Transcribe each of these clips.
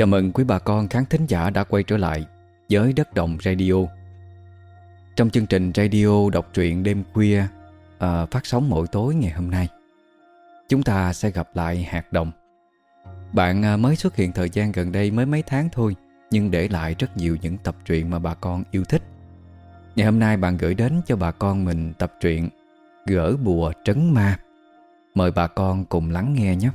Chào mừng quý bà con khán thính giả đã quay trở lại với Đất Đồng Radio. Trong chương trình radio đọc truyện đêm khuya phát sóng mỗi tối ngày hôm nay, chúng ta sẽ gặp lại Hạt Đồng. Bạn mới xuất hiện thời gian gần đây mới mấy tháng thôi, nhưng để lại rất nhiều những tập truyện mà bà con yêu thích. Ngày hôm nay bạn gửi đến cho bà con mình tập truyện Gỡ bùa trấn ma. Mời bà con cùng lắng nghe nhé.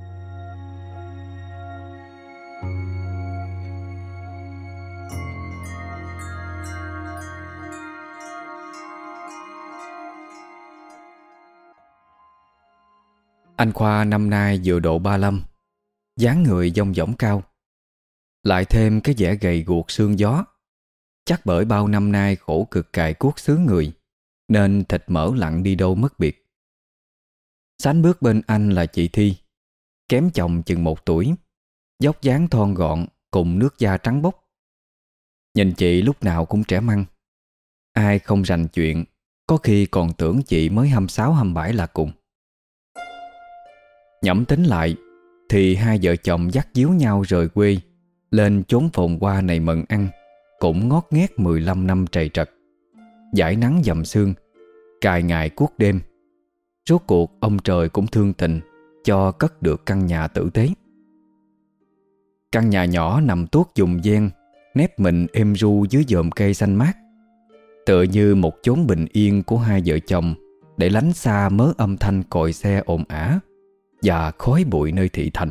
Anh Khoa năm nay vừa độ 35, dáng người dong dỏng cao, lại thêm cái vẻ gầy guộc xương gió. Chắc bởi bao năm nay khổ cực cày cuốc xứ người, nên thịt mỡ lặn đi đâu mất biệt. Sánh bước bên anh là chị Thi, kém chồng chừng 1 tuổi, dốc dáng thon gọn cùng nước da trắng bóc. Nhìn chị lúc nào cũng trẻ măng. Ai không rành chuyện, có khi còn tưởng chị mới 26, 27 là cùng. Nhẩm tính lại thì hai vợ chồng dắt díu nhau rời quê lên chốn phồn hoa này mận ăn cũng ngót nghét 15 năm trầy trật, dãi nắng dầm sương, cày ngày cuốc đêm. Rốt cuộc ông trời cũng thương tình cho cất được căn nhà tử tế. Căn nhà nhỏ nằm tuốt vùng ven, nép mình êm ru dưới chòm cây xanh mát, tựa như một chốn bình yên của hai vợ chồng để lánh xa mớ âm thanh còi xe ồn ào và khói bụi nơi thị thành.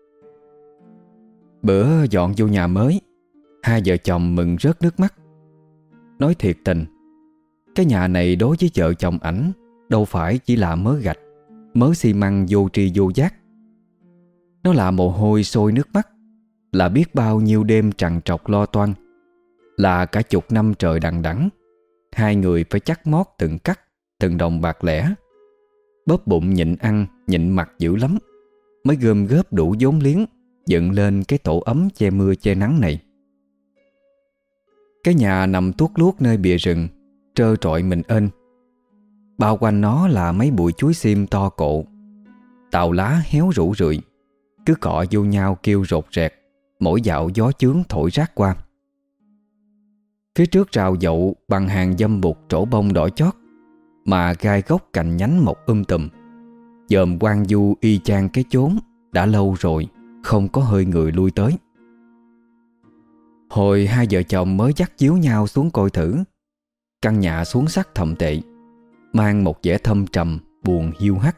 Bữa dọn vô nhà mới, hai vợ chồng mừng rớt nước mắt. Nói thiệt tình, cái nhà này đối với vợ chồng ảnh đâu phải chỉ là mớ gạch, mớ xi măng vô tri vô giác. Nó là mồ hôi sôi nước mắt, là biết bao nhiêu đêm trằn trọc lo toan, là cả chục năm trời đằng đẵng hai người phải chắt mót từng cắt, từng đồng bạc lẻ, bóp bụng nhịn ăn nhịn mặc dữ lắm, mới gom góp đủ vốn liếng dựng lên cái tổ ấm che mưa che nắng này. Cái nhà nằm tuốt luốt nơi bìa rừng, trơ trọi mình ên. Bao quanh nó là mấy bụi chuối xiêm to cộ, tàu lá héo rũ rượi, cứ cọ vô nhau kêu rột rẹt mỗi dạo gió chướng thổi rát qua. Phía trước rào dậu bằng hàng dâm bụt trổ bông đỏ chót, mà gai gốc cành nhánh mọc tùm, dòm quang du y chang cái chốn đã lâu rồi không có hơi người lui tới. Hồi hai vợ chồng mới dắt díu nhau xuống coi thử, căn nhà xuống sắc thậm tệ, mang một vẻ thâm trầm buồn hiu hắt.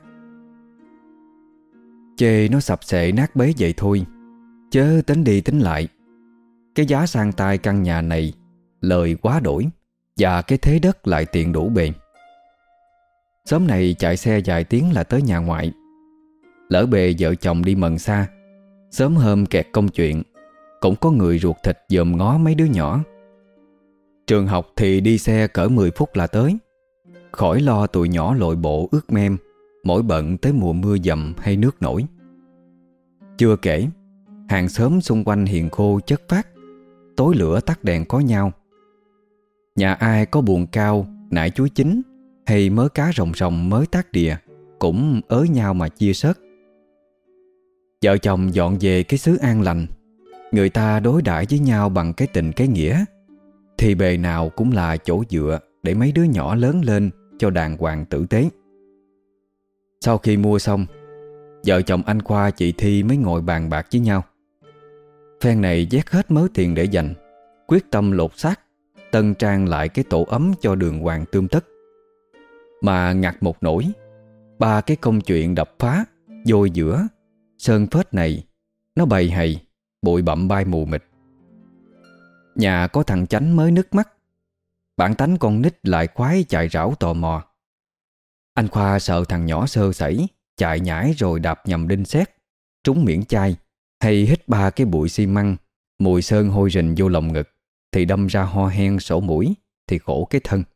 Chê nó sập xệ nát bấy vậy thôi, chớ tính đi tính lại, cái giá sang tay căn nhà này lời quá đổi, và cái thế đất lại tiện đủ bề. Xóm này chạy xe vài tiếng là tới nhà ngoại. Lỡ bề vợ chồng đi mần xa, sớm hôm kẹt công chuyện, cũng có người ruột thịt dòm ngó mấy đứa nhỏ. Trường học thì đi xe cỡ 10 phút là tới, khỏi lo tụi nhỏ lội bộ ướt mem mỗi bận tới mùa mưa dầm hay nước nổi. Chưa kể, hàng xóm xung quanh hiền khô chất phác, tối lửa tắt đèn có nhau. Nhà ai có buồng cao, nải chuối chín hay mớ cá rồng rồng mới tác đìa cũng ới nhau mà chia sớt. Vợ chồng dọn về cái xứ an lành, người ta đối đãi với nhau bằng cái tình cái nghĩa, thì bề nào cũng là chỗ dựa để mấy đứa nhỏ lớn lên cho đàng hoàng tử tế. Sau khi mua xong, vợ chồng anh Khoa chị Thi mới ngồi bàn bạc với nhau. Phen này vét hết mớ tiền để dành, quyết tâm lột xác tân trang lại cái tổ ấm cho đường hoàng tươm tất. Mà ngặt một nỗi, 3 cái công chuyện đập phá, vôi giữa, sơn phết này, nó bầy hầy, bụi bặm bay mù mịt. Nhà có thằng Chánh mới nứt mắt, bản tánh con nít lại khoái chạy rảo tò mò. Anh Khoa sợ thằng nhỏ sơ sẩy, chạy nhảy rồi đạp nhầm đinh sét, trúng miệng chai, hay hít 3 cái bụi xi măng, mùi sơn hôi rình vô lồng ngực, thì đâm ra ho hen sổ mũi, thì khổ cái thân.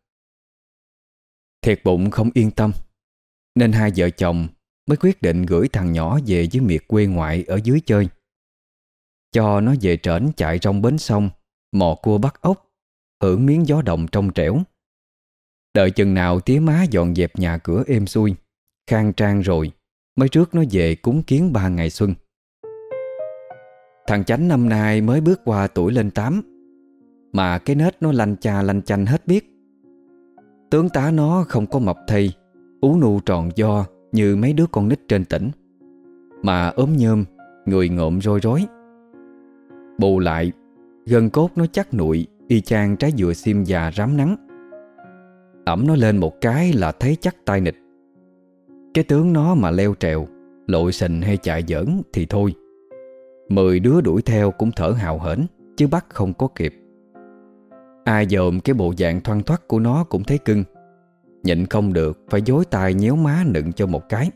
Thiệt bụng không yên tâm, nên hai vợ chồng mới quyết định gửi thằng nhỏ về với miệt quê ngoại ở dưới chơi, cho nó về trển chạy trong bến sông, mò cua bắt ốc, hưởng miếng gió đồng trong trẻo. Đợi chừng nào tía má dọn dẹp nhà cửa êm xuôi, khang trang rồi, mới rước nó về cúng kiến 3 ngày xuân. Thằng Chánh năm nay mới bước qua tuổi lên 8, mà cái nết nó lanh cha lanh chanh hết biết. Tướng tá nó không có mập thây, ú nu tròn do như mấy đứa con nít trên tỉnh, mà ốm nhơm, người ngộm rối rối. Bù lại, gân cốt nó chắc nụi y chang trái dừa xiêm già rám nắng. Ẵm nó lên một cái là thấy chắc tai nịch. Cái tướng nó mà leo trèo, lội sình hay chạy giỡn thì thôi, 10 đứa đuổi theo cũng thở hào hển, chứ bắt không có kịp. Ai dòm cái bộ dạng thoăn thoắt của nó cũng thấy cưng, nhịn không được phải dối tay nhéo má nựng cho một cái.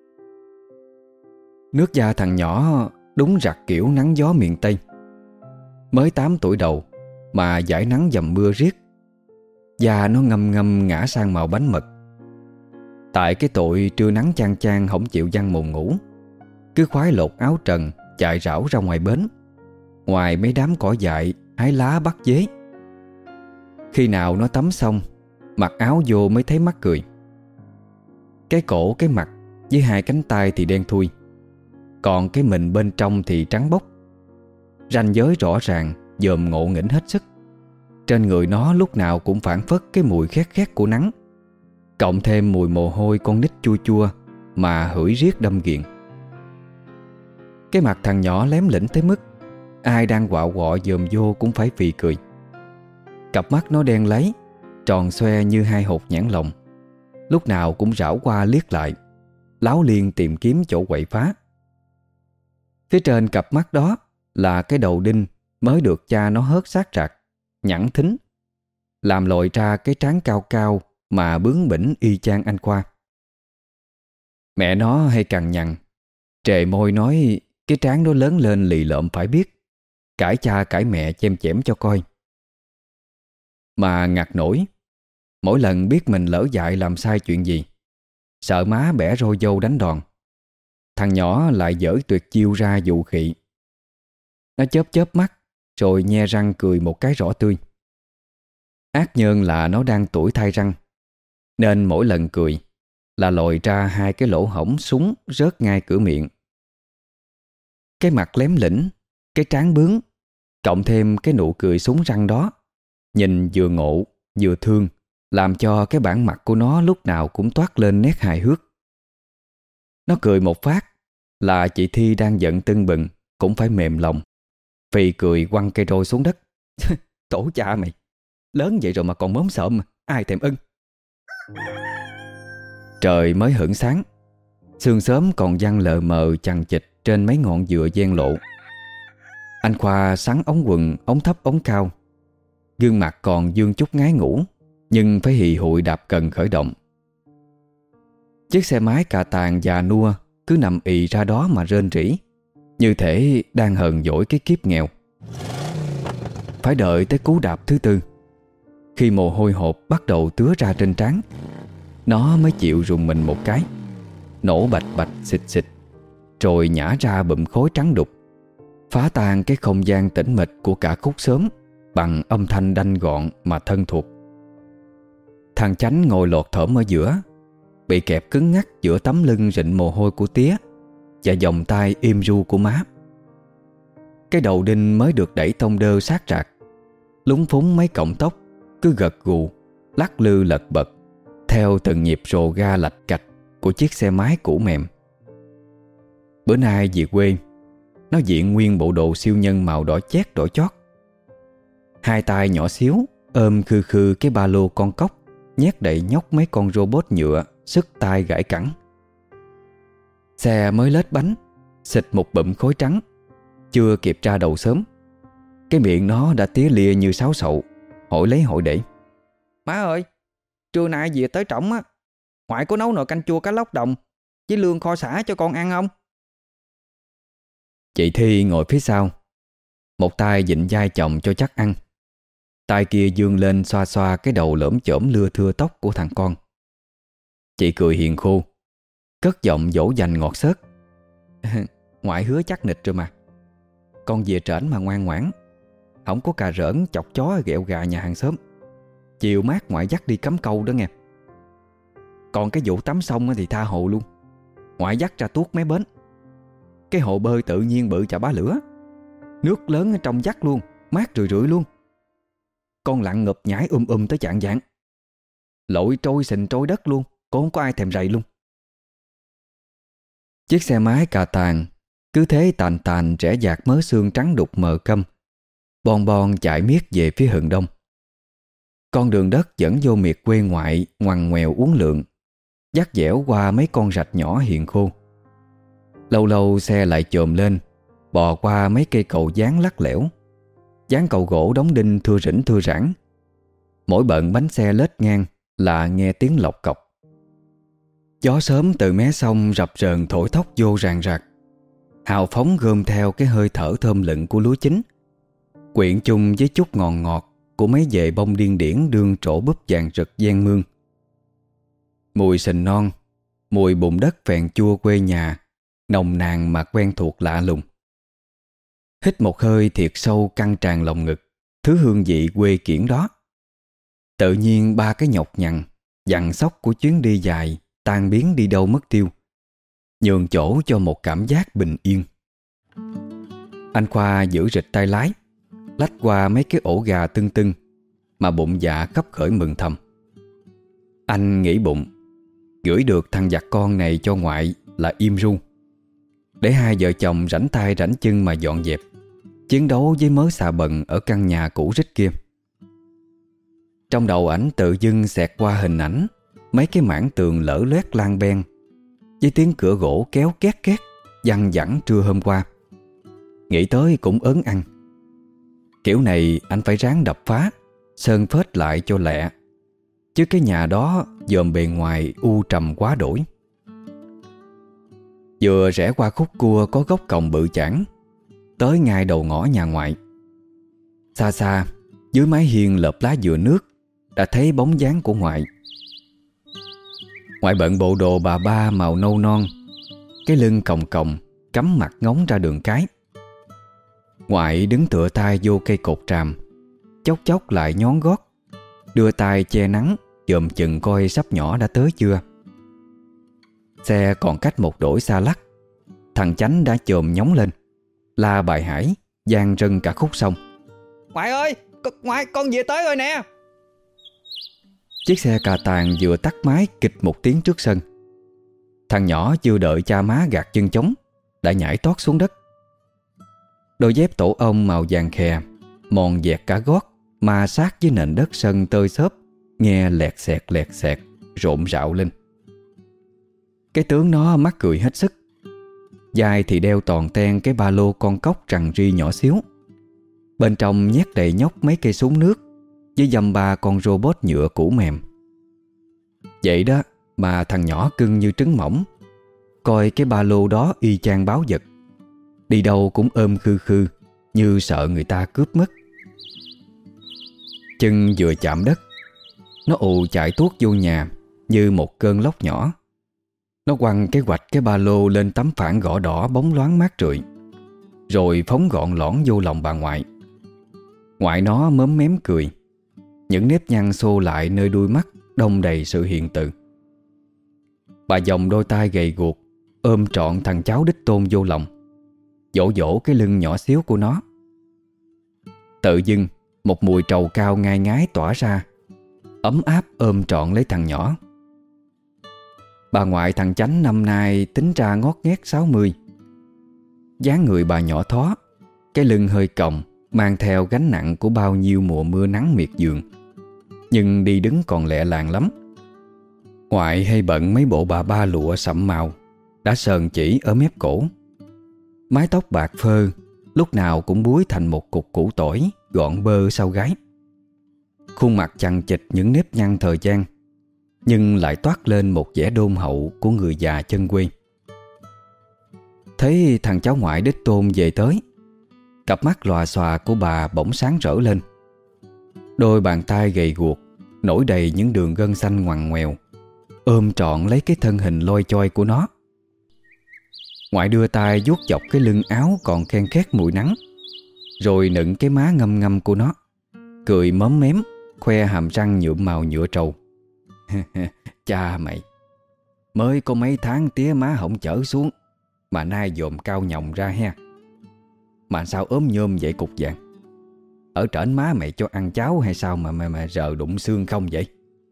Nước da thằng nhỏ đúng rặt kiểu nắng gió miền Tây. Mới 8 tuổi đầu mà dãi nắng dầm mưa riết, da nó ngâm ngâm ngã sang màu bánh mật. Tại cái tội trưa nắng chang chang không chịu giăng mùng ngủ, cứ khoái lột áo trần chạy rảo ra ngoài bến, ngoài mấy đám cỏ dại hái lá bắt dế. Khi nào nó tắm xong, mặc áo vô mới thấy mắc cười. Cái cổ cái mặt với hai cánh tay thì đen thui, còn cái mình bên trong thì trắng bóc. Ranh giới rõ ràng, dòm ngộ nghĩnh hết sức. Trên người nó lúc nào cũng phảng phất cái mùi khét khét của nắng, cộng thêm mùi mồ hôi con nít chua chua mà hửi riết đâm ghiền. Cái mặt thằng nhỏ lém lỉnh tới mức ai đang quạo quọ dòm vô cũng phải phì cười. Cặp mắt nó đen láy, tròn xoe như hai hột nhãn lồng, lúc nào cũng rảo qua liếc lại, láo liên tìm kiếm chỗ quậy phá. Phía trên cặp mắt đó là cái đầu đinh mới được cha nó hớt xác rạc, nhẵn thính, làm lội ra cái trán cao cao mà bướng bỉnh y chang anh Khoa. Mẹ nó hay cằn nhằn, trề môi nói cái trán nó lớn lên lì lợm phải biết, cãi cha cãi mẹ chém chém cho coi. Mà ngặt nổi, mỗi lần biết mình lỡ dại làm sai chuyện gì, sợ má bẻ roi dâu đánh đòn, thằng nhỏ lại dở tuyệt chiêu ra dụ khị. Nó chớp chớp mắt rồi nhe răng cười một cái rõ tươi. Ác nhân là nó đang tuổi thai răng, nên mỗi lần cười là lồi ra hai cái lỗ hổng súng rớt ngay cửa miệng. Cái mặt lém lỉnh, cái trán bướng, cộng thêm cái nụ cười súng răng đó, nhìn vừa ngộ vừa thương, làm cho cái bản mặt của nó lúc nào cũng toát lên nét hài hước. Nó cười một phát là chị Thi đang giận tưng bừng cũng phải mềm lòng, phì cười quăng cây roi xuống đất. Tổ cha mày, lớn vậy rồi mà còn mớm sợm, ai thèm ưng. Trời mới hửng sáng, sương sớm còn giăng lờ mờ chằng chịt trên mấy ngọn dừa ven lộ. Anh Khoa sắn ống quần ống thấp ống cao, gương mặt còn dương chút ngái ngủ, nhưng phải hì hụi đạp cần khởi động. Chiếc xe máy cà tàng già nua cứ nằm ì ra đó mà rên rỉ, như thể đang hờn dỗi cái kiếp nghèo. Phải đợi tới cú đạp thứ tư, khi mồ hôi hột bắt đầu tứa ra trên trán, nó mới chịu rùng mình một cái, nổ bạch bạch xịt xịt, rồi nhả ra bụm khói trắng đục, phá tan cái không gian tĩnh mịch của cả khúc xóm bằng âm thanh đanh gọn mà thân thuộc. Thằng Chánh ngồi lọt thởm ở giữa, bị kẹp cứng ngắc giữa tấm lưng rịn mồ hôi của tía và vòng tay im ru của má. Cái đầu đinh mới được đẩy tông đơ sát rạc, lúng phúng mấy cọng tóc cứ gật gù, lắc lư lật bật theo từng nhịp rồ ga lạch cạch của chiếc xe máy cũ mềm. Bữa nay về quê, nó diện nguyên bộ đồ siêu nhân màu đỏ chét đỏ chót. Hai tay nhỏ xíu ôm khư khư cái ba lô con cóc nhét đầy nhóc mấy con robot nhựa sức tay gãi cẳng. Xe mới lết bánh, xịt một bụm khói trắng, chưa kịp ra đầu sớm, cái miệng nó đã tía lia như sáo sậu, hỏi lấy hỏi để. Má ơi, trưa nay về tới trỏng á, ngoại có nấu nồi canh chua cá lóc đồng với lương kho sả cho con ăn không? Chị Thi ngồi phía sau, một tay vịn vai chồng cho chắc ăn, tay kia dương lên xoa xoa cái đầu lởm chởm lưa thưa tóc của thằng con. Chị cười hiền khô, cất giọng dỗ dành ngọt xớt. Ngoại hứa chắc nịch rồi mà, con về trển mà ngoan ngoãn, không có cà rỡn chọc chó ghẹo gà nhà hàng xóm. Chiều mát ngoại dắt đi cắm câu đó nghe. Còn cái vụ tắm xong thì tha hồ luôn, ngoại dắt ra tuốt mé bến. Cái hồ bơi tự nhiên bự chà bá lửa, Nước lớn ở trong vắt luôn, mát rượi rượi luôn. Con lặn ngụp nhảy tới chạng vạng. Lội trôi sình trôi đất luôn, con không có ai thèm rầy luôn. Chiếc xe máy cà tàng cứ thế tàn tàn rẽ dạt mớ xương trắng đục mờ câm, bon bon chạy miết về phía hừng đông. Con đường đất dẫn vô miệt quê ngoại ngoằn ngoèo uốn lượn, dắt dẻo qua mấy con rạch nhỏ hiện khô. Lâu lâu xe lại chồm lên, bò qua mấy cây cầu dán lắc lẻo. Dán cầu gỗ đóng đinh thưa rỉnh thưa rãng. Mỗi bận bánh xe lết ngang là nghe tiếng lộc cọc. Gió sớm từ mé sông rập rờn thổi thốc vô ràng rạc, hào phóng gom theo cái hơi thở thơm lựng của lúa chín, quyện chung với chút ngọt ngọt của mấy dệ bông điên điển đương trổ búp vàng rực gian mương. Mùi sình non, mùi bùn đất phèn chua quê nhà, nồng nàn mà quen thuộc lạ lùng. Hít một hơi thiệt sâu căng tràn lòng ngực thứ hương vị quê kiển đó. Tự nhiên ba cái nhọc nhằn, dằn xóc của chuyến đi dài tan biến đi đâu mất tiêu, nhường chỗ cho một cảm giác bình yên. Anh Khoa giữ rịch tay lái, lách qua mấy cái ổ gà tưng tưng mà bụng dạ khấp khởi mừng thầm. Anh nghĩ bụng, gửi được thằng giặc con này cho ngoại là im ru, để hai vợ chồng rảnh tay rảnh chân mà dọn dẹp, chiến đấu với mớ xà bần ở căn nhà cũ rích kia. Trong đầu ảnh tự dưng xẹt qua hình ảnh mấy cái mảng tường lở loét lang ben, với tiếng cửa gỗ kéo két két văng vẳng trưa hôm qua. Nghĩ tới cũng ớn ăn. Kiểu này anh phải ráng đập phá, sơn phết lại cho lẹ, chứ cái nhà đó dòm bề ngoài u trầm quá đổi. Vừa rẽ qua khúc cua có gốc còng bự chảng, tới ngay đầu ngõ nhà ngoại. Xa xa dưới mái hiên lợp lá dừa nước đã thấy bóng dáng của ngoại. Ngoại bận bộ đồ bà ba màu nâu non, cái lưng còng còng cắm mặt ngóng ra đường cái. Ngoại đứng tựa tay vô cây cột tràm, chốc chốc lại nhón gót, đưa tay che nắng dòm chừng coi sắp nhỏ đã tới chưa. Xe còn cách một đổi xa lắc, thằng Chánh đã chồm nhóng lên, la bài hải vang rân cả khúc sông. Ngoại ơi, ngoại con về tới rồi nè. Chiếc xe cà tàng vừa tắt máy kịch một tiếng trước sân. Thằng nhỏ chưa đợi cha má gạt chân trống đã nhảy tót xuống đất. Đôi dép tổ ong màu vàng khè mòn dẹt cả gót, ma sát với nền đất sân tơi xốp, nghe lẹt xẹt rộn rạo lên. Cái tướng nó mắc cười hết sức. Vai thì đeo toàn ten cái ba lô con cóc rằn ri nhỏ xíu, bên trong nhét đầy nhóc mấy cây súng nước với dăm ba con robot nhựa cũ mềm. Vậy đó mà thằng nhỏ cưng như trứng mỏng, coi cái ba lô đó y chang báo vật, đi đâu cũng ôm khư khư như sợ người ta cướp mất. Chân vừa chạm đất, nó ù chạy tuốt vô nhà như một cơn lốc nhỏ. Nó quăng cái quạch cái ba lô lên tấm phản gỗ đỏ bóng loáng mát rượi, rồi phóng gọn lõn vô lòng bà ngoại. Ngoại nó mớm mém cười, những nếp nhăn xô lại nơi đuôi mắt đông đầy sự hiền từ. Bà vòng đôi tay gầy guộc ôm trọn thằng cháu đích tôn vô lòng, dỗ dỗ cái lưng nhỏ xíu của nó. Tự dưng một mùi trầu cao ngai ngái tỏa ra, ấm áp ôm trọn lấy thằng nhỏ. Bà ngoại thằng Chánh năm nay tính ra ngót nghét 60. Dáng người bà nhỏ thó, cái lưng hơi còng, mang theo gánh nặng của bao nhiêu mùa mưa nắng miệt vườn, nhưng đi đứng còn lẹ làng lắm. Ngoại hay bận mấy bộ bà ba lụa sậm màu đã sờn chỉ ở mép cổ. Mái tóc bạc phơ lúc nào cũng búi thành một cục củ tỏi gọn bơ sau gáy. Khuôn mặt chằng chịt những nếp nhăn thời gian, nhưng lại toát lên một vẻ đôn hậu của người già chân quê. Thấy thằng cháu ngoại đích tôn về tới, cặp mắt lòa xòa của bà bỗng sáng rỡ lên. Đôi bàn tay gầy guộc nổi đầy những đường gân xanh ngoằn ngoèo, ôm trọn lấy cái thân hình loi choi của nó. Ngoại đưa tay vuốt dọc cái lưng áo còn khen khét mùi nắng, rồi nựng cái má ngâm ngâm của nó, cười móm mém, khoe hàm răng nhuộm màu nhựa trầu. Cha mày, mới có mấy tháng tía má không chở xuống mà nay dòm cao nhồng ra ha. Mà sao ốm nhôm vậy cục vàng? Ở trển má mày cho ăn cháo hay sao mà rờ đụng xương không vậy?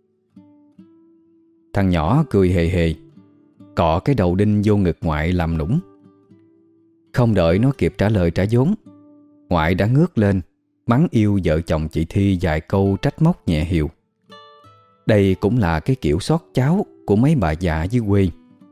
Thằng nhỏ cười hề hề, cọ cái đầu đinh vô ngực ngoại làm nũng. Không đợi nó kịp trả lời trả vốn, ngoại đã ngước lên mắng yêu vợ chồng chị Thi vài câu trách móc nhẹ hiều. Đây cũng là cái kiểu xót cháo của mấy bà già dưới quê.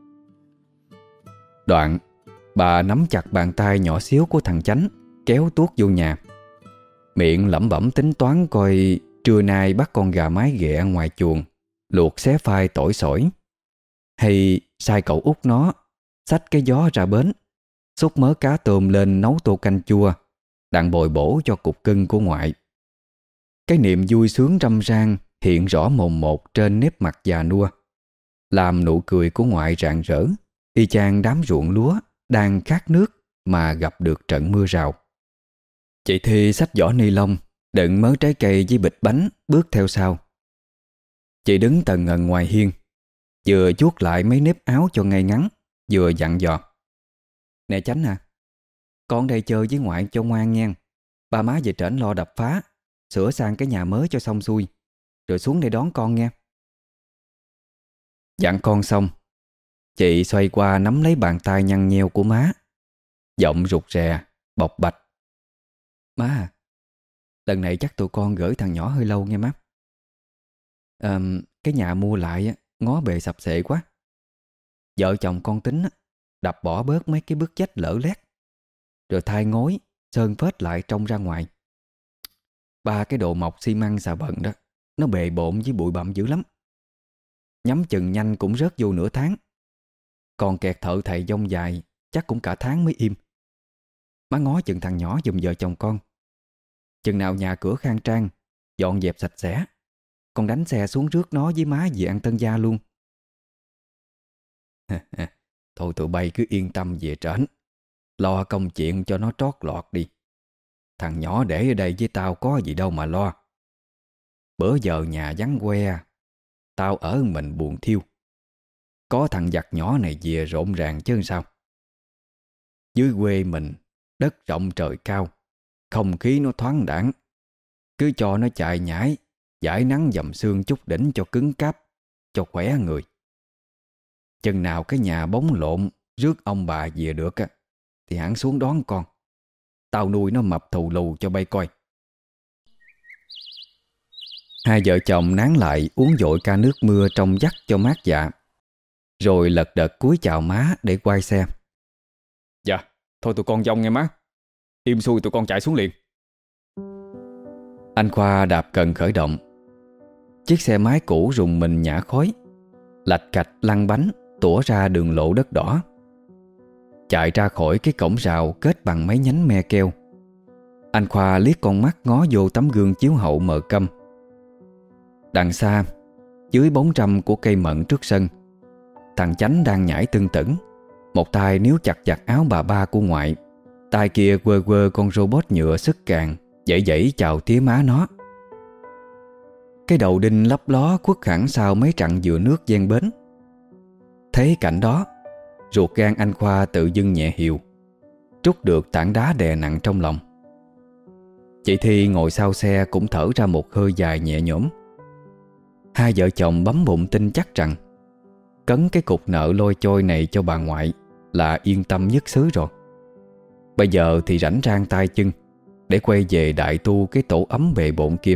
Đoạn bà nắm chặt bàn tay nhỏ xíu của thằng Chánh, kéo tuốt vô nhà, miệng lẩm bẩm tính toán coi trưa nay bắt con gà mái ghẹ ngoài chuồng luộc xé phai tỏi sỏi, hay sai cậu út nó xách cái gió ra bến xúc mớ cá tôm lên nấu tô canh chua đặng bồi bổ cho cục cưng của ngoại. Cái niềm vui sướng râm ran hiện rõ mồn một trên nếp mặt già nua, làm nụ cười của ngoại rạng rỡ y chang đám ruộng lúa đang khát nước mà gặp được trận mưa rào. Chị Thi xách giỏ ni lông đựng mớ trái cây với bịch bánh bước theo sau. Chị đứng tần ngần ngoài hiên, vừa chuốt lại mấy nếp áo cho ngay ngắn, vừa dặn dò: "Nè Chánh à, con đây chơi với ngoại cho ngoan nha. Ba má về trển lo đập phá, sửa sang cái nhà mới cho xong xuôi, rồi xuống đây đón con nha." Dặn con xong, chị xoay qua nắm lấy bàn tay nhăn nheo của má, giọng rụt rè, bộc bạch: "Má à, lần này chắc tụi con gửi thằng nhỏ hơi lâu nghe má. Cái nhà mua lại á, ngó bề sập xệ quá. Vợ chồng con tính á, đập bỏ bớt mấy cái bức vách lở lét, rồi thay ngói, sơn phết lại trông ra ngoài. Ba cái đồ mộc xi măng xà bần đó, nó bề bộn với bụi bặm dữ lắm. Nhắm chừng nhanh cũng rớt vô nửa tháng. Còn kẹt thợ thầy dông dài chắc cũng cả tháng mới im. Má ngó chừng thằng nhỏ giùm vợ chồng con. Chừng nào nhà cửa khang trang, dọn dẹp sạch sẽ, con đánh xe xuống rước nó với má về ăn tân gia luôn." "Thôi tụi bay cứ yên tâm về trển, lo công chuyện cho nó trót lọt đi. Thằng nhỏ để ở đây với tao có gì đâu mà lo. Bữa giờ nhà vắng que, tao ở mình buồn thiêu. Có thằng giặc nhỏ này về rộn ràng chứ sao. Dưới quê mình, đất rộng trời cao, không khí nó thoáng đãng. Cứ cho nó chạy nhảy, giải nắng dầm sương chút đỉnh cho cứng cáp, cho khỏe người. Chừng nào cái nhà bóng lộn rước ông bà về được á, thì hẳn xuống đón con. Tao nuôi nó mập thù lù cho bay coi." Hai vợ chồng nán lại uống dội ca nước mưa trong vắt cho mát dạ, rồi lật đật cúi chào má để quay xe. "Dạ, thôi tụi con vong nghe má. Im xuôi tụi con chạy xuống liền." Anh Khoa đạp cần khởi động. Chiếc xe máy cũ rùng mình nhả khói, lạch cạch lăn bánh tủa ra đường lộ đất đỏ. Chạy ra khỏi cái cổng rào kết bằng mấy nhánh me keo, anh Khoa liếc con mắt ngó vô tấm gương chiếu hậu mờ câm. Đằng xa, dưới bóng râm của cây mận trước sân, thằng Chánh đang nhảy tưng tửng, một tay níu chặt chặt áo bà ba của ngoại, tay kia quơ quơ con robot nhựa sức càng, dãy dãy chào tía má nó. Cái đầu đinh lấp ló khuất hẳn sau mấy trặn dừa nước ven bến. Thấy cảnh đó, ruột gan anh Khoa tự dưng nhẹ hiu, trút được tảng đá đè nặng trong lòng. Chị Thi ngồi sau xe cũng thở ra một hơi dài nhẹ nhõm. Hai vợ chồng bấm bụng tin chắc rằng cấn cái cục nợ lôi trôi này cho bà ngoại là yên tâm nhất xứ rồi. Bây giờ thì rảnh rang tay chân để quay về đại tu cái tổ ấm bề bộn kia.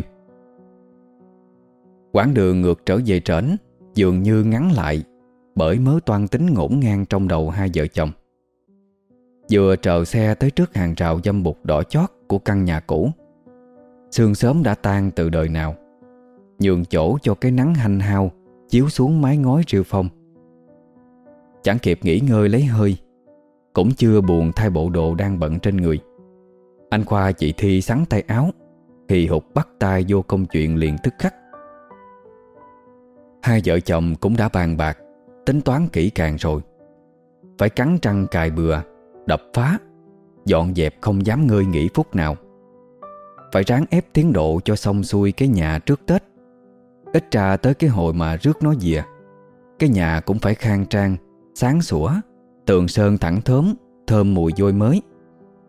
Quãng đường ngược trở về trển dường như ngắn lại bởi mớ toan tính ngổn ngang trong đầu hai vợ chồng. Vừa trờ xe tới trước hàng rào dâm bụt đỏ chót của căn nhà cũ, sương sớm đã tan từ đời nào, nhường chỗ cho cái nắng hanh hao chiếu xuống mái ngói rêu phong. Chẳng kịp nghỉ ngơi lấy hơi, cũng chưa buồn thay bộ đồ đang bận trên người, anh Khoa chị Thi xắn tay áo, hì hục bắt tay vô công chuyện liền tức khắc. Hai vợ chồng cũng đã bàn bạc, tính toán kỹ càng rồi. Phải cắn răng cài bừa, đập phá, dọn dẹp không dám ngơi nghỉ phút nào. Phải ráng ép tiến độ cho xong xuôi cái nhà trước Tết. Ít ra tới cái hồi mà rước nó về, cái nhà cũng phải khang trang, sáng sủa, tường sơn thẳng thớm, thơm mùi vôi mới.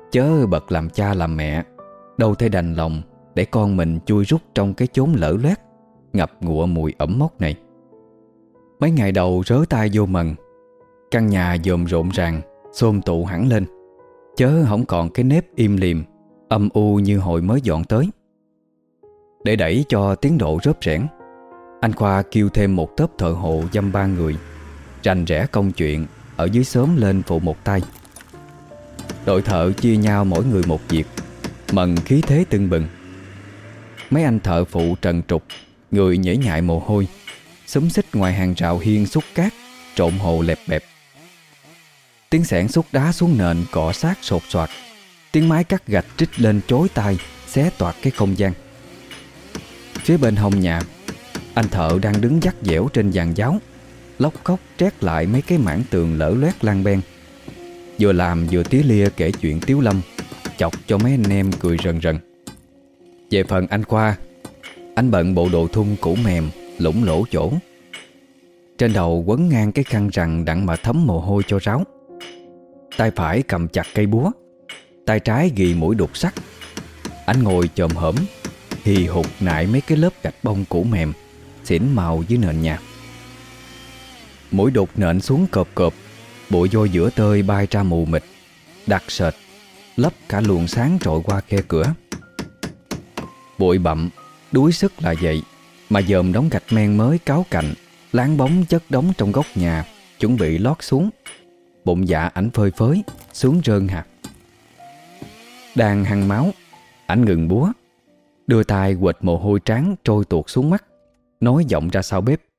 Chớ bậc làm cha làm mẹ đâu thể đành lòng để con mình chui rút trong cái chốn lở loét, ngập ngụa mùi ẩm mốc này. Mấy ngày đầu rớ tay vô mần, căn nhà dòm rộn ràng, xôm tụ hẳn lên, chớ không còn cái nếp im lìm âm u như hồi mới dọn tới. Để đẩy cho tiến độ rớp rẽn, anh Khoa kêu thêm một tốp thợ hộ dăm ba người rành rẽ công chuyện ở dưới xóm lên phụ một tay. Đội thợ chia nhau mỗi người một việc, mần khí thế tưng bừng. Mấy anh thợ phụ trần trục, người nhễ nhại mồ hôi, xúm xích ngoài hàng rào hiên xúc cát, trộn hồ lẹp bẹp. Tiếng xẻng xúc đá xuống nền cọ sát sột soạt, tiếng máy cắt gạch trích lên chối tai, xé toạc cái không gian. Phía bên hông nhà, anh thợ đang đứng dắt dẻo trên giàn giáo, lóc cóc trét lại mấy cái mảng tường lở loét lang ben, vừa làm vừa tía lia kể chuyện tiếu lâm, chọc cho mấy anh em cười rần rần. Về phần anh Khoa, anh bận bộ đồ thun cũ mềm, lủng lỗ chỗ. Trên đầu quấn ngang cái khăn rằng đặng mà thấm mồ hôi cho ráo. Tay phải cầm chặt cây búa, tay trái ghi mũi đục sắt. Anh ngồi chồm hổm, hì hục nại mấy cái lớp gạch bông cũ mềm, xỉn màu dưới nền nhà. Mũi đục nện xuống cộp cộp, bụi vôi giữa tơi bay ra mù mịt, đặc sệt, lấp cả luồng sáng trội qua khe cửa. Bụi bặm, đuối sức là vậy, mà dòm đống gạch men mới cáo cạnh, láng bóng chất đống trong góc nhà, chuẩn bị lót xuống. Bụng dạ ảnh phơi phới, xuống rơn hạt. Đang hăng máu, ảnh ngừng búa, đưa tay quệt mồ hôi trán trôi tuột xuống mắt, nói giọng ra sau bếp: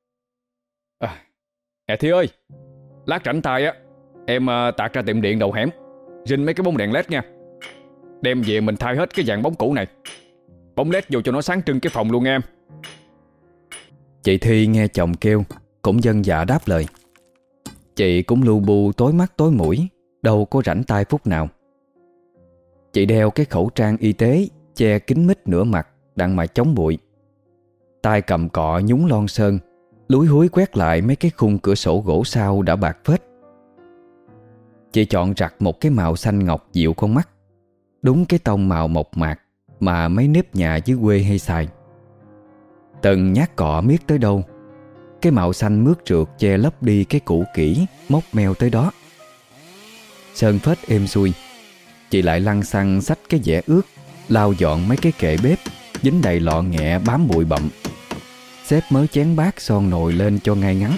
Nè Thi ơi, lát rảnh tay á, em tạt ra tiệm điện đầu hẻm, rinh mấy cái bóng đèn led nha. Đem về mình thay hết cái dàn bóng cũ này, bóng led vô cho nó sáng trưng cái phòng luôn em. Chị Thi nghe chồng kêu cũng vâng dạ đáp lời. Chị cũng lu bu tối mắt tối mũi, đâu có rảnh tay phút nào. Chị đeo cái khẩu trang y tế che kín mít nửa mặt đặng mà chống bụi. Tay cầm cọ nhúng lon sơn, lúi húi quét lại mấy cái khung cửa sổ gỗ sau đã bạc phết. Chị chọn rặt một cái màu xanh ngọc dịu con mắt, đúng cái tông màu mộc mạc mà mấy nếp nhà dưới quê hay xài. Từng nhát cọ miết tới đâu, cái màu xanh mướt trượt che lấp đi cái cũ kỹ mốc meo tới đó. Sơn phết êm xuôi, chị lại lăn xăng xách cái dẻ ướt, lau dọn mấy cái kệ bếp dính đầy lọ nghẹ bám bụi bặm, xếp mớ chén bát son nồi lên cho ngay ngắn.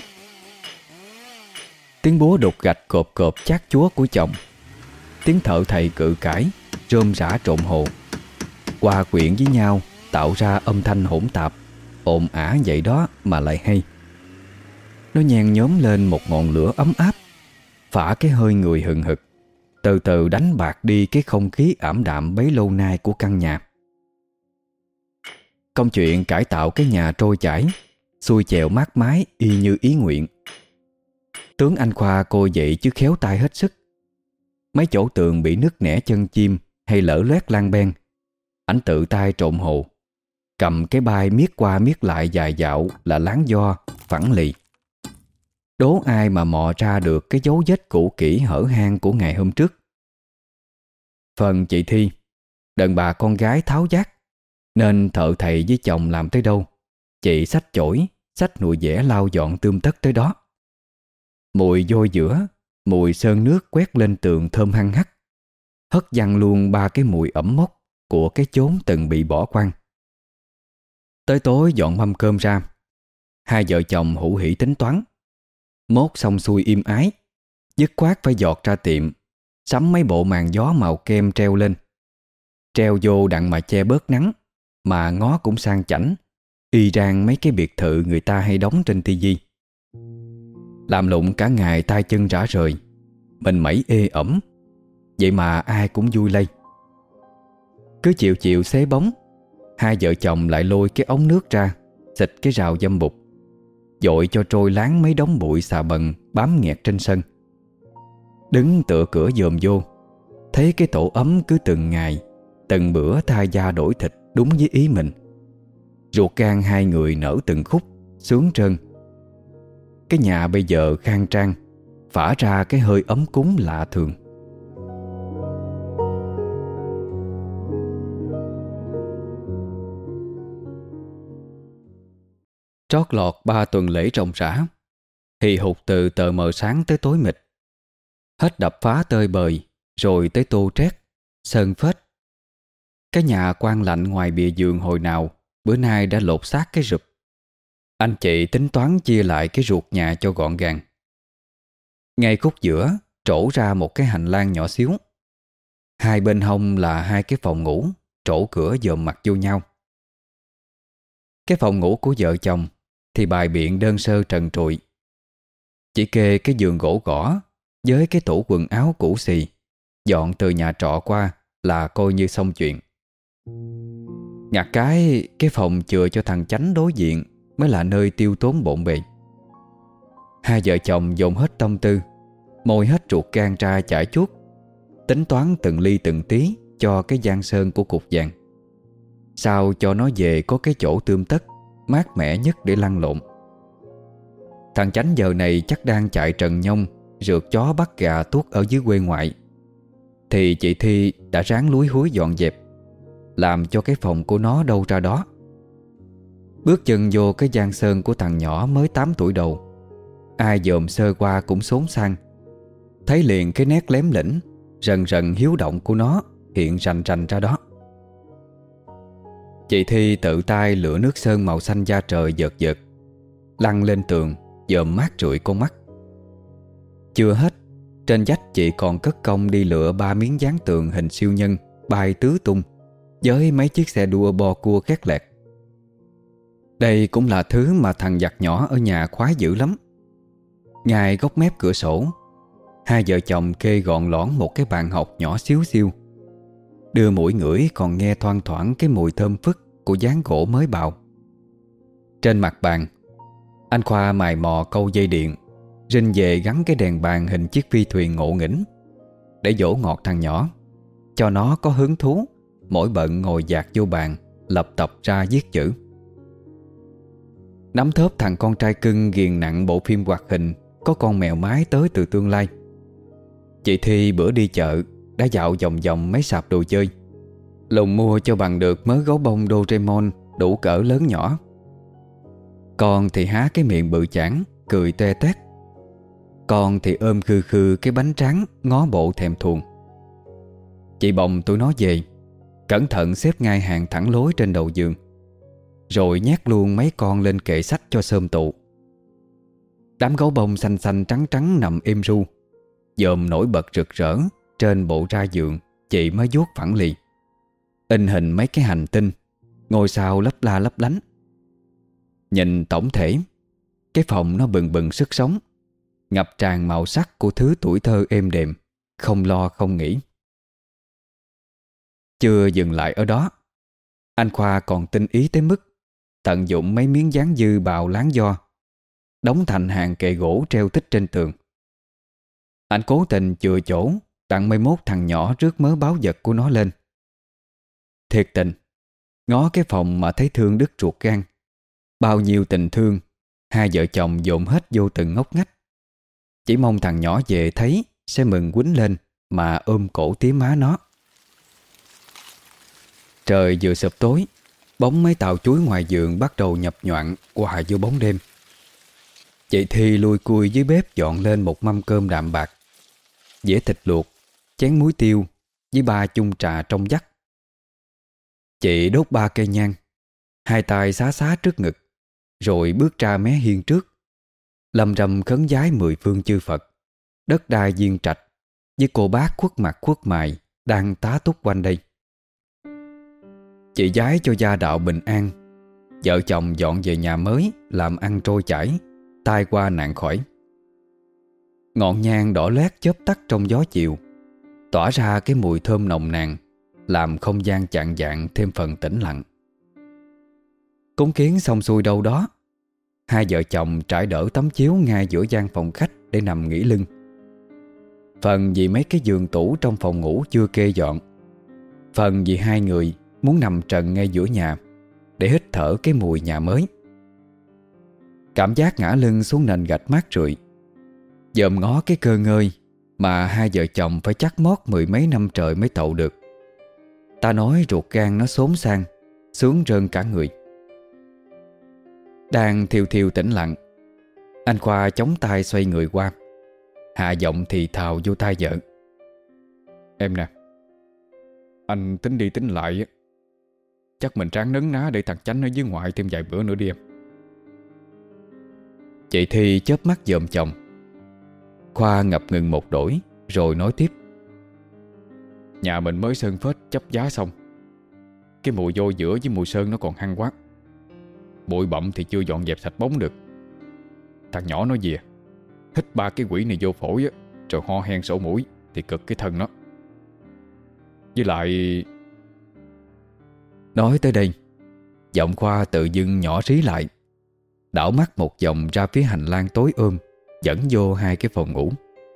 Tiếng búa đục gạch cộp cộp chát chúa của chồng, tiếng thợ thầy cự cãi rôm rã trộn hồ, hòa quyện với nhau tạo ra âm thanh hỗn tạp, ồn ả vậy đó mà lại hay. Nó nhen nhóm lên một ngọn lửa ấm áp, phả cái hơi người hừng hực, từ từ đánh bạc đi cái không khí ảm đạm bấy lâu nay của căn nhà. Công chuyện cải tạo cái nhà trôi chảy, xuôi chèo mát mái y như ý nguyện. Tướng anh Khoa coi vậy chứ khéo tay hết sức. Mấy chỗ tường bị nứt nẻ chân chim hay lở loét lang ben, ảnh tự tay trộn hồ, cầm cái bay miết qua miết lại dài dạo là láng do, phẳng lì. Đố ai mà mò ra được cái dấu vết cũ kỹ hở hang của ngày hôm trước. Phần chị Thi, đàn bà con gái tháo vát, nên thợ thầy với chồng làm tới đâu, chị xách chổi, xách nồi dẻ lau dọn tươm tất tới đó. Mùi vôi giữa, mùi sơn nước quét lên tường thơm hăng hắc, hất văng luôn ba cái mùi ẩm mốc của cái chốn từng bị bỏ quang. Tới tối dọn mâm cơm ra, hai vợ chồng hữu hỉ tính toán. Mốt xong xuôi im ái, dứt khoát phải giọt ra tiệm, sắm mấy bộ màn gió màu kem treo lên. Treo vô đặng mà che bớt nắng, mà ngó cũng sang chảnh, y rang mấy cái biệt thự người ta hay đóng trên tivi. Làm lụng cả ngày tay chân rã rời, mình mẩy ê ẩm, vậy mà ai cũng vui lây. Cứ chiều chiều xế bóng, hai vợ chồng lại lôi cái ống nước ra, xịt cái rào dâm bụt, dội cho trôi láng mấy đống bụi xà bần bám nghẹt trên sân. Đứng tựa cửa dòm vô, thấy cái tổ ấm cứ từng ngày, từng bữa thay da đổi thịt đúng với ý mình. Ruột gan hai người nở từng khúc, sướng trơn. Cái nhà bây giờ khang trang, phả ra cái hơi ấm cúng lạ thường. Trót lọt 3 tuần lễ ròng rã, hì hục từ tờ mờ sáng tới tối mịt. Hết đập phá tơi bời, rồi tới tô trét, sơn phết. Cái nhà quan lạnh ngoài bìa giường hồi nào bữa nay đã lột xác cái rụp. Anh chị tính toán chia lại cái ruột nhà cho gọn gàng. Ngay khúc giữa trổ ra một cái hành lang nhỏ xíu. Hai bên hông là 2 cái phòng ngủ, trổ cửa dòm mặt vô nhau. Cái phòng ngủ của vợ chồng thì bày biện đơn sơ trần trụi. Chỉ kê cái giường gỗ gõ với cái tủ quần áo cũ xì, dọn từ nhà trọ qua là coi như xong chuyện. Ngặt cái phòng chừa cho thằng Chánh đối diện mới là nơi tiêu tốn bộn bề. Hai vợ chồng dồn hết tâm tư, môi hết ruột gan ra chải chuốt, tính toán từng ly từng tí cho cái giang sơn của cục vàng, sao cho nó về có cái chỗ tươm tất mát mẻ nhất để lăn lộn. Thằng Chánh giờ này chắc đang chạy trần nhông, rượt chó bắt gà tuốt ở dưới quê ngoại, thì chị Thi đã ráng lúi húi dọn dẹp, làm cho cái phòng của nó đâu ra đó. Bước chân vô cái giang sơn của thằng nhỏ mới 8 tuổi đầu, ai dòm sơ qua cũng xốn sang, thấy liền cái nét lém lĩnh, rần rần hiếu động của nó hiện rành rành ra đó. Chị Thi tự tay lựa nước sơn màu xanh da trời dợt dợt, lăn lên tường dòm mát rượi con mắt. Chưa hết, trên vách chị còn cất công đi lựa 3 miếng dán tường hình siêu nhân bay tứ tung, với mấy chiếc xe đua bo cua khét lẹt. Đây cũng là thứ mà thằng giặt nhỏ ở nhà khoái dữ lắm. Ngay góc mép cửa sổ, hai vợ chồng kê gọn lõn một cái bàn học nhỏ xíu xiu. Đưa mũi ngửi còn nghe thoang thoảng cái mùi thơm phức của dán gỗ mới bào. Trên mặt bàn, anh Khoa mài mò câu dây điện, rinh về gắn cái đèn bàn hình chiếc phi thuyền ngộ nghĩnh, để dỗ ngọt thằng nhỏ, cho nó có hứng thú mỗi bận ngồi dạt vô bàn lập tập ra viết chữ. Nắm thớp thằng con trai cưng ghiền nặng bộ phim hoạt hình có con mèo mái tới từ tương lai. Chị Thi bữa đi chợ đã dạo vòng vòng mấy sạp đồ chơi, lùng mua cho bằng được mớ gấu bông Doraemon đủ cỡ lớn nhỏ. Con thì há cái miệng bự chảng cười toe toét. Con thì ôm khư khư cái bánh tráng ngó bộ thèm thuồng. Chị bồng tụi nó về, cẩn thận xếp ngay hàng thẳng lối trên đầu giường, rồi nhét luôn mấy con lên kệ sách cho xôm tụ. Đám gấu bông xanh xanh trắng trắng nằm êm ru, dòm nổi bật rực rỡ trên bộ ra giường. Chị mới vuốt phẳng lì, in hình mấy cái hành tinh, ngôi sao lấp la lấp lánh. Nhìn tổng thể, cái phòng nó bừng bừng sức sống, ngập tràn màu sắc của thứ tuổi thơ êm đềm, không lo không nghĩ. Chưa dừng lại ở đó, anh Khoa còn tinh ý tới mức tận dụng mấy miếng dán dư bào láng do, đóng thành hàng kệ gỗ treo tích trên tường. Anh cố tình chừa chỗ tặng 21 thằng nhỏ rước mớ báo vật của nó lên. Thiệt tình, ngó cái phòng mà thấy thương đứt ruột gan. Bao nhiêu tình thương, hai vợ chồng dồn hết vô từng ngóc ngách. Chỉ mong thằng nhỏ về thấy sẽ mừng quýnh lên mà ôm cổ tía má nó. Trời vừa sụp tối, bóng mấy tàu chuối ngoài vườn bắt đầu nhập nhoạng hòa vô bóng đêm. Chị Thi lui cui dưới bếp dọn lên một mâm cơm đạm bạc, dĩa thịt luộc, chén muối tiêu với 3 chung trà trong vắt. Chị đốt 3 cây nhang, hai tay xá xá trước ngực, rồi bước ra mé hiên trước, lầm rầm khấn vái 10 phương chư Phật, đất đai viên trạch với cô bác khuất mặt khuất mày đang tá túc quanh đây. Chị vái cho gia đạo bình an, vợ chồng dọn về nhà mới làm ăn trôi chảy, tai qua nạn khỏi. Ngọn nhang đỏ loét chớp tắt trong gió chiều, tỏa ra cái mùi thơm nồng nàn, làm không gian chạng vạng thêm phần tĩnh lặng. Cúng kiến xong xuôi đâu đó, hai vợ chồng trải đỡ tấm chiếu ngay giữa gian phòng khách để nằm nghỉ lưng. Phần vì mấy cái giường tủ trong phòng ngủ chưa kê dọn, phần vì hai người muốn nằm trần ngay giữa nhà để hít thở cái mùi nhà mới. Cảm giác ngã lưng xuống nền gạch mát rượi, dòm ngó cái cơ ngơi mà hai vợ chồng phải chắc mót 10 mấy năm trời mới tậu được. Ta nói ruột gan nó xốn sang, sướng rơn cả người. Đang thiêu thiêu tĩnh lặng, anh Khoa chống tay xoay người qua, hạ giọng thì thào vô tai vợ. Em nè, anh tính đi tính lại á, chắc mình ráng nấn ná để thằng Chánh ở dưới ngoại thêm vài bữa nữa đi em. Chị Thi chớp mắt dòm chồng. Khoa ngập ngừng một đổi rồi nói tiếp. Nhà mình mới sơn phết chấp giá xong, cái mùi vôi giữa với mùi sơn nó còn hăng quá. Bụi bặm thì chưa dọn dẹp sạch bóng được. Thằng nhỏ nó về hít 3 cái quỷ này vô phổi á, rồi ho hen sổ mũi thì cực cái thân nó. Với lại... Nói tới đây, giọng Khoa tự dưng nhỏ rí lại, đảo mắt một vòng ra phía hành lang tối dẫn vô 2 cái phòng ngủ.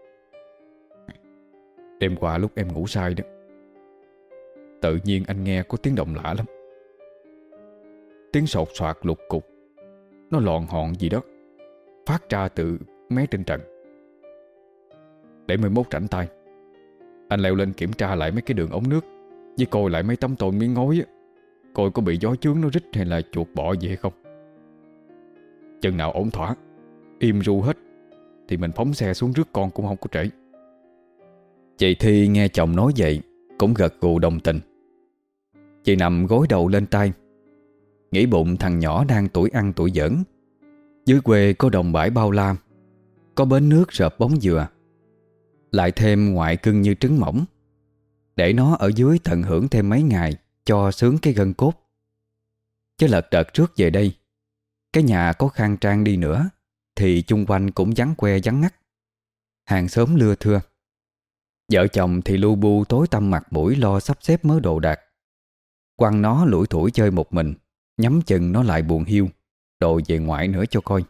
Đêm qua lúc em ngủ say đó, tự nhiên anh nghe có tiếng động lạ lắm. Tiếng sột soạt lục cục, nó lòn hòn gì đó, phát ra từ mé trên trần. Để mai mốt rảnh tay, anh leo lên kiểm tra lại mấy cái đường ống nước, với coi lại mấy tấm tôn miếng ngói á, coi có bị gió chướng nó rít hay là chuột bọ gì hay không. Chừng nào ổn thỏa, im ru hết, thì mình phóng xe xuống rước con cũng không có trễ. Chị Thi nghe chồng nói vậy cũng gật gù đồng tình. Chị nằm gối đầu lên tay, nghĩ bụng thằng nhỏ đang tuổi ăn tuổi giỡn. Dưới quê có đồng bãi bao la, có bến nước rợp bóng dừa, lại thêm ngoại cưng như trứng mỏng, để nó ở dưới tận hưởng thêm mấy ngày cho sướng cái gân cốt. Chứ lật đật trước về đây, cái nhà có khang trang đi nữa thì chung quanh cũng vắng que vắng ngắt, hàng xóm lưa thưa. Vợ chồng thì lu bu tối tăm mặt mũi lo sắp xếp mớ đồ đạc. Quăng nó lủi thủi chơi một mình, nhắm chừng nó lại buồn hiu, đồ về ngoại nữa cho coi.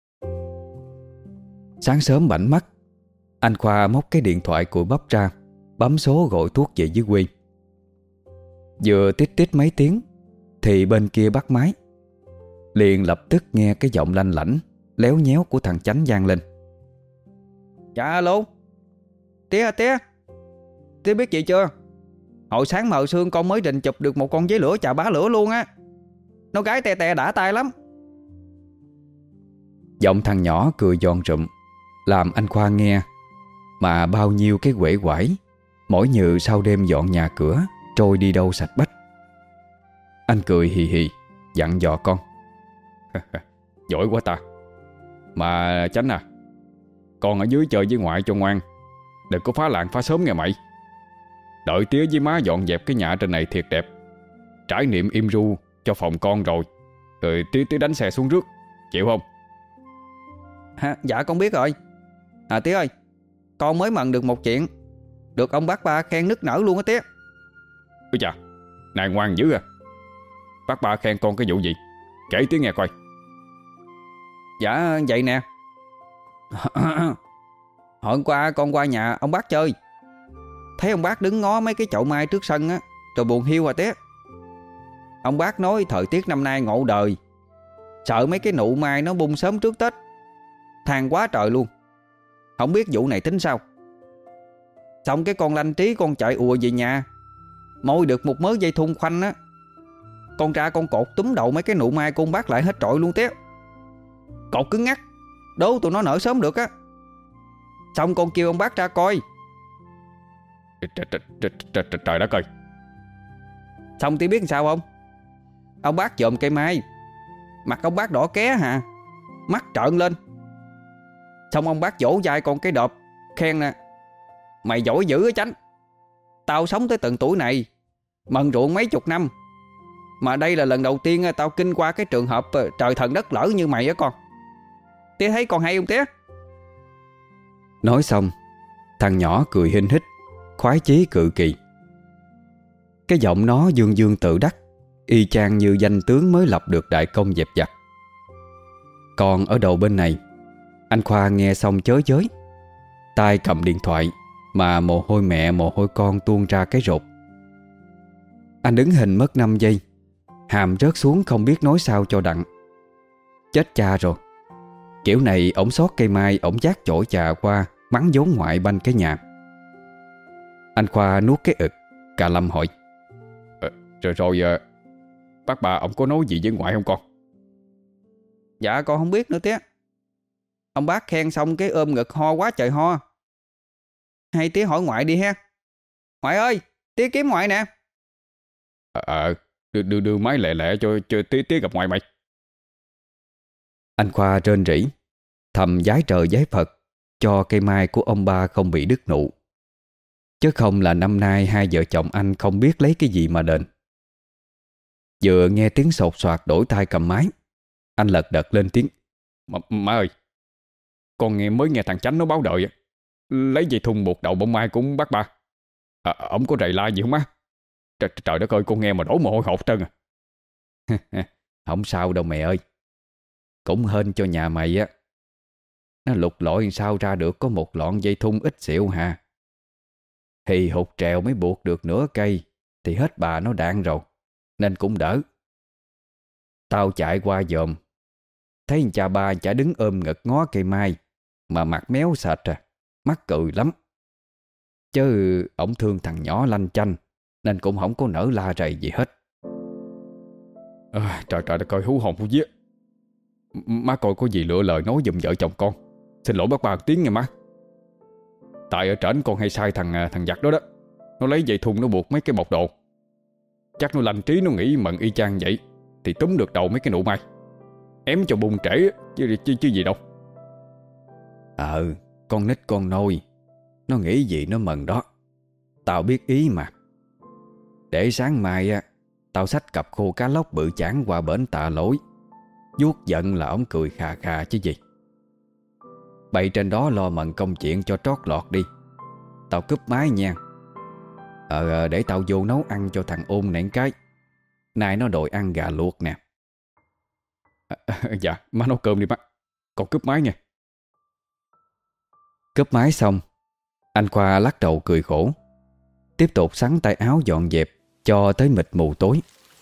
Sáng sớm bảnh mắt, anh Khoa móc cái điện thoại cùi bắp ra, bấm số gọi thuốc về dưới quê. Vừa tít tít mấy tiếng thì bên kia bắt máy. Liền lập tức nghe cái giọng lanh lảnh léo nhéo của thằng Chánh vang lên. Dạ alo. Tía biết gì chưa? Hồi sáng mờ sương con mới định chụp được một con dế lửa chà bá lửa luôn á. Nó gái tè tè đã tay lắm. Giọng thằng nhỏ cười giòn rụm làm anh Khoa nghe mà bao nhiêu cái uể oải, mỗi như sau đêm dọn nhà cửa trôi đi đâu sạch bách. Anh cười hì hì dặn dò con. Giỏi quá ta. Mà Chánh à, con ở dưới chơi với ngoại cho ngoan, đừng có phá làng phá xóm nghe mày. Đợi tía với má dọn dẹp cái nhà trên này thiệt đẹp, trải nghiệm im ru cho phòng con rồi tía đánh xe xuống rước, chịu không? Dạ con biết rồi. Tía ơi, con mới mần được một chuyện, được ông bác ba khen nức nở luôn á tía. Ôi chà, này ngoan dữ à. Bác ba khen con cái vụ gì? Kể tía nghe coi. Dạ vậy nè. Hôm qua con qua nhà ông bác chơi, thấy ông bác đứng ngó mấy cái chậu mai trước sân á, rồi buồn hiu à tía. Ông bác nói thời tiết năm nay ngộ đời, sợ mấy cái nụ mai nó bung sớm trước Tết, than quá trời luôn. Không biết vụ này tính sao. Xong cái con lanh trí con chạy ùa về nhà, môi được một mớ dây thun khoanh á, con ra con cột túm đầu mấy cái nụ mai của ông bác lại hết trọi luôn tía. Cột cứng ngắc, đố tụi nó nở sớm được á. Xong con kêu ông bác ra coi. Trời đất ơi. Xong tí biết sao không? Ông bác dòm cây mai, mặt ông bác đỏ ké hả, mắt trợn lên. Xong ông bác vỗ vai con cái đợp, khen nè: mày giỏi dữ á Chánh, tao sống tới tận tuổi này, mần ruộng mấy chục năm, mà đây là lần đầu tiên tao kinh qua cái trường hợp trời thần đất lỡ như mày á con. Tía thấy con hay không tía? Nói xong, thằng nhỏ cười hinh hít, khoái chí cự kỳ. Cái giọng nó dương dương tự đắc, y chang như danh tướng mới lập được đại công dẹp giặc. Còn ở đầu bên này, anh Khoa nghe xong chới chới, tay cầm điện thoại mà mồ hôi mẹ mồ hôi con tuôn ra cái rột. Anh đứng hình mất 5 giây, hàm rớt xuống không biết nói sao cho đặng. Chết cha rồi. Kiểu này ổng xót cây mai, ổng dát chổi chà qua mắng vốn ngoại banh cái nhà. Anh Khoa nuốt cái ực, cà lâm hỏi: Rồi bác bà ổng có nói gì với ngoại không con? Dạ con không biết nữa tía. Ông bác khen xong cái ôm ngực ho quá trời ho. Hay tía hỏi ngoại đi ha. Ngoại ơi, tía kiếm ngoại nè. Đưa máy lẹ lẹ cho tía gặp ngoại mày. Anh Khoa rên rỉ, thầm vái trời vái Phật cho cây mai của ông ba không bị đứt nụ. Chứ không là năm nay hai vợ chồng anh không biết lấy cái gì mà đền. Vừa nghe tiếng sột soạt đổi tay cầm máy, anh lật đật lên tiếng. Má ơi, con mới nghe thằng Chánh nó báo đợi lấy dây thun buộc đầu bông mai của bác ba. Ổng có rầy la gì không má? Trời đất ơi, con nghe mà đổ mồ hôi hột trơn à. Không sao đâu mẹ ơi. Cũng hên cho nhà mày á. Nó lục lọi sao ra được có một lọn dây thun ít xịu hà. Hì hụt trèo mới buộc được nửa cây thì hết bà nó đạn rồi, nên cũng đỡ. Tao chạy qua dòm, thấy anh cha ba chả đứng ôm ngực ngó cây mai mà mặt méo sệt à, mắc cười lắm. Chứ ổng thương thằng nhỏ lanh chanh nên cũng không có nỡ la rầy gì hết. Trời đất ơi, hú hồn hú vía. Má coi có gì lựa lời nói giùm vợ chồng con. Xin lỗi bác ba một tiếng nha má. Tại ở trển con hay sai thằng giặc đó đó. Nó lấy dây thun nó buộc mấy cái bọc đồ. Chắc nó lành trí, nó nghĩ mận y chang vậy thì túm được đầu mấy cái nụ mai, ém cho bung trễ chứ gì đâu. Con nít con nôi, nó nghĩ gì nó mần đó. Tao biết ý mà. Để sáng mai á, tao xách cặp khô cá lóc bự chảng qua bển tạ lỗi, vuốt giận là ổng cười khà khà chứ gì. Bày trên đó lo mần công chuyện cho trót lọt đi. Tao cúp máy nha. Để tao vô nấu ăn cho thằng ôn này cái. Nay nó đòi ăn gà luộc nè. Dạ, má nấu cơm đi má. Con cúp máy nha. Cúp máy xong, anh Khoa lắc đầu cười khổ, tiếp tục xắn tay áo dọn dẹp cho tới mịt mù tối.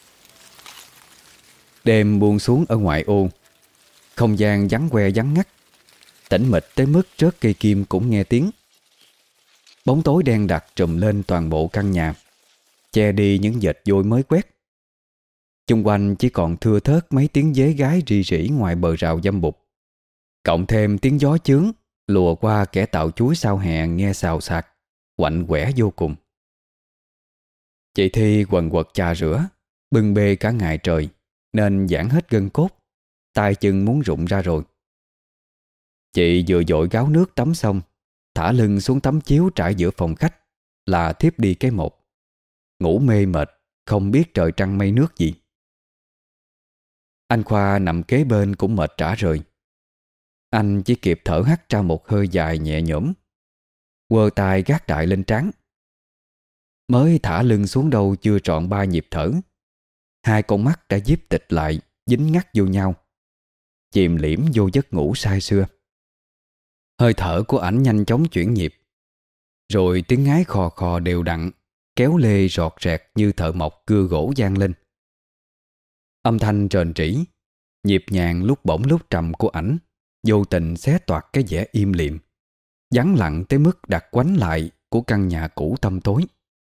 Đêm buông xuống ở ngoại ô, không gian vắng que vắng ngắt, tĩnh mịch tới mức rớt cây kim cũng nghe tiếng. Bóng tối đen đặc trùm lên toàn bộ căn nhà, che đi những vệt vôi mới quét. Chung quanh chỉ còn thưa thớt mấy tiếng dế gái rì rỉ ngoài bờ rào dâm bụt, cộng thêm tiếng gió chướng lùa qua kẻ tạo chuối sau hè nghe xào xạc, quạnh quẻ vô cùng. Chị Thi quần quật chà rửa, bưng bê cả ngày trời nên giãn hết gân cốt, tay chân muốn rụng ra rồi. Chị vừa dội gáo nước tắm xong, thả lưng xuống tấm chiếu trải giữa phòng khách là thiếp đi cái một. Ngủ mê mệt, không biết trời trăng mây nước gì. Anh Khoa nằm kế bên cũng mệt rã rời. Anh chỉ kịp thở hắt ra một hơi dài nhẹ nhõm, quơ tay gác đại lên trán. Mới thả lưng xuống đâu chưa trọn 3 nhịp thở, hai con mắt đã díp tịt lại, dính ngắt vô nhau, chìm liễm vô giấc ngủ say sưa. Hơi thở của ảnh nhanh chóng chuyển nhịp, rồi tiếng ngái khò khò đều đặn kéo lê rọt rẹt như thợ mộc cưa gỗ vang lên. Âm thanh rền rĩ, nhịp nhàng lúc bổng lúc trầm của ảnh vô tình xé toạc cái vẻ im lìm, vắng lặng tới mức đặc quánh lại của căn nhà cũ tăm tối.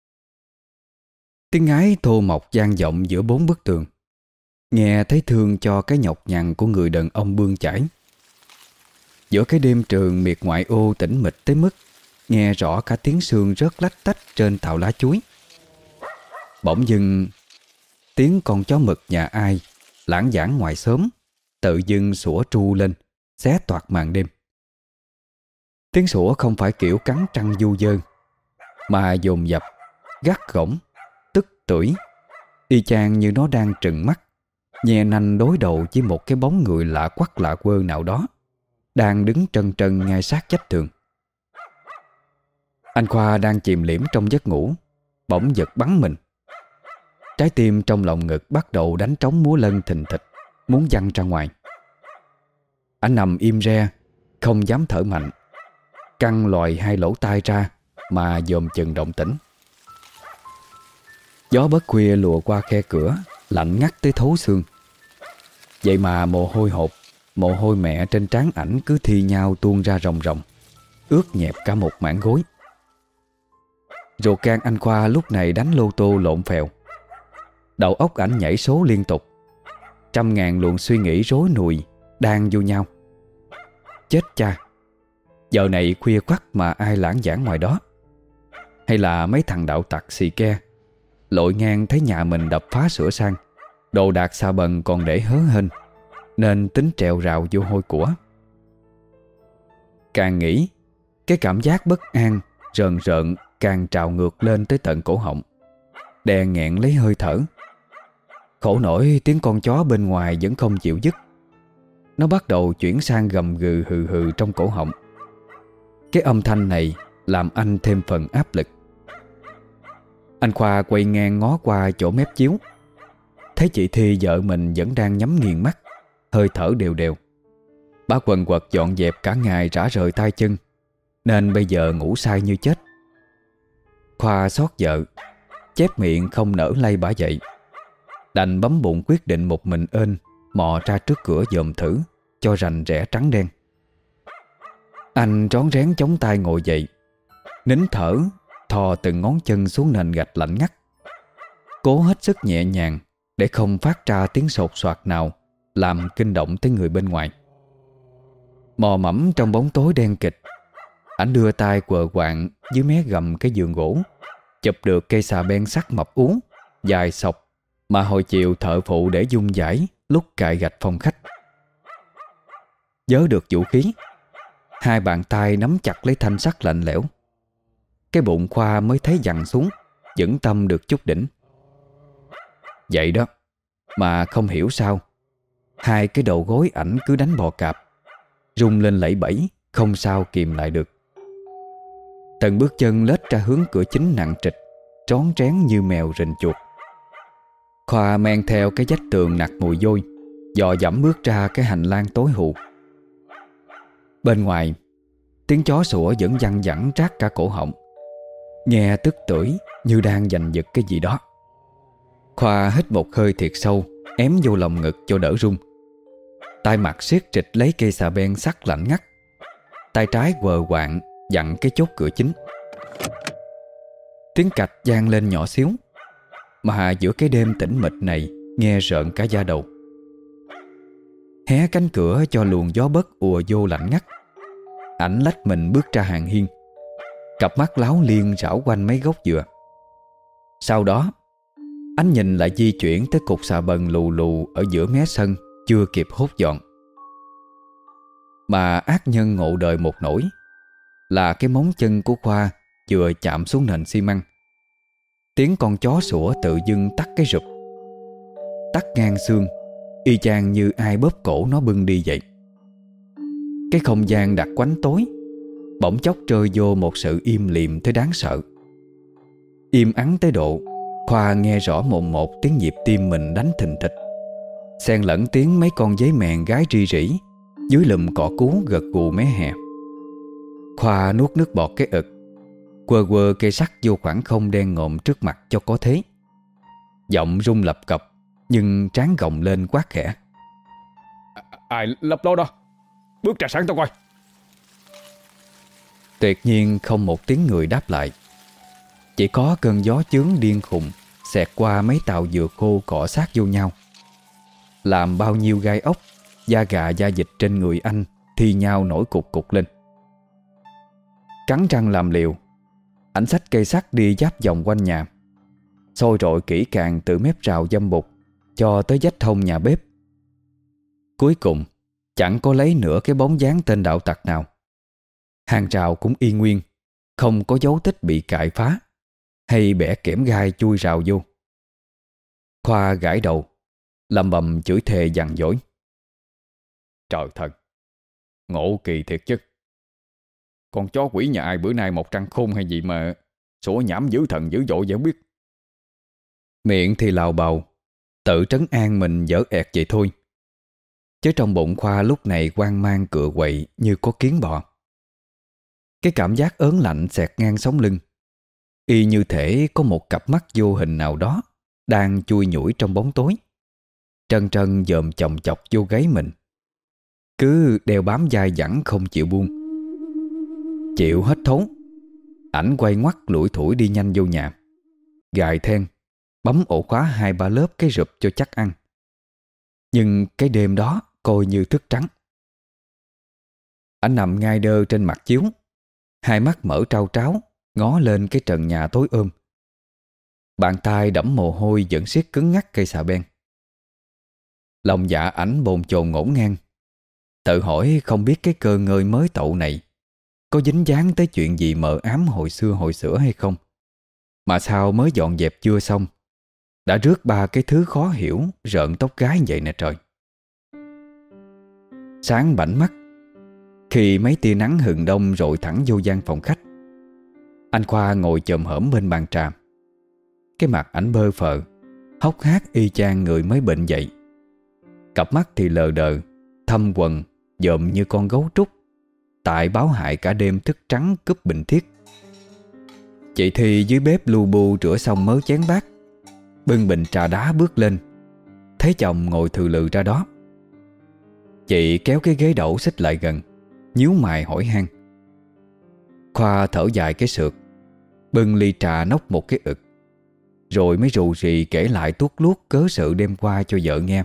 Tiếng ngái thô mộc vang vọng giữa 4 bức tường, nghe thấy thương cho cái nhọc nhằn của người đàn ông bươn chải. Giữa cái đêm trường miệt ngoại ô tĩnh mịch tới mức nghe rõ cả tiếng sương rớt lách tách trên tàu lá chuối. Bỗng dưng tiếng con chó mực nhà ai lãng vảng ngoài xóm tự dưng sủa tru lên, xé toạc màn đêm. Tiếng sủa không phải kiểu cắn trăng du dơ, mà dồn dập, gắt gỏng, tức tưởi, y chang như nó đang trừng mắt nhe nanh đối đầu với một cái bóng người lạ quắc lạ quơ nào đó đang đứng trân trân ngay sát vách tường. Anh Khoa đang chìm liễm trong giấc ngủ, bỗng giật bắn mình. Trái tim trong lòng ngực bắt đầu đánh trống múa lân thình thịch, muốn văng ra ngoài. Anh nằm im re, không dám thở mạnh, căng lòi hai lỗ tai ra mà dòm chừng động tĩnh. Gió bất khuya lùa qua khe cửa, lạnh ngắt tới thấu xương. Vậy mà mồ hôi hột, mồ hôi mẹ trên trán ảnh cứ thi nhau tuôn ra ròng ròng, ướt nhẹp cả một mảng gối. Ruột gan anh Khoa lúc này đánh lô tô lộn phèo. Đầu óc ảnh nhảy số liên tục, trăm ngàn luồng suy nghĩ rối nùi đan vô nhau. Chết cha, giờ này khuya khoắt mà ai lãng vãng ngoài đó? Hay là mấy thằng đạo tặc xì ke lội ngang thấy nhà mình đập phá sửa sang, đồ đạc xà bần còn để hớ hênh, nên tính trèo rào vô hôi của. Càng nghĩ, cái cảm giác bất an rờn rợn càng trào ngược lên tới tận cổ họng, đè nghẹn lấy hơi thở. Khổ nổi tiếng con chó bên ngoài vẫn không chịu dứt. Nó bắt đầu chuyển sang gầm gừ hừ hừ trong cổ họng. Cái âm thanh này làm anh thêm phần áp lực. Anh Khoa quay ngang ngó qua chỗ mép chiếu, thấy chị Thi vợ mình vẫn đang nhắm nghiền mắt, hơi thở đều đều. Bà quần quật dọn dẹp cả ngày rã rời tay chân, nên bây giờ ngủ say như chết. Khoa xót vợ, chép miệng không nỡ lay bả dậy, đành bấm bụng quyết định một mình ên mò ra trước cửa dòm thử cho rành rẽ trắng đen. Anh rón rén chống tay ngồi dậy, nín thở, thò từng ngón chân xuống nền gạch lạnh ngắt, cố hết sức nhẹ nhàng để không phát ra tiếng sột soạt nào làm kinh động tới người bên ngoài. Mò mẫm trong bóng tối đen kịch, anh đưa tay quờ quạng dưới mé gầm cái giường gỗ, chụp được cây xà beng sắt mập ú dài sọc mà hồi chiều thợ phụ để dung giải lúc cài gạch phòng khách. Vớ được vũ khí, hai bàn tay nắm chặt lấy thanh sắt lạnh lẽo. Cái bụng Khoa mới thấy dằn xuống, vững tâm được chút đỉnh. Vậy đó, mà không hiểu sao hai cái đầu gối ảnh cứ đánh bò cạp, rung lên lẫy bẫy, không sao kìm lại được. Từng bước chân lết ra hướng cửa chính nặng trịch, trón trén như mèo rình chuột. Khoa men theo cái vách tường nặc mùi vôi, dò dẫm bước ra cái hành lang tối hù. Bên ngoài, tiếng chó sủa vẫn văng vẳng rát cả cổ họng, nghe tức tưởi như đang giành giật cái gì đó. Khoa hít một hơi thiệt sâu, ém vô lòng ngực cho đỡ run. Tay mặt siết trịch lấy cây xà beng sắt lạnh ngắt, tay trái quờ quạng dặn cái chốt cửa chính. Tiếng cạch vang lên nhỏ xíu, mà giữa cái đêm tĩnh mịch này nghe rợn cả da đầu. Hé cánh cửa cho luồng gió bấc ùa vô lạnh ngắt, ảnh lách mình bước ra hàng hiên, cặp mắt láo liên rảo quanh mấy gốc dừa. Sau đó anh nhìn lại di chuyển tới cục xà bần lù lù ở giữa mé sân chưa kịp hốt dọn. Mà ác nhân ngộ đời một nỗi là cái móng chân của Khoa vừa chạm xuống nền xi măng, tiếng con chó sủa tự dưng tắt cái rụp, tắt ngang xương, y chang như ai bóp cổ nó bưng đi vậy. Cái không gian đặc quánh tối bỗng chốc rơi vô một sự im lìm tới đáng sợ. Im ắng tới độ Khoa nghe rõ mồn một tiếng nhịp tim mình đánh thình thịch, xen lẫn tiếng mấy con dế mèn gái ri rỉ dưới lùm cỏ cú gật gù mé hè. Khoa nuốt nước bọt cái ực, quơ quơ cây sắt vô khoảng không đen ngòm trước mặt cho có thế. Giọng rung lập cập, nhưng trán gồng lên quát khẽ: Ai lấp ló đó? Bước ra sáng tao coi. Tuyệt nhiên không một tiếng người đáp lại. Chỉ có cơn gió chướng điên khùng xẹt qua mấy tàu dừa khô cọ sát vô nhau, làm bao nhiêu gai ốc, da gà da vịt trên người anh thi nhau nổi cục cục lên. Cắn răng làm liều, ảnh xách cây sắt đi giáp vòng quanh nhà, xôi rọi kỹ càng từ mép rào dâm bụt cho tới vách thông nhà bếp. Cuối cùng chẳng có lấy nửa cái bóng dáng tên đạo tặc nào. Hàng rào cũng y nguyên, không có dấu tích bị cạy phá hay bẻ kẽm gai chui rào vô. Khoa gãi đầu, lầm bầm chửi thề dằn dỗi: Trời thật, ngộ kỳ thiệt chứ. Con chó quỷ nhà ai bữa nay một trăng khôn hay gì mà sủa nhảm dữ thần dữ dội vậy không biết. Miệng thì lào bào, tự trấn an mình dở ẹt vậy thôi, chứ trong bụng Khoa lúc này hoang mang cựa quậy như có kiến bò. Cái cảm giác ớn lạnh xẹt ngang sống lưng, y như thể có một cặp mắt vô hình nào đó đang chui nhủi trong bóng tối, trân trân dòm chồng chọc vô gáy mình, cứ đeo bám dai dẳng không chịu buông. Chịu hết thốn, ảnh quay ngoắt lủi thủi đi nhanh vô nhà, gài then, bấm ổ khóa 2-3 lớp cái rụp cho chắc ăn. Nhưng cái đêm đó coi như thức trắng. Anh nằm ngay đơ trên mặt chiếu, hai mắt mở trao tráo, ngó lên cái trần nhà tối ôm. Bàn tay đẫm mồ hôi vẫn siết cứng ngắc cây xà beng. Lòng dạ ảnh bồn chồn ngổn ngang, tự hỏi không biết cái cơ ngơi mới tậu này có dính dáng tới chuyện gì mờ ám hồi xưa hồi xửa hay không. Mà sao mới dọn dẹp chưa xong đã rước ba cái thứ khó hiểu rợn tóc gái vậy nè trời. Sáng bảnh mắt khi mấy tia nắng hừng đông rọi thẳng vô gian phòng khách. Anh Khoa ngồi chồm hổm bên bàn trà, cái mặt ảnh bơ phờ, hốc hác y chang người mới bệnh dậy. Cặp mắt thì lờ đờ, thâm quầng, dợm như con gấu trúc tại báo hại cả đêm thức trắng cúp bình thiết. Chị Thi dưới bếp lu bu rửa xong mớ chén bát, bưng bình trà đá bước lên, thấy chồng ngồi thừ lừ ra đó. Chị kéo cái ghế đẩu xích lại gần, nhíu mày hỏi han. Khoa thở dài cái sượt, bưng ly trà nốc một cái ực, rồi mới rù rì kể lại tuốt luốt cớ sự đêm qua cho vợ nghe.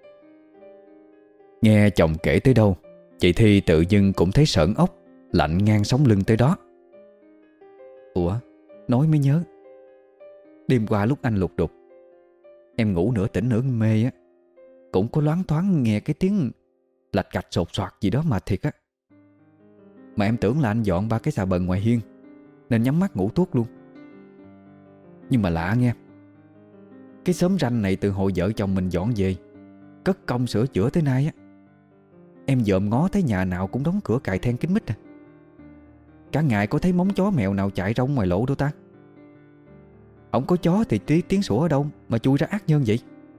Nghe chồng kể tới đâu, chị Thi tự dưng cũng thấy sởn ốc, lạnh ngang sống lưng tới đó. Ủa, nói mới nhớ, đêm qua lúc anh lục đục, em ngủ nửa tỉnh nửa mê á, cũng có loáng thoáng nghe cái tiếng lạch cạch sột soạt gì đó mà thiệt á. Mà em tưởng là anh dọn ba cái xà bần ngoài hiên nên nhắm mắt ngủ tuốt luôn. Nhưng mà lạ nghe, cái xóm ranh này từ hồi vợ chồng mình dọn về, cất công sửa chữa tới nay á, em dòm ngó thấy nhà nào cũng đóng cửa cài then kín mít à. Cả ngày có thấy móng chó mèo nào chạy rong ngoài lỗ đâu ta. Không có chó thì tiếng sủa ở đâu mà chui ra ác nhân vậy.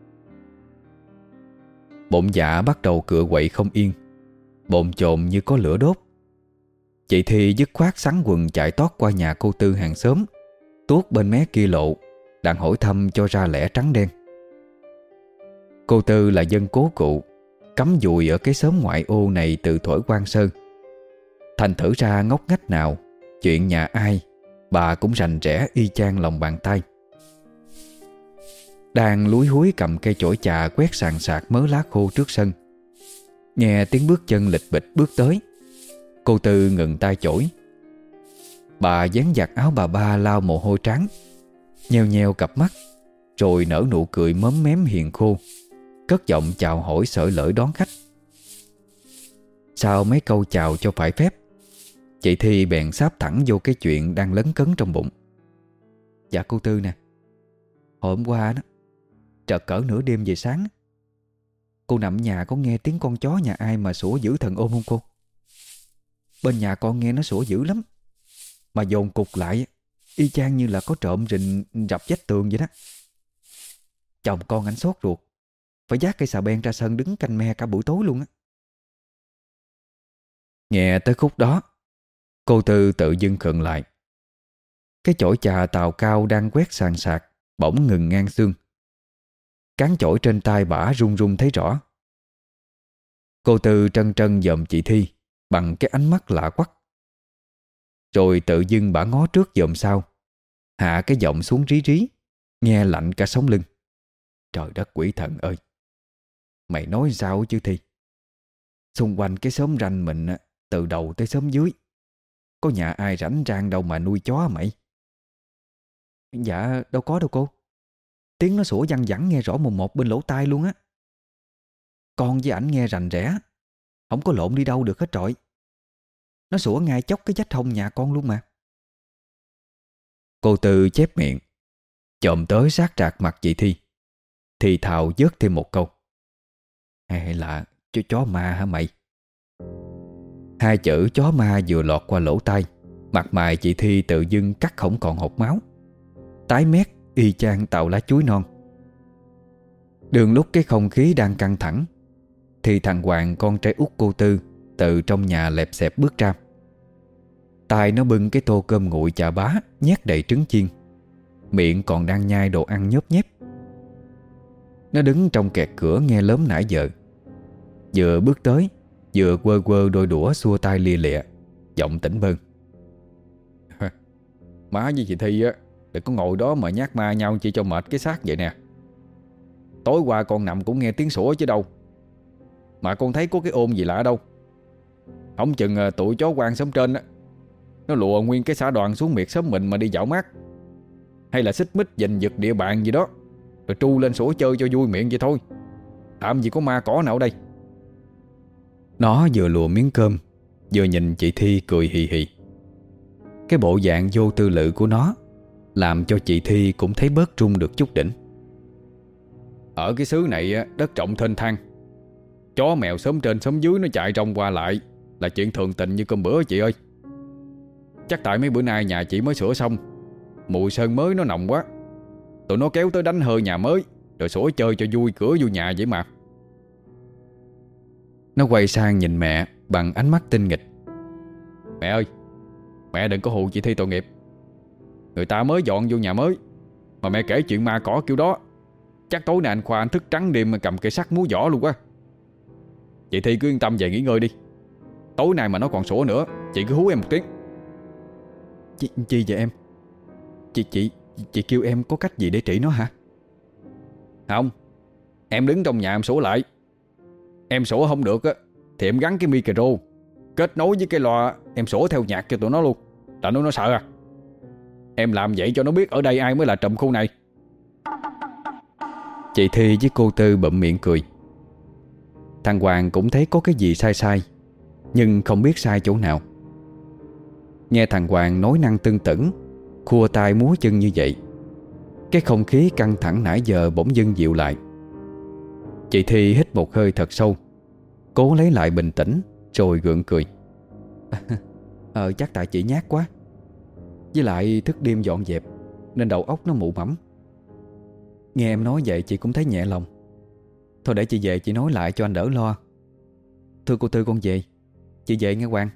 Bụng dạ bắt đầu cựa quậy không yên, bồn chồn như có lửa đốt. Chị Thi dứt khoát sắn quần chạy tót qua nhà cô Tư hàng xóm, tuốt bên mé kia lộ, đang hỏi thăm cho ra lẽ trắng đen. Cô Tư là dân cố cụ, cắm dùi ở cái xóm ngoại ô này từ thuở Quan Sơ. Thành thử ra ngóc ngách nào, chuyện nhà ai bà cũng rành rẽ y chang lòng bàn tay. Đang lúi húi cầm cây chổi chà quét sàn sạc mớ lá khô trước sân, nghe tiếng bước chân lịch bịch bước tới. Cô Tư ngừng tay chổi. Bà dán giặt áo bà ba lau mồ hôi trán, nheo nheo cặp mắt, rồi nở nụ cười móm mém hiền khô, cất giọng chào hỏi xởi lởi đón khách. Sau mấy câu chào cho phải phép, chị Thi bèn sáp thẳng vô cái chuyện đang lấn cấn trong bụng. Dạ cô Tư nè, hồi hôm qua đó, trợt cỡ nửa đêm về sáng, cô nằm nhà có nghe tiếng con chó nhà ai mà sủa dữ thần ôm không cô? Bên nhà con nghe nó sủa dữ lắm, mà dồn cục lại y chang như là có trộm rình rập vách tường vậy đó. Chồng con ảnh sốt ruột, phải vác cây xà beng ra sân đứng canh me cả buổi tối luôn á. Nghe tới khúc đó, cô Tư tự dưng khựng lại. Cái chổi chà tàu cao đang quét sàn sạc bỗng ngừng ngang xương. Cán chổi trên tay bả run run thấy rõ. Cô Tư trân trân dòm chị Thi bằng cái ánh mắt lạ quắc. Rồi tự dưng bả ngó trước dòm sau, hạ cái giọng xuống rí rí, nghe lạnh cả sống lưng. Trời đất quỷ thần ơi, mày nói sao chứ Thi? Xung quanh cái xóm ranh mình từ đầu tới xóm dưới, có nhà ai rảnh rang đâu mà nuôi chó mày? Dạ đâu có đâu cô, tiếng nó sủa văng vẳng nghe rõ mồm một bên lỗ tai luôn á. Con với ảnh nghe rành rẽ, không có lộn đi đâu được hết trọi. Nó sủa ngay chốc cái vách hông nhà con luôn mà. Cô Tư chép miệng, chồm tới sát trạc mặt chị Thi, thì thào vớt thêm một câu. Hay là chó ma hả mày? Hai chữ chó ma vừa lọt qua lỗ tai, mặt mày chị Thi tự dưng cắt không còn hột máu, tái mét y chang tàu lá chuối non. Đường lúc cái không khí đang căng thẳng, thì thằng Hoàng, con trai út cô Tư, từ trong nhà lẹp xẹp bước ra. Tay nó bưng cái tô cơm nguội chà bá nhét đầy trứng chiên, miệng còn đang nhai đồ ăn nhớp nhép. Nó đứng trong kẹt cửa nghe lớn nãy giờ, vừa bước tới vừa quơ quơ đôi đũa xua tay lia lịa, giọng tỉnh bơn. Má với chị Thi á, đừng có ngồi đó mà nhát ma nhau chỉ cho mệt cái xác vậy nè. Tối qua con nằm cũng nghe tiếng sủa chứ đâu. Mà con thấy có cái ôn gì lạ đâu. Không chừng tụi chó quan xóm trên á, nó lùa nguyên cái xã đoàn xuống miệt xóm mình mà đi dạo mát. Hay là xích mích giành giật địa bàn gì đó, rồi tru lên sủa chơi cho vui miệng vậy thôi. Làm gì có ma cỏ nào ở đây. Nó vừa lùa miếng cơm, vừa nhìn chị Thi cười hì hì. Cái bộ dạng vô tư lự của nó làm cho chị Thi cũng thấy bớt run được chút đỉnh. Ở cái xứ này đất rộng thênh thang, chó mèo xóm trên xóm dưới nó chạy rong qua lại là chuyện thường tình như cơm bữa chị ơi. Chắc tại mấy bữa nay nhà chị mới sửa xong, mùi sơn mới nó nồng quá, tụi nó kéo tới đánh hơi nhà mới, rồi sủa chơi cho vui cửa vô nhà vậy mà. Nó quay sang nhìn mẹ bằng ánh mắt tinh nghịch. Mẹ ơi, mẹ đừng có hù chị Thi tội nghiệp. Người ta mới dọn vô nhà mới mà mẹ kể chuyện ma cỏ kiểu đó, chắc tối nay anh Khoa anh thức trắng đêm mà cầm cây sắt múa võ luôn quá. Chị Thi cứ yên tâm về nghỉ ngơi đi. Tối nay mà nó còn sủa nữa, chị cứ hú em một tiếng. Chị và em Chị kêu em có cách gì để trị nó hả? Không, em đứng trong nhà em sủa lại. Em sủa không được á thì em gắn cái micro kết nối với cái loa, em sủa theo nhạc cho tụi nó luôn, là nó sợ à. Em làm vậy cho nó biết ở đây ai mới là trùm khu này. Chị Thi với cô Tư bậm miệng cười. Thằng Hoàng cũng thấy có cái gì sai sai, nhưng không biết sai chỗ nào. Nghe thằng Hoàng nói năng tưng tửng, khua tay múa chân như vậy, cái không khí căng thẳng nãy giờ bỗng dưng dịu lại. Chị Thi hít một hơi thật sâu, cố lấy lại bình tĩnh, rồi gượng cười. Chắc tại chị nhát quá, với lại thức đêm dọn dẹp nên đầu óc nó mụ mẫm. Nghe em nói vậy chị cũng thấy nhẹ lòng. Thôi để chị về chị nói lại cho anh đỡ lo. Thưa cô Tư, con về. Chị về nghe Hoàng.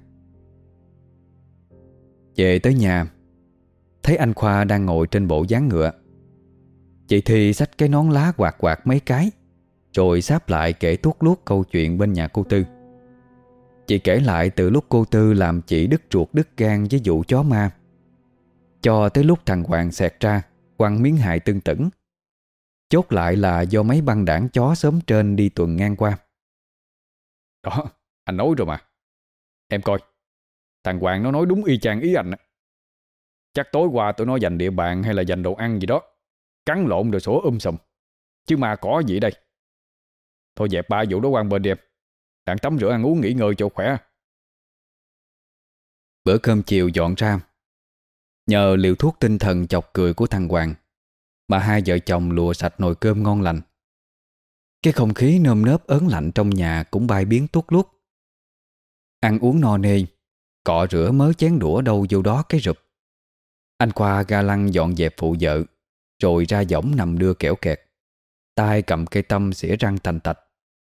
Về tới nhà, thấy anh Khoa đang ngồi trên bộ ván ngựa. Chị Thi xách cái nón lá quạt quạt mấy cái, rồi sáp lại kể tuốt luốt câu chuyện bên nhà cô Tư. Chị kể lại từ lúc cô Tư làm chị đứt ruột đứt gan với vụ chó ma, cho tới lúc thằng Hoàng xẹt ra quăng miếng hài tưng tửng, chốt lại là do mấy băng đảng chó xóm trên đi tuần ngang qua. Đó, anh nói rồi mà. Em coi, thằng Hoàng nó nói đúng y chang ý anh á. Chắc tối qua tụi nó giành địa bàn hay là giành đồ ăn gì đó, cắn lộn rồi sủa sùm. Chứ ma cỏ gì đây. Thôi dẹp ba vụ đó qua bên đi em. Đặng tắm rửa ăn uống nghỉ ngơi cho khỏe. Bữa cơm chiều dọn ra, nhờ liều thuốc tinh thần chọc cười của thằng Hoàng mà hai vợ chồng lùa sạch nồi cơm ngon lành. Cái không khí nơm nớp ớn lạnh trong nhà cũng bay biến tuốt luốt. Ăn uống no nê, cọ rửa mớ chén đũa đâu vô đó cái rụp. Anh Khoa ga lăng dọn dẹp phụ vợ, rồi ra võng nằm đưa kẻo kẹt, tay cầm cây tăm xỉa răng tành tạch.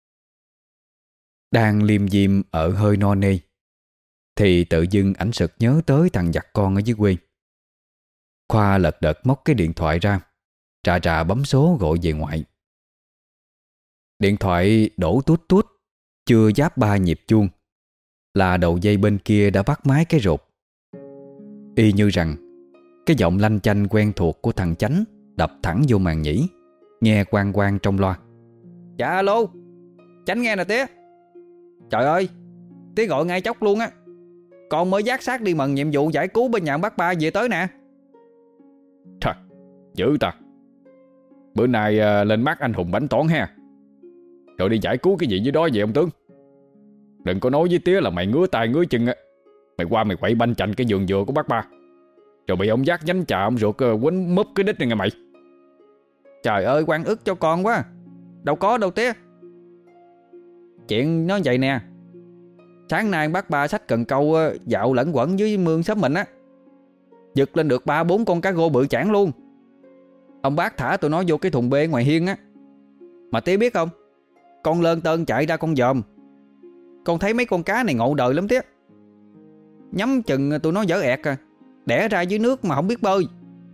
Đang liêm diêm ở hơi no nê thì tự dưng ảnh sực nhớ tới thằng giặc con ở dưới quê. Khoa lật đật móc cái điện thoại ra, rà rà bấm số gọi về ngoại. Điện thoại đổ tút tút, chưa giáp 3 nhịp chuông là đầu dây bên kia đã bắt máy cái rột. Y như rằng cái giọng lanh chanh quen thuộc của thằng Chánh đập thẳng vô màn nhĩ, nghe quang quang trong loa. Dạ alo, Chánh nghe nè tía. Trời ơi, tía gọi ngay chốc luôn á. Con mới dát xác đi mần nhiệm vụ giải cứu bên nhà bác Ba về tới nè. Trời, dữ ta. Bữa nay lên mắt anh hùng bánh toán ha. Rồi đi giải cứu cái gì dưới đó vậy ông tướng? Đừng có nói với tía là mày ngứa tay ngứa chân á. Mày qua mày quậy banh chành cái vườn dừa của bác Ba, rồi bị ông giác nhánh chà ông ruột quýnh múp cái đít này nghe mày. Trời ơi, quan ức cho con quá. Đâu có đâu tía. Chuyện nó vậy nè. Sáng nay bác Ba xách cần câu dạo lẫn quẩn dưới mương xóm mình á, giật lên được 3-4 con cá rô bự chảng luôn. Ông bác thả tụi nó vô cái thùng bê ngoài hiên á. Mà tía biết không, con lơn tơn chạy ra con dòm. Con thấy mấy con cá này ngộ đời lắm tía. Nhắm chừng tụi nó dở ẹt à, đẻ ra dưới nước mà không biết bơi.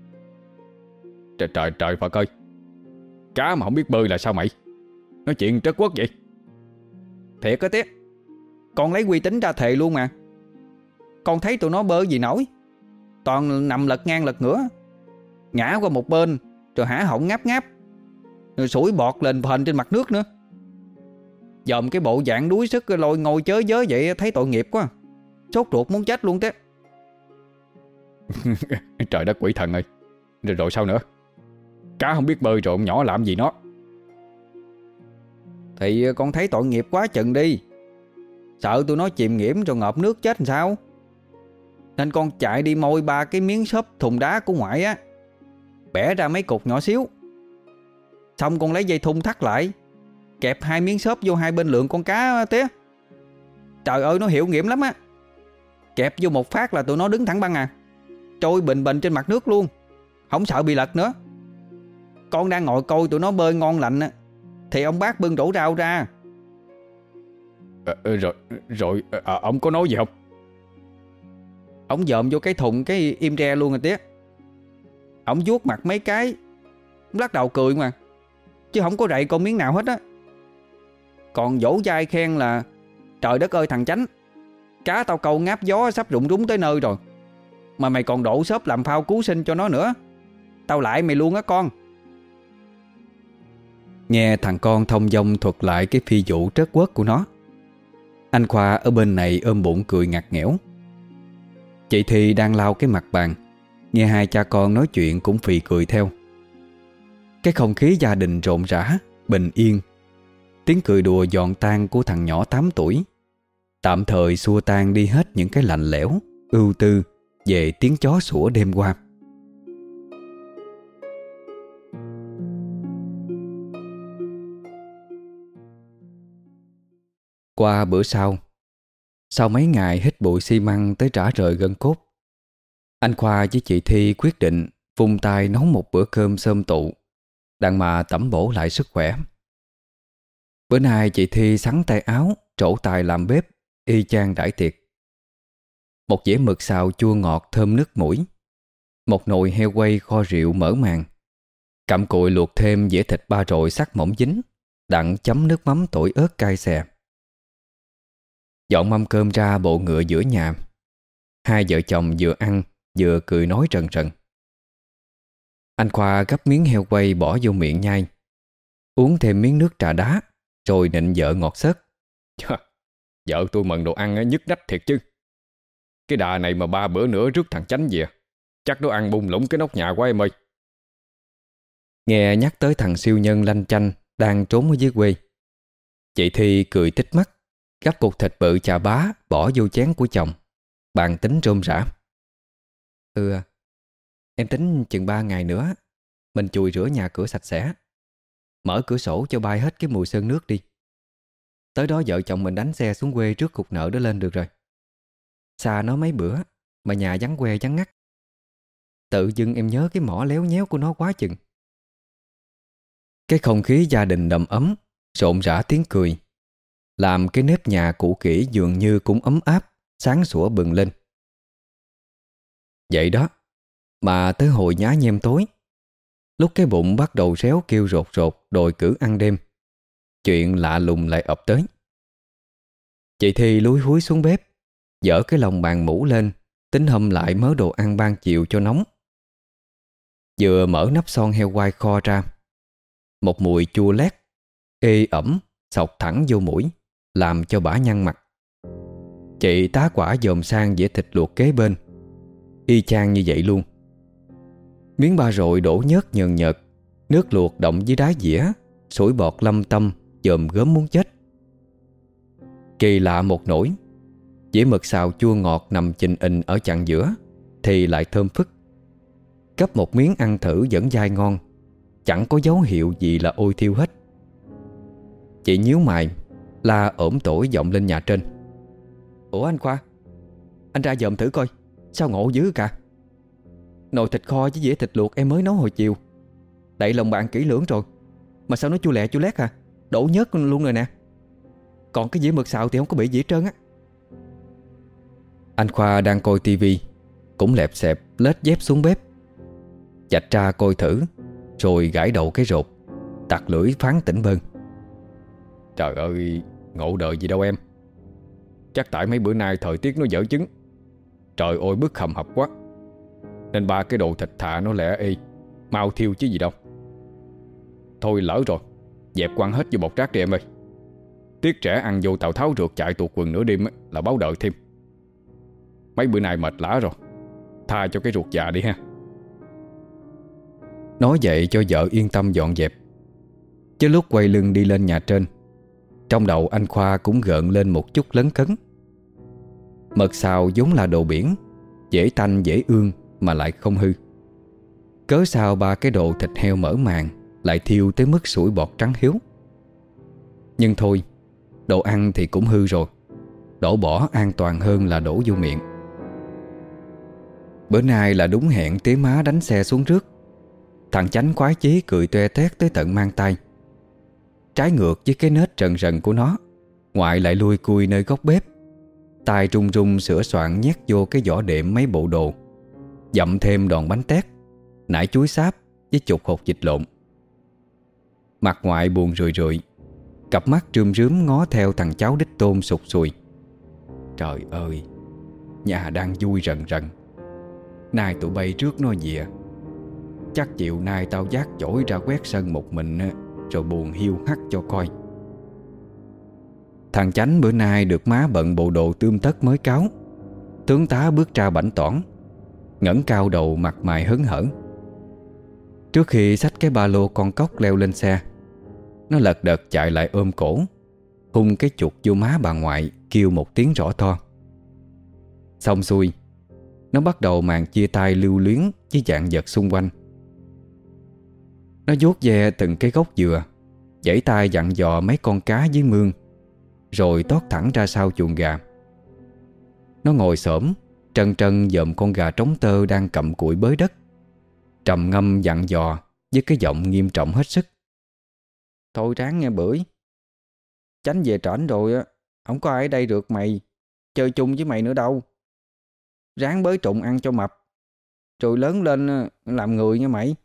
Trời Phật ơi, cá mà không biết bơi là sao mày? Nói chuyện trất quốc vậy. Thiệt á tía, con lấy uy tín ra thề luôn mà. Con thấy tụi nó bơi gì nổi, toàn nằm lật ngang lật ngửa, ngã qua một bên rồi hả họng ngáp ngáp, rồi sủi bọt lên phền trên mặt nước nữa. Dòm cái bộ dạng đuối sức lôi ngồi chới giới vậy thấy tội nghiệp quá. Sốt ruột muốn chết luôn thế. Trời đất quỷ thần ơi. Rồi sao nữa? Cá không biết bơi rồi ông nhỏ làm gì nó? Thì con thấy tội nghiệp quá chừng đi. Sợ tụi nó chìm nghiễm rồi ngợp nước chết làm sao. Nên con chạy đi môi 3 cái miếng xốp thùng đá của ngoại á, bẻ ra mấy cục nhỏ xíu. Xong con lấy dây thun thắt lại, kẹp 2 miếng xốp vô hai bên lượng con cá tía. Trời ơi nó hiệu nghiệm lắm á. Kẹp vô một phát là tụi nó đứng thẳng băng à, trôi bình bình trên mặt nước luôn, không sợ bị lật nữa. Con đang ngồi coi tụi nó bơi ngon lành á, thì ông bác bưng rổ rau ra. Rồi ông có nói gì không? Ông dòm vô cái thùng cái im re luôn rồi tía. Ông vuốt mặt mấy cái, lắc đầu cười mà, chứ không có rậy con miếng nào hết á. Còn vỗ vai khen là trời đất ơi thằng Chánh, cá tao câu ngáp gió sắp rụng rúng tới nơi rồi, mà mày còn đổ xốp làm phao cứu sinh cho nó nữa. Tao lại mày luôn á con. Nghe thằng con thông dong thuật lại cái phi vụ trớt quất của nó, anh Khoa ở bên này ôm bụng cười ngặt nghẽo. Chị Thi đang lau cái mặt bàn, nghe hai cha con nói chuyện cũng phì cười theo. Cái không khí gia đình rộn rã, bình yên. Tiếng cười đùa giòn tan của thằng nhỏ 8 tuổi tạm thời xua tan đi hết những cái lạnh lẽo, ưu tư về tiếng chó sủa đêm qua. Qua bữa sau mấy ngày hít bụi xi măng tới rã rời gân cốt, anh Khoa với chị Thi quyết định vung tay nấu một bữa cơm xôm tụ, đặng mà tẩm bổ lại sức khỏe. Bữa nay chị Thi xắn tay áo, trổ tài làm bếp, y chang đãi tiệc. Một dĩa mực xào chua ngọt thơm nước mũi, một nồi heo quay kho rượu mỡ màng, cặm cụi luộc thêm dĩa thịt ba rọi sắc mỏng dính, đặng chấm nước mắm tỏi ớt cay xè. Dọn mâm cơm ra bộ ngựa giữa nhà, hai vợ chồng vừa ăn vừa cười nói rần rần. Anh Khoa gắp miếng heo quay bỏ vô miệng nhai, uống thêm miếng nước trà đá, rồi nịnh vợ ngọt xớt. Vợ tôi mần đồ ăn nhức nách thiệt chứ. Cái đà này mà 3 bữa nữa rước thằng Chánh về, chắc nó ăn bung lũng cái nóc nhà của em ơi. Nghe nhắc tới thằng siêu nhân lanh chanh đang trốn ở dưới quê, chị Thi cười tít mắt, gắp cục thịt bự chà bá bỏ vô chén của chồng, bàn tính rôm rã. Em tính chừng 3 ngày nữa mình chùi rửa nhà cửa sạch sẽ, mở cửa sổ cho bay hết cái mùi sơn nước đi. Tới đó vợ chồng mình đánh xe xuống quê trước cục nợ đó lên được rồi. Xa nó mấy bữa mà nhà vắng que vắng ngắt, tự dưng em nhớ cái mỏ léo nhéo của nó quá chừng. Cái không khí gia đình đầm ấm, rộn rã tiếng cười, làm cái nếp nhà cũ kỹ dường như cũng ấm áp, sáng sủa bừng lên. Vậy đó, mà tới hồi nhá nhem tối, lúc cái bụng bắt đầu réo kêu rột rột đòi cử ăn đêm, chuyện lạ lùng lại ập tới. Chị Thi lúi húi xuống bếp, dỡ cái lồng bàn mũ lên, tính hâm lại mớ đồ ăn ban chiều cho nóng. Vừa mở nắp son heo quay kho ra, một mùi chua lét, ê ẩm xộc thẳng vô mũi, làm cho bả nhăn mặt. Chị tá quả dòm sang dĩa thịt luộc kế bên, y chang như vậy luôn. Miếng ba rọi đổ nhớt nhờn nhợt, nước luộc động dưới đáy dĩa, sủi bọt lâm tâm, dòm gớm muốn chết. Kỳ lạ một nỗi, dĩa mực xào chua ngọt nằm chình ình ở chặn giữa thì lại thơm phức. Gắp một miếng ăn thử vẫn dai ngon, chẳng có dấu hiệu gì là ôi thiêu hết. Chị nhíu mày, la ổm tỏi vọng lên nhà trên. Ủa anh Khoa, anh ra dòm thử coi, sao ngộ dữ cả. Nồi thịt kho với dĩa thịt luộc em mới nấu hồi chiều, đậy lòng bạn kỹ lưỡng rồi, mà sao nó chua lẹ chua lét à, đổ nhớt luôn rồi nè. Còn cái dĩa mực xào thì không có bị gì hết trơn á. Anh Khoa đang coi tivi, cũng lẹp xẹp lết dép xuống bếp, chạch ra coi thử, rồi gãi đầu cái rột, tặc lưỡi phán tỉnh bơn. Trời ơi, ngộ đời gì đâu em. Chắc tại mấy bữa nay thời tiết nó dở chứng, trời ơi bức hầm hập quá, nên 3 cái đồ thịt thà nó lẹ y, mau thiêu chứ gì đâu. Thôi lỡ rồi, dẹp quăng hết vô bọc rác đi em ơi. Tiếc trẻ ăn vô Tào Tháo rượt chạy tuột quần nửa đêm là báo đợi thêm. Mấy bữa nay mệt lả rồi, tha cho cái ruột già đi ha. Nói vậy cho vợ yên tâm dọn dẹp. Chứ lúc quay lưng đi lên nhà trên, trong đầu anh Khoa cũng gợn lên một chút lấn cấn. Mật xào vốn là đồ biển, dễ tanh dễ ương mà lại không hư. Cớ sao ba cái đồ thịt heo mỡ màng lại thiêu tới mức sủi bọt trắng hiếu. Nhưng thôi, đồ ăn thì cũng hư rồi, đổ bỏ an toàn hơn là đổ vô miệng. Bữa nay là đúng hẹn tía má đánh xe xuống rước. Thằng Chánh khoái chí cười toe toét tới tận mang tay. Trái ngược với cái nết rần rần của nó, ngoại lại lui cui nơi góc bếp, tay run run sửa soạn nhét vô cái vỏ đệm mấy bộ đồ, dặm thêm đòn bánh tét, nải chuối sáp với chục hột vịt lộn. Mặt ngoại buồn rười rượi, cặp mắt trươm rướm ngó theo thằng cháu đích tôn sụt sùi. Trời ơi, nhà đang vui rần rần, nay tụi bay trước nó về. Chắc chiều nay tao vác chổi ra quét sân một mình rồi buồn hiu hắt cho coi. Thằng Chánh bữa nay được má bận bộ đồ tươm tất mới cáo. Tướng tá bước ra bảnh toỏn, ngẩng cao đầu mặt mày hớn hở. Trước khi xách cái ba lô con cóc leo lên xe, nó lật đật chạy lại ôm cổ, hung cái chuột vô má bà ngoại, kêu một tiếng rõ to. Xong xuôi, nó bắt đầu màn chia tay lưu luyến với dạng vật xung quanh. Nó vuốt ve từng cái gốc dừa, giãy tay dặn dò mấy con cá dưới mương, rồi tót thẳng ra sau chuồng gà. Nó ngồi xổm trân trân dòm con gà trống tơ đang cặm cụi bới đất, trầm ngâm dặn dò với cái giọng nghiêm trọng hết sức. Thôi ráng nghe bưởi, Chánh về trển rồi á, không có ai ở đây được mày chơi chung với mày nữa đâu. Ráng bới trụng ăn cho mập, rồi lớn lên làm người nha mày.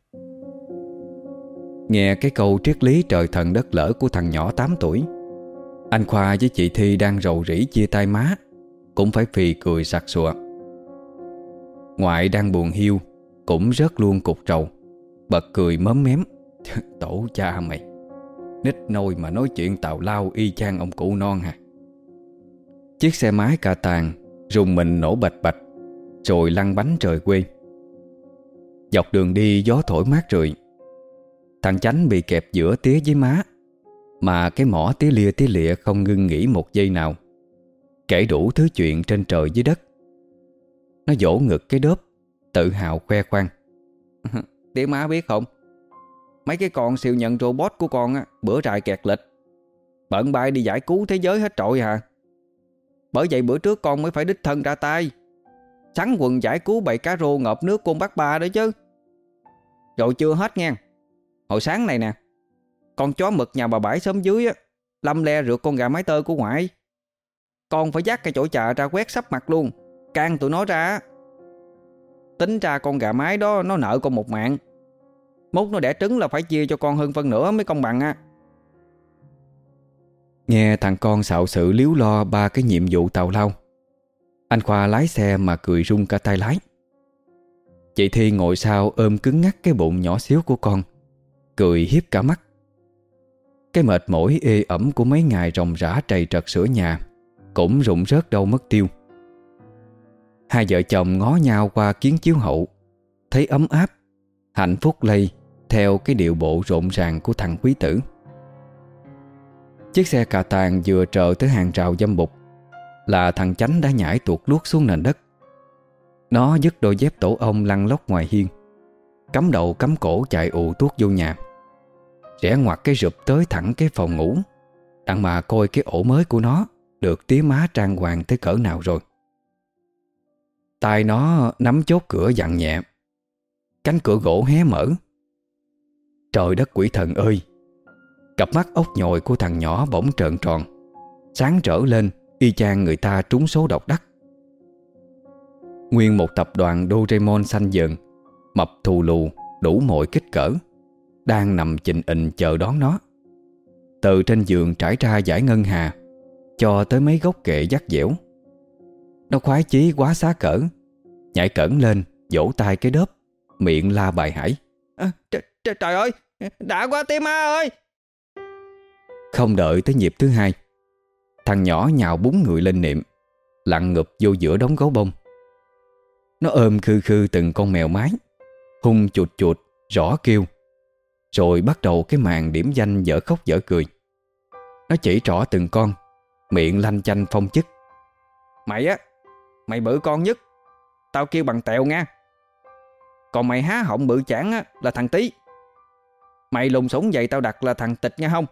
Nghe cái câu triết lý trời thần đất lỡ của thằng nhỏ 8 tuổi, anh Khoa với chị Thi đang rầu rĩ chia tay má cũng phải phì cười sặc sụa. Ngoại đang buồn hiu cũng rớt luôn cục trầu, bật cười mớm mém. Tổ cha mày, nít nôi mà nói chuyện tào lao y chang ông cụ non hả. Chiếc xe máy cà tàng rùng mình nổ bạch bạch, rồi lăn bánh trời quê. Dọc đường đi gió thổi mát rượi. Thằng Chánh bị kẹp giữa tía với má, mà cái mỏ tía lịa không ngưng nghỉ một giây nào, kể đủ thứ chuyện trên trời dưới đất. Nó vỗ ngực cái đớp, tự hào khoe khoang. Tía má biết không, mấy cái con siêu nhận robot của con á, bữa trại kẹt lịch, bận bay đi giải cứu thế giới hết trội hả. Bởi vậy bữa trước con mới phải đích thân ra tay, sắn quần giải cứu bầy cá rô ngợp nước con bác ba đó chứ. Rồi chưa hết nha. Hồi sáng này nè, con chó mực nhà bà Bãi xóm dưới á, lâm le rượt con gà mái tơ của ngoại. Con phải dắt cái chổi chà ra quét sắp mặt luôn, can tụi nó ra. Tính ra con gà mái đó nó nợ con một mạng. Mốt nó đẻ trứng là phải chia cho con hơn phân nửa mới công bằng á. Nghe thằng con xạo sự líu lo ba cái nhiệm vụ tào lao, anh Khoa lái xe mà cười rung cả tay lái. Chị Thi ngồi sau ôm cứng ngắc cái bụng nhỏ xíu của con, cười hiếp cả mắt. Cái mệt mỏi ê ẩm của mấy ngày ròng rã trầy trật sửa nhà cũng rụng rớt đâu mất tiêu. Hai vợ chồng ngó nhau qua kiến chiếu hậu, thấy ấm áp, hạnh phúc lây theo cái điệu bộ rộn ràng của thằng quý tử. Chiếc xe cà tàng vừa trờ tới hàng rào dâm bụt là thằng Chánh đã nhảy tuột luốt xuống nền đất. Nó dứt đôi dép tổ ong lăn lóc ngoài hiên, cắm đầu cắm cổ chạy ù tuốt vô nhà, rẽ ngoặt cái rụp tới thẳng cái phòng ngủ, đặng mà coi cái ổ mới của nó được tía má trang hoàng tới cỡ nào rồi. Tay nó nắm chốt cửa dặn nhẹ, cánh cửa gỗ hé mở. Trời đất quỷ thần ơi! Cặp mắt ốc nhồi của thằng nhỏ bỗng trợn tròn, sáng rỡ lên y chang người ta trúng số độc đắc. Nguyên một tập đoàn Doraemon xanh dần, mập thù lù, đủ mọi kích cỡ, đang nằm chình ình chờ đón nó. Từ trên giường trải ra dải ngân hà cho tới mấy gốc kệ dắt dẻo. Nó khoái chí quá xá cỡ, nhảy cẫng lên vỗ tay cái đớp, miệng la bài hải. Trời ơi, đã quá tía má ơi! Không đợi tới nhịp thứ hai, Thằng nhỏ nhào búng người lên niệm, lặn ngụp vô giữa đống gấu bông. Nó ôm khư khư từng con mèo mái, hung chuột chuột, rõ kêu. Rồi bắt đầu cái màn điểm danh dở khóc dở cười. Nó chỉ trỏ từng con, miệng lanh chanh phong chức. Mày á, mày bự con nhất, tao kêu bằng tẹo nha. Còn mày há họng bự chảng á là thằng Tí. Mày lùng sủng vậy tao đặt là thằng Tịch nha không?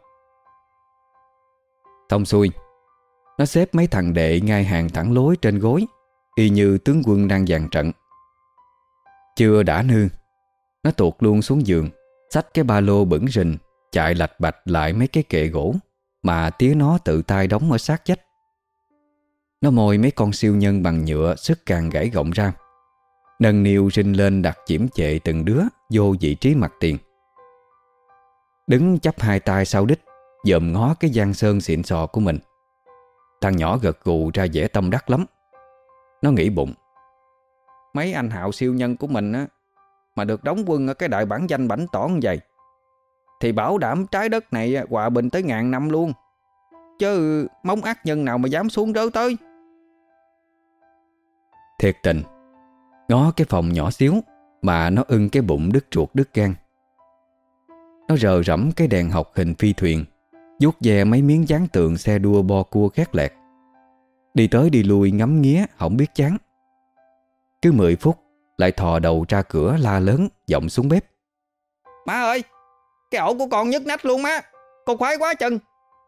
Xong xuôi, nó xếp mấy thằng đệ ngay hàng thẳng lối trên gối, y như tướng quân đang dàn trận. Chưa đã nương, nó tuột luôn xuống giường, xách cái ba lô bửng rình, chạy lạch bạch lại mấy cái kệ gỗ mà tía nó tự tay đóng ở sát vách. Nó mồi mấy con siêu nhân bằng nhựa sức càng gãy gọng ra, nâng niu rinh lên đặt chiểm chệ từng đứa vô vị trí mặt tiền. Đứng chắp hai tay sau đít, dòm ngó cái giang sơn xịn sò của mình. Thằng nhỏ gật gù ra vẻ tâm đắc lắm. Nó nghĩ bụng, mấy anh hạo siêu nhân của mình á mà được đóng quân ở cái đại bản danh bảnh tỏn vậy thì bảo đảm trái đất này hòa bình tới ngàn năm luôn. Chứ móng ác nhân nào mà dám xuống rớ tới. thiệt tình, ngó cái phòng nhỏ xíu mà nó ưng cái bụng đứt ruột đứt gan. Nó rờ rẫm cái đèn học hình phi thuyền, vuốt ve mấy miếng dán tường xe đua bo cua khét lẹt, đi tới đi lui ngắm nghía không biết chán. Cứ 10 phút lại thò đầu ra cửa la lớn vọng xuống bếp. Má ơi, cái ổ của con nhức nách luôn má. Con khoái quá chừng.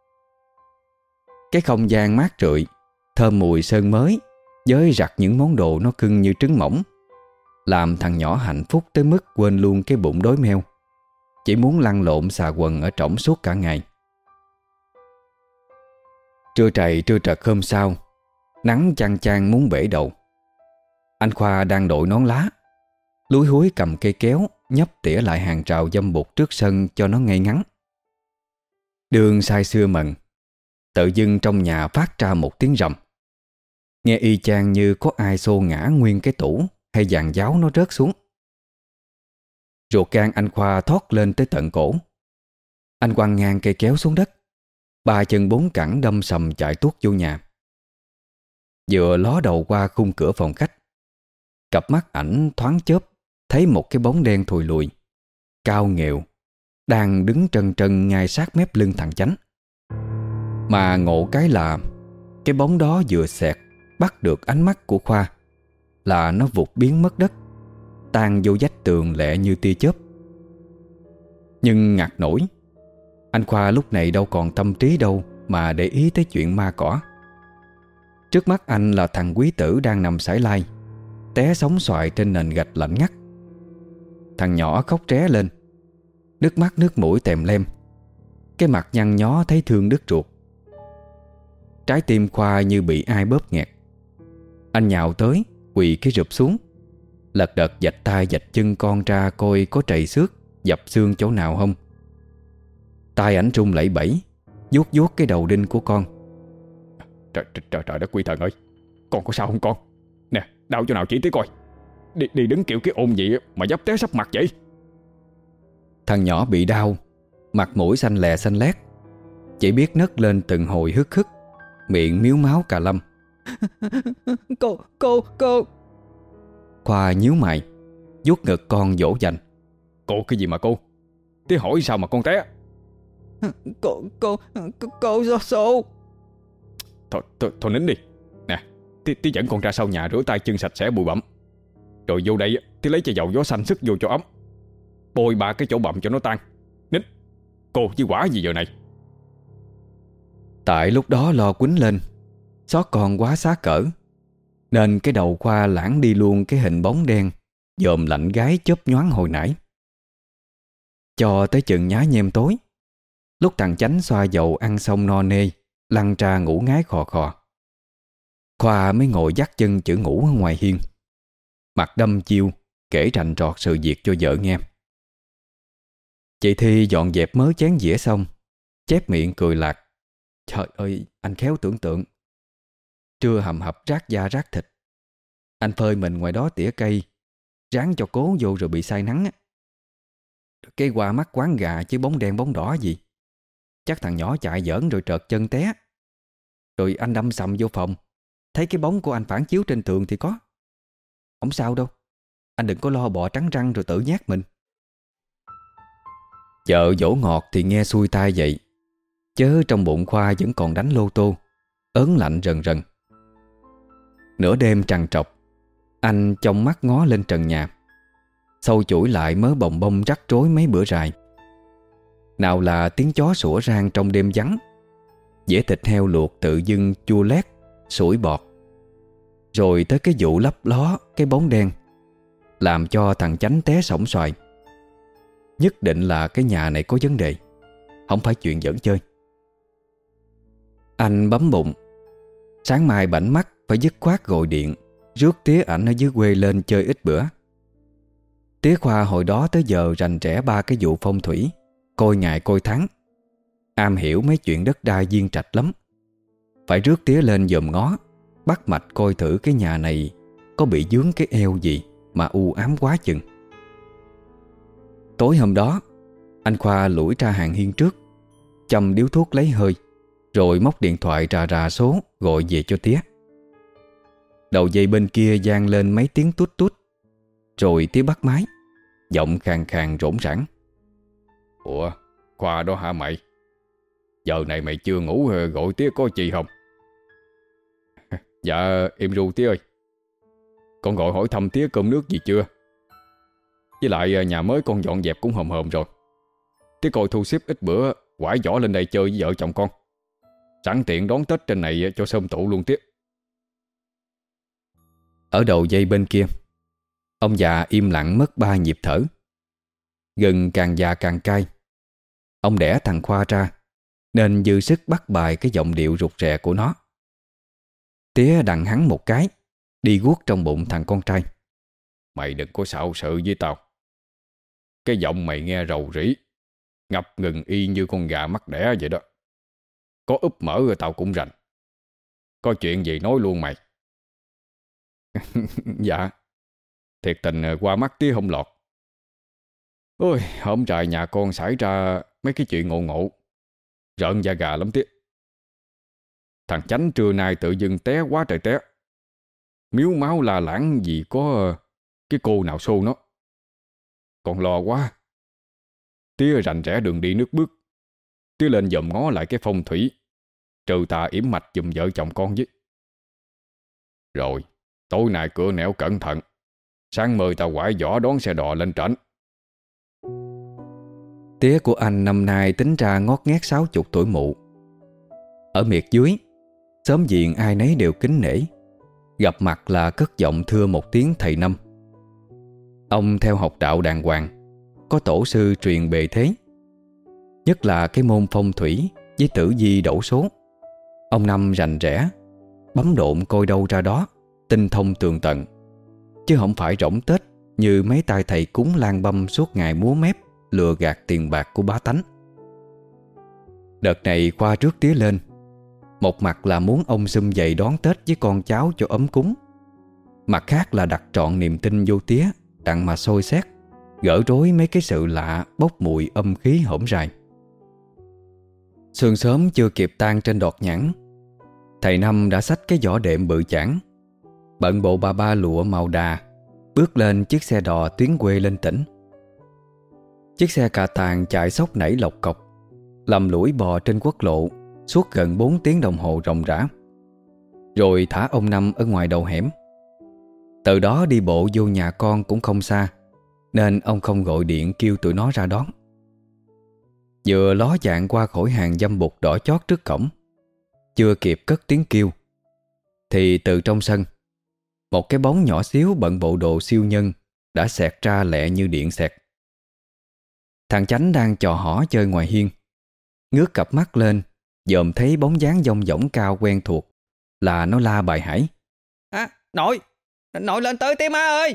Cái không gian mát rượi, thơm mùi sơn mới với rặt những món đồ nó cưng như trứng mỏng, làm thằng nhỏ hạnh phúc tới mức quên luôn cái bụng đói meo, chỉ muốn lăn lộn xà quần ở trỏng suốt cả ngày. Trưa trầy trưa trật hôm sau, nắng chang chang muốn bể đầu. Anh Khoa đang đội nón lá, lúi húi cầm cây kéo nhấp tỉa lại hàng rào dâm bụt trước sân cho nó ngay ngắn. Đường say sưa mần, tự dưng trong nhà phát ra một tiếng rầm, nghe y chang như có ai xô ngã nguyên cái tủ hay dàn giáo nó rớt xuống. Ruột gan anh Khoa thoát lên tới tận cổ. Anh quăng ngang cây kéo xuống đất, 3 chân 4 cẳng đâm sầm chạy tuốt vô nhà. Vừa ló đầu qua khung cửa phòng khách, cặp mắt ảnh thoáng chớp thấy một cái bóng đen thùi lùi, cao nghèo, đang đứng trân trân ngay sát mép lưng thằng Chánh. Mà ngộ cái là cái bóng đó vừa xẹt bắt được ánh mắt của Khoa là nó vụt biến mất đất, tan vô vách tường lẹ như tia chớp. Nhưng ngặt nổi, anh Khoa lúc này đâu còn tâm trí đâu mà để ý tới chuyện ma cỏ. Trước mắt anh là thằng quý tử đang nằm sải lai, té sóng xoài trên nền gạch lạnh ngắt. Thằng nhỏ khóc ré lên, nước mắt nước mũi tèm lem, cái mặt nhăn nhó thấy thương đứt ruột. Trái tim Khoa như bị ai bóp nghẹt. Anh nhào tới, quỳ cái rụp xuống, lật đật vạch tay vạch chân con ra coi có trầy xước, dập xương chỗ nào không. Tay ảnh run lẩy bẩy, vuốt vuốt cái đầu đinh của con. Trời đất quy thần ơi, con có sao không con? Nè, đau chỗ nào chỉ tới coi. Đi đứng kiểu cái ôn gì mà dấp té sắp mặt vậy? Thằng nhỏ bị đau, mặt mũi xanh lè xanh lét, chỉ biết nấc lên từng hồi hức hức, miệng miếu máu cà lâm. Cô. Khoa nhíu mày, vuốt ngực con dỗ dành. Cô cái gì mà cô? Thế hỏi sao mà con té? Cô Xô. Thôi nín đi. Nè, tí dẫn con ra sau nhà rửa tay chân sạch sẽ bụi bặm, rồi vô đây tí lấy chai dầu gió xanh sức vô cho ấm, bôi 3 cái chỗ bặm cho nó tan. Nín. Cô chứ quả gì giờ này? Tại lúc đó lo quýnh lên, xót con quá xá cỡ, nên cái đầu Khoa lãng đi luôn cái hình bóng đen dòm lạnh gái chớp nhoáng hồi nãy. Cho tới chừng nhá nhem tối, lúc thằng Chánh xoa dầu ăn xong no nê, lăn ra ngủ ngái khò khò, Khoa mới ngồi dắt chân chữ ngủ ở ngoài hiên, mặt đâm chiêu kể rành rọt sự việc cho vợ nghe. Chị Thi dọn dẹp mớ chén dĩa xong, chép miệng cười lạc. Trời ơi, anh khéo tưởng tượng. Trưa hầm hập rát da rát thịt, anh phơi mình ngoài đó tỉa cây, ráng cho cố vô rồi bị say nắng á. Cái qua mắt quán gà chứ bóng đen bóng đỏ gì. Chắc thằng nhỏ chạy giỡn rồi trợt chân té. Rồi anh đâm sầm vô phòng, thấy cái bóng của anh phản chiếu trên tường thì có. Không sao đâu, anh đừng có lo bọ trắng răng rồi tự nhát mình. Vợ dỗ ngọt thì nghe xuôi tai vậy, chớ trong bụng Khoa vẫn còn đánh lô tô, ớn lạnh rần rần. Nửa đêm trằn trọc, anh trong mắt ngó lên trần nhà, sâu chuỗi lại mớ bồng bông rắc rối mấy bữa rày. Nào là tiếng chó sủa rang trong đêm vắng, dĩa thịt heo luộc tự dưng chua lét, sủi bọt. Rồi tới cái vụ lấp ló cái bóng đen, làm cho thằng Chánh té xổng xoài. Nhất định là cái nhà này có vấn đề, không phải chuyện giỡn chơi. Anh bấm bụng. Sáng mai bảnh mắt phải dứt khoát gọi điện rước tía ảnh ở dưới quê lên chơi ít bữa. Tía Khoa hồi đó tới giờ rành rẽ 3 cái vụ phong thủy, coi ngày coi tháng, am hiểu mấy chuyện đất đai viên trạch lắm. Phải rước tía lên dòm ngó, bắt mạch coi thử cái nhà này có bị dướng cái eo gì mà u ám quá chừng. Tối hôm đó, anh Khoa lủi ra hàng hiên trước, châm điếu thuốc lấy hơi, rồi móc điện thoại rà rà số gọi về cho tía. Đầu dây bên kia vang lên mấy tiếng tút tút, rồi tía bắt máy, giọng khàn khàn rỗn rãng. Ủa, Khoa đó hả mày? Giờ này mày chưa ngủ, gọi tía có gì không? Dạ em ru tía ơi, con gọi hỏi thăm tía cơm nước gì chưa. Với lại nhà mới con dọn dẹp cũng hòm hòm rồi. Tía coi thu xếp ít bữa quải giỏ lên đây chơi với vợ chồng con, sẵn tiện đón Tết trên này cho sum tụ luôn tía. Ở đầu dây bên kia, ông già im lặng mất 3 nhịp thở. Gừng càng già càng cay. Ông đẻ thằng Khoa ra nên dư sức bắt bài cái giọng điệu rụt rè của nó. Tía đằng hắn một cái, đi guốc trong bụng thằng con trai. Mày đừng có xạo sự với tao. Cái giọng mày nghe rầu rĩ, ngập ngừng y như con gà mắc đẻ vậy đó. Có úp mở rồi tao cũng rành. Có chuyện gì nói luôn mày. Dạ, thiệt tình qua mắt tía không lọt. Ôi, hôm trời nhà con xảy ra mấy cái chuyện ngộ ngộ, rợn da gà lắm tía. Thằng Chánh trưa nay tự dưng té quá trời té, miếu máu la lãng vì có cái cô nào xô nó. Còn lo quá. Tía rành rẽ đường đi nước bước, tía lên dòm ngó lại cái phong thủy, trừ tà yểm mạch giùm vợ chồng con với. Rồi tối nay cửa nẻo cẩn thận, sáng mời tao quải giỏ đón xe đò lên trển. Tía của anh năm nay tính ra ngót nghét 60 tuổi mụ. Ở miệt dưới, xóm diện ai nấy đều kính nể, gặp mặt là cất giọng thưa một tiếng thầy Năm. Ông theo học đạo đàng hoàng, có tổ sư truyền bề thế. Nhất là cái môn phong thủy với tử vi đổ số, ông Năm rành rẽ, bấm độn coi đâu ra đó, tinh thông tường tận, chứ không phải rỗng tết như mấy tay thầy cúng lang băm suốt ngày múa mép lừa gạt tiền bạc của bá tánh. Đợt này Khoa rước tía lên, một mặt là muốn ông sum vầy đón Tết với con cháu cho ấm cúng, mặt khác là đặt trọn niềm tin vô tía, đặng mà soi xét, gỡ rối mấy cái sự lạ bốc mùi âm khí hổm rày. Sương sớm chưa kịp tan trên đọt nhãn, thầy Năm đã xách cái giỏ đệm bự chảng, bận bộ ba ba lụa màu đà, bước lên chiếc xe đò tuyến quê lên tỉnh. Chiếc xe cà tàng chạy xốc nảy lộc cọc, lầm lũi bò trên quốc lộ suốt gần 4 tiếng đồng hồ ròng rã, rồi thả ông Năm ở ngoài đầu hẻm. Từ đó đi bộ vô nhà con cũng không xa, nên ông không gọi điện kêu tụi nó ra đón. Vừa ló dạng qua khỏi hàng dâm bụt đỏ chót trước cổng, chưa kịp cất tiếng kêu thì từ trong sân, một cái bóng nhỏ xíu bận bộ đồ siêu nhân đã xẹt ra lẹ như điện xẹt. Thằng Chánh đang chò hỏ chơi ngoài hiên, ngước cặp mắt lên dòm thấy bóng dáng dong dỏng cao quen thuộc, là nó la bài hải. Nội lên tới tía má ơi.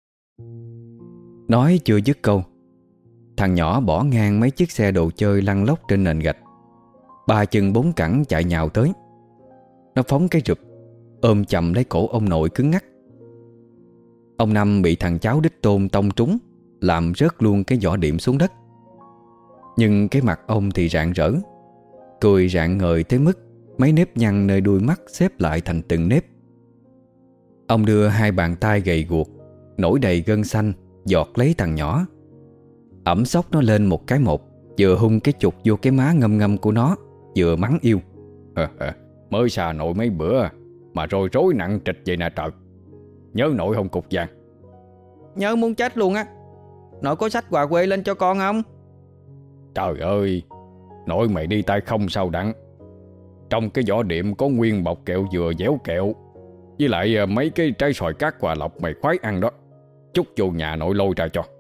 Nói chưa dứt câu, thằng nhỏ bỏ ngang mấy chiếc xe đồ chơi lăn lóc trên nền gạch, 3 chân 4 cẳng chạy nhào tới. Nó phóng cái rụp, ôm chầm lấy cổ ông nội cứng ngắc. Ông Năm bị thằng cháu đích tôn tông trúng, làm rớt luôn cái giỏ điểm xuống đất. Nhưng cái mặt ông thì rạng rỡ, cười rạng ngời tới mức mấy nếp nhăn nơi đuôi mắt xếp lại thành từng nếp. Ông đưa hai bàn tay gầy guộc, nổi đầy gân xanh, giọt lấy thằng nhỏ, ẵm xốc nó lên một cái một, vừa hung cái chục vô cái má ngâm ngâm của nó, vừa mắng yêu. Mới xà nội mấy bữa mà rồi rối nặng trịch vậy nè trời. Nhớ nội không cục vàng? Nhớ muốn chết luôn á. Nội có xách quà quê lên cho con không? Trời ơi, nội mày đi tay không sao đặng. Trong cái vỏ điệm có nguyên bọc kẹo dừa dẻo kẹo, với lại mấy cái trái xoài cát quà lộc mày khoái ăn đó. Chút vô nhà nội lôi ra cho.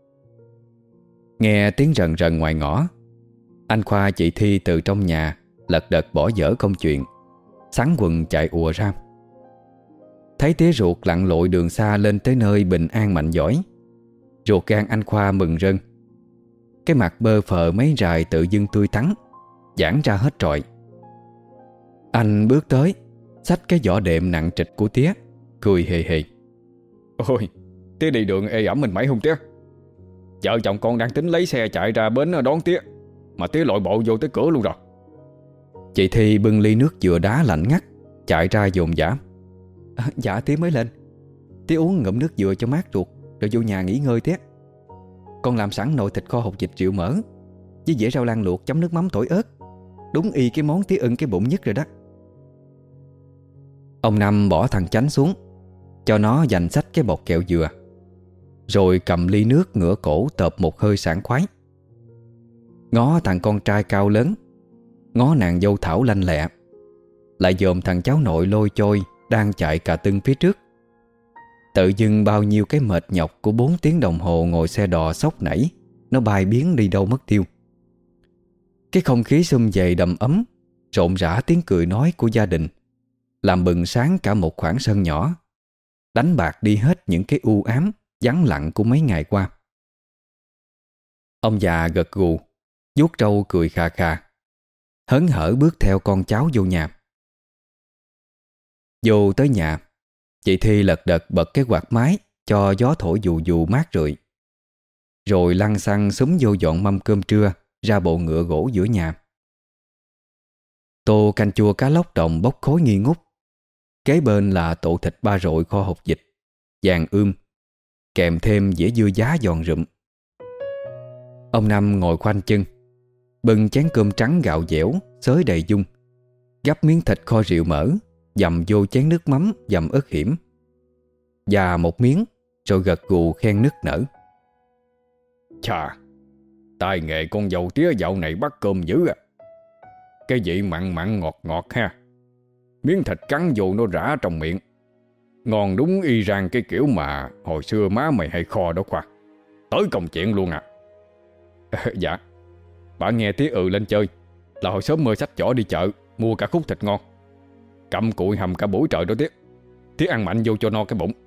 Nghe tiếng rần rần ngoài ngõ, anh Khoa chị Thi từ trong nhà lật đật bỏ dở công chuyện, xắn quần chạy ùa ra. Thấy tía ruột lặn lội đường xa lên tới nơi bình an mạnh giỏi, ruột gan anh Khoa mừng rơn. Cái mặt bơ phờ mấy rài tự dưng tươi tắn, giãn ra hết trọi. Anh bước tới, xách cái vỏ đệm nặng trịch của tía, cười hề hề. Ôi, tía đi đường ê ẩm mình mẩy không tía? Vợ chồng con đang tính lấy xe chạy ra bến đón tía, mà tía lội bộ vô tới cửa luôn rồi. Chị Thi bưng ly nước dừa đá lạnh ngắt, chạy ra dồn dã. Dạ tía mới lên. Tía uống ngụm nước dừa cho mát ruột, rồi vô nhà nghỉ ngơi tía. Con làm sẵn nồi thịt kho hột vịt rượu mỡ với dĩa rau lang luộc chấm nước mắm tỏi ớt. Đúng y cái món tía ưng cái bụng nhất rồi đó. Ông Năm bỏ thằng Chánh xuống, cho nó giành xách cái bọc kẹo dừa, rồi cầm ly nước ngửa cổ tợp một hơi sảng khoái. Ngó thằng con trai cao lớn, ngó nàng dâu Thảo lanh lẹ, lại dòm thằng cháu nội lôi trôi đang chạy cà tưng phía trước. Tự dưng bao nhiêu cái mệt nhọc của 4 tiếng đồng hồ ngồi xe đò sốc nảy, nó bay biến đi đâu mất tiêu. Cái không khí sum vầy đầm ấm, rộn rã tiếng cười nói của gia đình, làm bừng sáng cả một khoảng sân nhỏ, đánh bạc đi hết những cái u ám vắng lặng của mấy ngày qua. Ông già gật gù, vuốt râu cười khà khà, hớn hở bước theo con cháu vô nhà. Vô tới nhà, chị Thi lật đật bật cái quạt máy cho gió thổi dù dù mát rượi, rồi lăn xăng xúm vô dọn mâm cơm trưa ra bộ ngựa gỗ giữa nhà. Tô canh chua cá lóc đồng bốc khói nghi ngút, kế bên là tổ thịt ba rọi kho hột vịt, vàng kèm thêm dĩa dưa giá giòn rụm. Ông Năm ngồi khoanh chân, bưng chén cơm trắng gạo dẻo xới đầy dung, gắp miếng thịt kho rượu mỡ dầm vô chén nước mắm dầm ớt hiểm, và một miếng rồi gật gù khen nức nở. Chà, tài nghệ con dâu tía dạo này bắt cơm dữ à. Cái vị mặn mặn ngọt ngọt ha. Miếng thịt cắn vô nó rã trong miệng, ngon đúng y rang cái kiểu mà hồi xưa má mày hay kho đó Khoa. Tới công chuyện luôn à. Dạ, bà nghe tía lên chơi là hồi sớm mơ xách giỏ đi chợ mua cả khúc thịt ngon, cặm cụi hầm cả buổi trời đó tía. Tía ăn mạnh vô cho no cái bụng.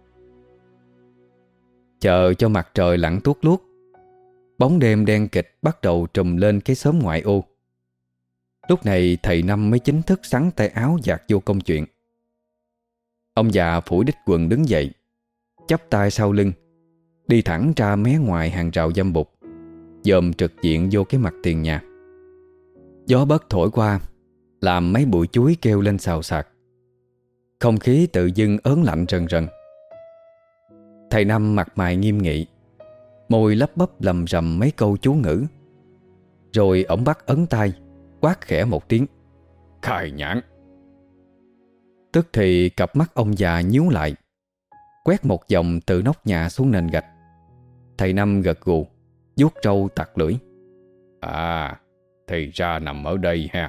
Chờ cho mặt trời lặn tuốt luốt, bóng đêm đen kịch bắt đầu trùm lên cái xóm ngoại ô. Lúc này thầy Năm mới chính thức xắn tay áo dạt vô công chuyện. Ông già phủi đít quần đứng dậy, chắp tay sau lưng, đi thẳng ra mé ngoài hàng rào dăm bụt, dòm trực diện vô cái mặt tiền nhà. Gió bấc thổi qua, làm mấy bụi chuối kêu lên xào xạc. Không khí tự dưng ớn lạnh rần rần. Thầy Năm mặt mày nghiêm nghị, môi lắp bắp lầm rầm mấy câu chú ngữ, rồi ổng bắt ấn tay, quát khẽ một tiếng: Khai nhãn. Tức thì cặp mắt ông già nhíu lại, quét một vòng từ nóc nhà xuống nền gạch. Thầy Năm gật gù, vuốt râu tặc lưỡi: À, thì ra nằm ở đây ha.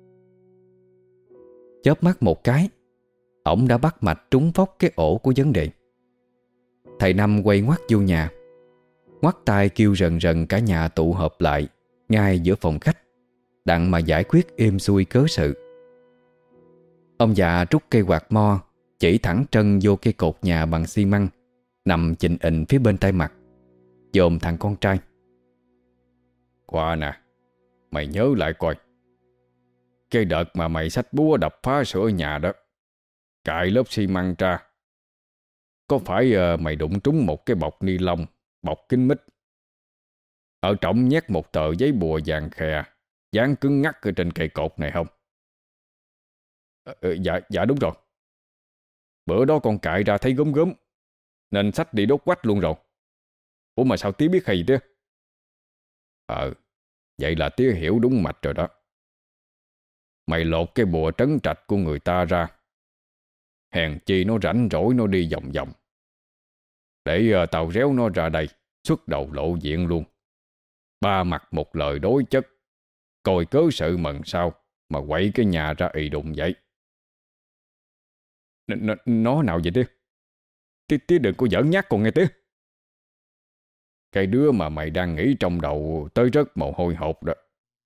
Chớp mắt một cái, ổng đã bắt mạch trúng phóc cái ổ của vấn đề. Thầy Năm quay ngoắt vô nhà, ngoắt tay kêu rần rần cả nhà tụ họp lại ngay giữa phòng khách, đặng mà giải quyết êm xuôi cớ sự. Ông già rút cây quạt mo chỉ thẳng trân vô cái cột nhà bằng xi măng nằm chình ịnh phía bên tay mặt, dòm thằng con trai: Khoa nè, mày nhớ lại coi, cái đợt mà mày xách búa đập phá sửa nhà đó, cài lớp xi măng ra, có phải mày đụng trúng một cái bọc ni lông bọc kín mít, ở trỏng nhét một tờ giấy bùa vàng khè dán cứng ngắc ở trên cây cột này không? Dạ đúng rồi. Bữa đó con cại ra thấy gớm gớm nên xách đi đốt quách luôn rồi. Ủa mà sao tía biết hay thế? Vậy là tía hiểu đúng mạch rồi đó. Mày lột cái bùa trấn trạch của người ta ra, hèn chi nó rảnh rỗi nó đi vòng vòng. Để tao réo nó ra đây, xuất đầu lộ diện luôn. Ba mặt một lời đối chất, coi cớ sự mần sao mà quậy cái nhà ra ì đụng vậy. Nó nào vậy tía? Tía đừng có giỡn nhát con nghe tía. Cái đứa mà mày đang nghĩ trong đầu tới rất mồ hôi hột đó.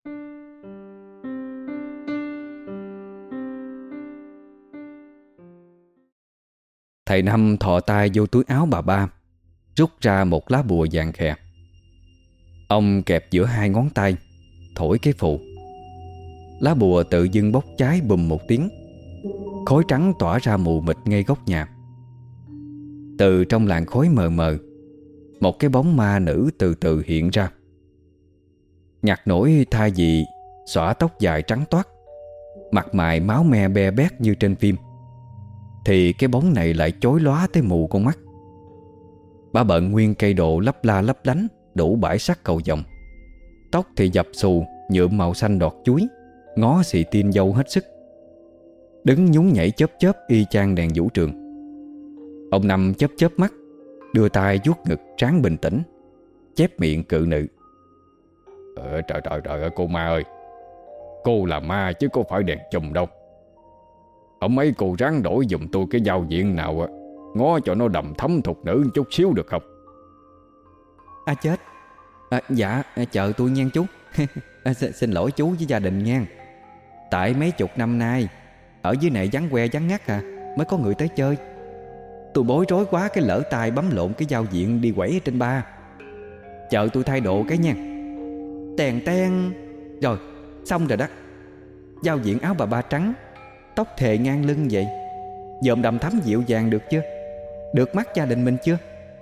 Thầy Năm thò tay vô túi áo bà ba, rút ra một lá bùa vàng khè. Ông kẹp giữa hai ngón tay, thổi cái phù. Lá bùa tự dưng bốc cháy bùm một tiếng. Khói trắng tỏa ra mù mịt ngay góc nhà. Từ trong làn khói mờ mờ, một cái bóng ma nữ từ từ hiện ra. Ngặt nổi thay vì xõa tóc dài trắng toát, mặt mày máu me be bét như trên phim, thì cái bóng này lại chói lóa tới mù con mắt. Bà bận nguyên cây đồ lấp la lấp lánh, đủ bãi sắc cầu vồng. Tóc thì dập xù nhuộm màu xanh đọt chuối, ngó xì tin dâu hết sức. Đứng nhún nhảy chớp chớp y chang đèn vũ trường. Ông Năm chớp chớp mắt, đưa tay vuốt ngực tráng bình tĩnh, chép miệng cự nữ. Trời ơi cô ma ơi, cô là ma chứ có phải đèn chùm đâu. Ông ấy cô ráng đổi giùm tôi cái giao diện nào ngó cho nó đầm thấm thục nữ chút xíu được không? Chết. Dạ chờ tôi nha chú. Xin lỗi chú với gia đình nha. Tại mấy chục năm nay ở dưới này vắng que vắng ngắt mới có người tới chơi. Tôi bối rối quá cái lỡ tay bấm lộn cái giao diện đi quẩy ở trên ba. Chờ tôi thay độ cái nha. Tèn ten. Rồi xong rồi đó. Giao diện áo bà ba trắng, tóc thề ngang lưng vậy, dòm đầm thắm dịu dàng được chưa? Được mắt gia đình mình chưa?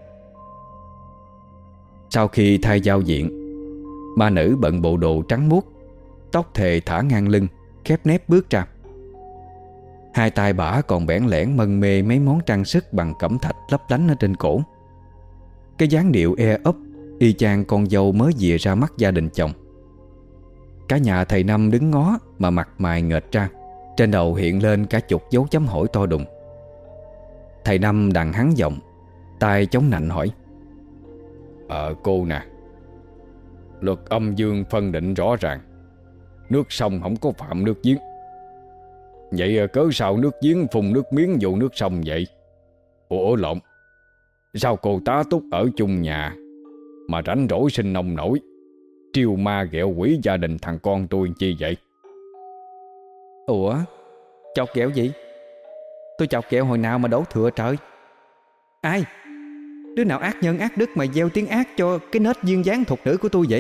Sau khi thay giao diện, ma nữ bận bộ đồ trắng muốt, tóc thề thả ngang lưng, khép nép bước ra. Hai tay bả còn bẽn lẽn mân mê mấy món trang sức bằng cẩm thạch lấp lánh ở trên cổ. Cái dáng điệu e ấp y chang con dâu mới dìa ra mắt gia đình chồng. Cả nhà thầy Năm đứng ngó mà mặt mày nghệch ra. Trên đầu hiện lên cả chục dấu chấm hỏi to đùng. Thầy Năm đằng hắn giọng, tay chống nạnh hỏi: Cô nè, luật âm dương phân định rõ ràng, nước sông không có phạm nước giếng. Vậy cớ sao nước giếng phun nước miếng vô nước sông vậy? Ủa lộn, sao cô tá túc ở chung nhà mà rảnh rỗi sinh nông nổi, triêu ma ghẹo quỷ gia đình thằng con tôi chi vậy? Ủa, chọc ghẹo gì? Tôi chọc ghẹo hồi nào mà đổ thừa trời? Ai? Đứa nào ác nhân ác đức mà gieo tiếng ác cho cái nết duyên dáng thục nữ của tôi vậy?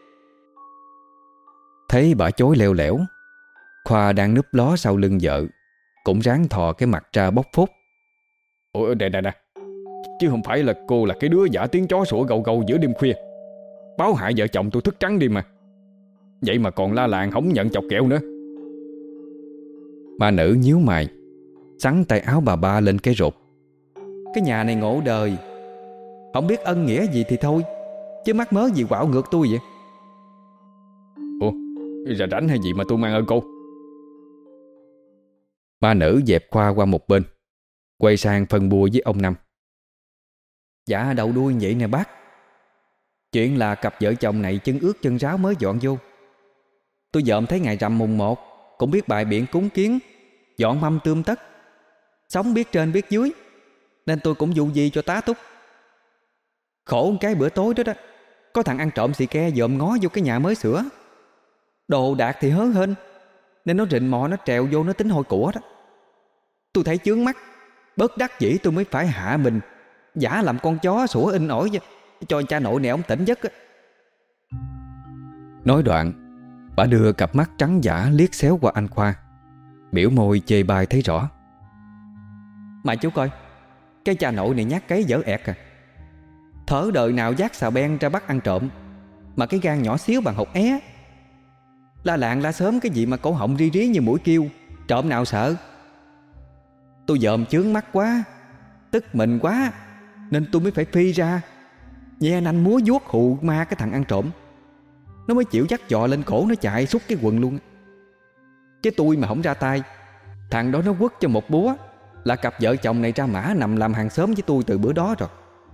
Thấy bà chối leo lẻo, Khoa đang núp ló sau lưng vợ cũng ráng thò cái mặt ra bóc phốt. Ủa nè, chứ không phải là cô là cái đứa giả tiếng chó sủa gâu gâu giữa đêm khuya, báo hại vợ chồng tôi thức trắng đi mà. Vậy mà còn la làng không nhận chọc ghẹo nữa. Ma nữ nhíu mày, xắn tay áo bà ba lên cái rột. Cái nhà này ngộ đời, không biết ân nghĩa gì thì thôi, chứ mắc mớ gì quạo ngược tôi vậy? Ủa, rảnh hay gì mà tôi mang ơn cô? Ma nữ dẹp Khoa qua một bên, quay sang phân bua với ông Năm. Dạ đầu đuôi vậy nè bác. Chuyện là cặp vợ chồng này chân ướt chân ráo mới dọn vô. Tôi dòm thấy ngày rằm mùng 1 cũng biết bài biện cúng kiến, dọn mâm tươm tất, sống biết trên biết dưới, nên tôi cũng vụ gì cho tá túc. Khổ cái bữa tối đó có thằng ăn trộm xì ke dòm ngó vô cái nhà mới sửa. Đồ đạc thì hớ hên, nên nó rình mò nó trèo vô nó tính hôi của đó. Tôi thấy chướng mắt, bất đắc dĩ tôi mới phải hạ mình, giả làm con chó sủa in ỏi cho cha nội này ông tỉnh giấc á. Nói đoạn, bà đưa cặp mắt trắng dã liếc xéo qua anh Khoa, biểu môi chê bai thấy rõ. Mà chú coi, cái cha nội này nhát cấy dở ẹt thở đời nào vác xà beng ra bắt ăn trộm, mà cái gan nhỏ xíu bằng hột é. La làng la sớm cái gì mà cổ họng ri rí như mũi kêu, Trộm nào sợ. Tôi dòm chướng mắt quá, tức mình quá, nên tôi mới phải phi ra nhe nanh múa vuốt hù ma cái thằng ăn trộm. Nó mới chịu dắt giò lên cổ nó chạy xúc cái quần luôn. Chứ tôi mà không ra tay, thằng đó nó quất cho một búa là cặp vợ chồng này ra mã nằm làm hàng xóm với tôi từ bữa đó rồi.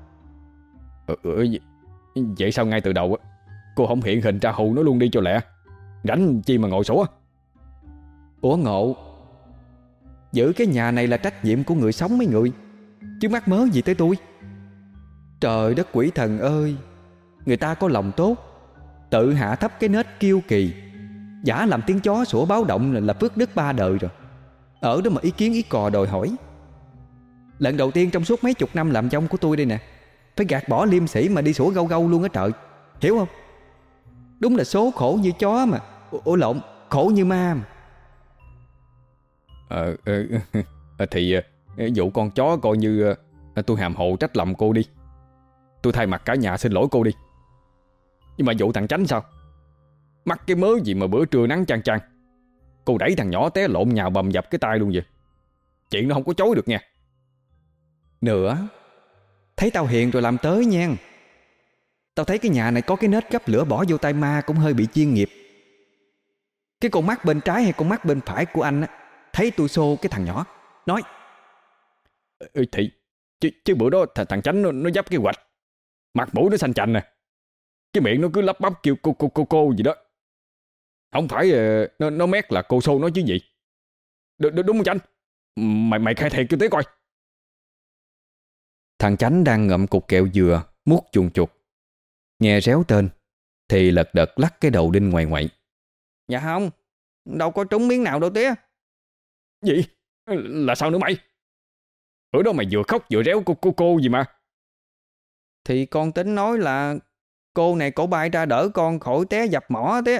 Vậy sao ngay từ đầu cô không hiện hình ra hù nó luôn đi cho lẹ, rảnh chi mà ngồi sủa. Ủa ngộ, giữ cái nhà này là trách nhiệm của người sống mấy người, chứ mắc mớ gì tới tôi. Trời đất quỷ thần ơi, người ta có lòng tốt, tự hạ thấp cái nết kiêu kỳ, giả làm tiếng chó sủa báo động là phước đức 3 đời rồi. Ở đó mà ý kiến ý cò đòi hỏi. Lần đầu tiên trong suốt mấy chục năm làm dông của tôi đây nè, phải gạt bỏ liêm sĩ mà đi sủa gâu gâu luôn á trời. Hiểu không? Đúng là số khổ như chó mà. Ủa lộn, khổ như ma mà. Thì vụ con chó coi như tôi hàm hồ trách lầm cô đi. Tôi thay mặt cả nhà xin lỗi cô đi. Nhưng mà vụ thằng Chánh sao? Mắc cái mớ gì mà bữa trưa nắng chang chang, cô đẩy thằng nhỏ té lộn nhào bầm dập cái tay luôn vậy. Chuyện nó không có chối được nha. Nữa, thấy tao hiền rồi làm tới nha. Tao thấy cái nhà này có cái nết gấp lửa bỏ vô tay ma cũng hơi bị chuyên nghiệp. Cái con mắt bên trái hay con mắt bên phải của anh á, thấy tôi xô cái thằng nhỏ, nói thì chứ bữa đó thằng Chánh nó dấp cái quạch, mặt mũi nó xanh chành nè, cái miệng nó cứ lắp bắp kêu cô gì đó. Không phải nó mét là cô xô nó chứ gì. Đúng không Chánh? Mày khai thiệt cho tí coi. Thằng Chánh đang ngậm cục kẹo dừa muốt chuồn chuột, nghe réo tên thì lật đật lắc cái đầu đinh ngoại ngoại. Dạ không, đâu có trúng miếng nào đâu tía. Gì? Là sao nữa mày? Bữa đó mày vừa khóc vừa réo cô gì mà. Thì con tính nói là cô này cổ bay ra đỡ con khỏi té dập mỏ tía.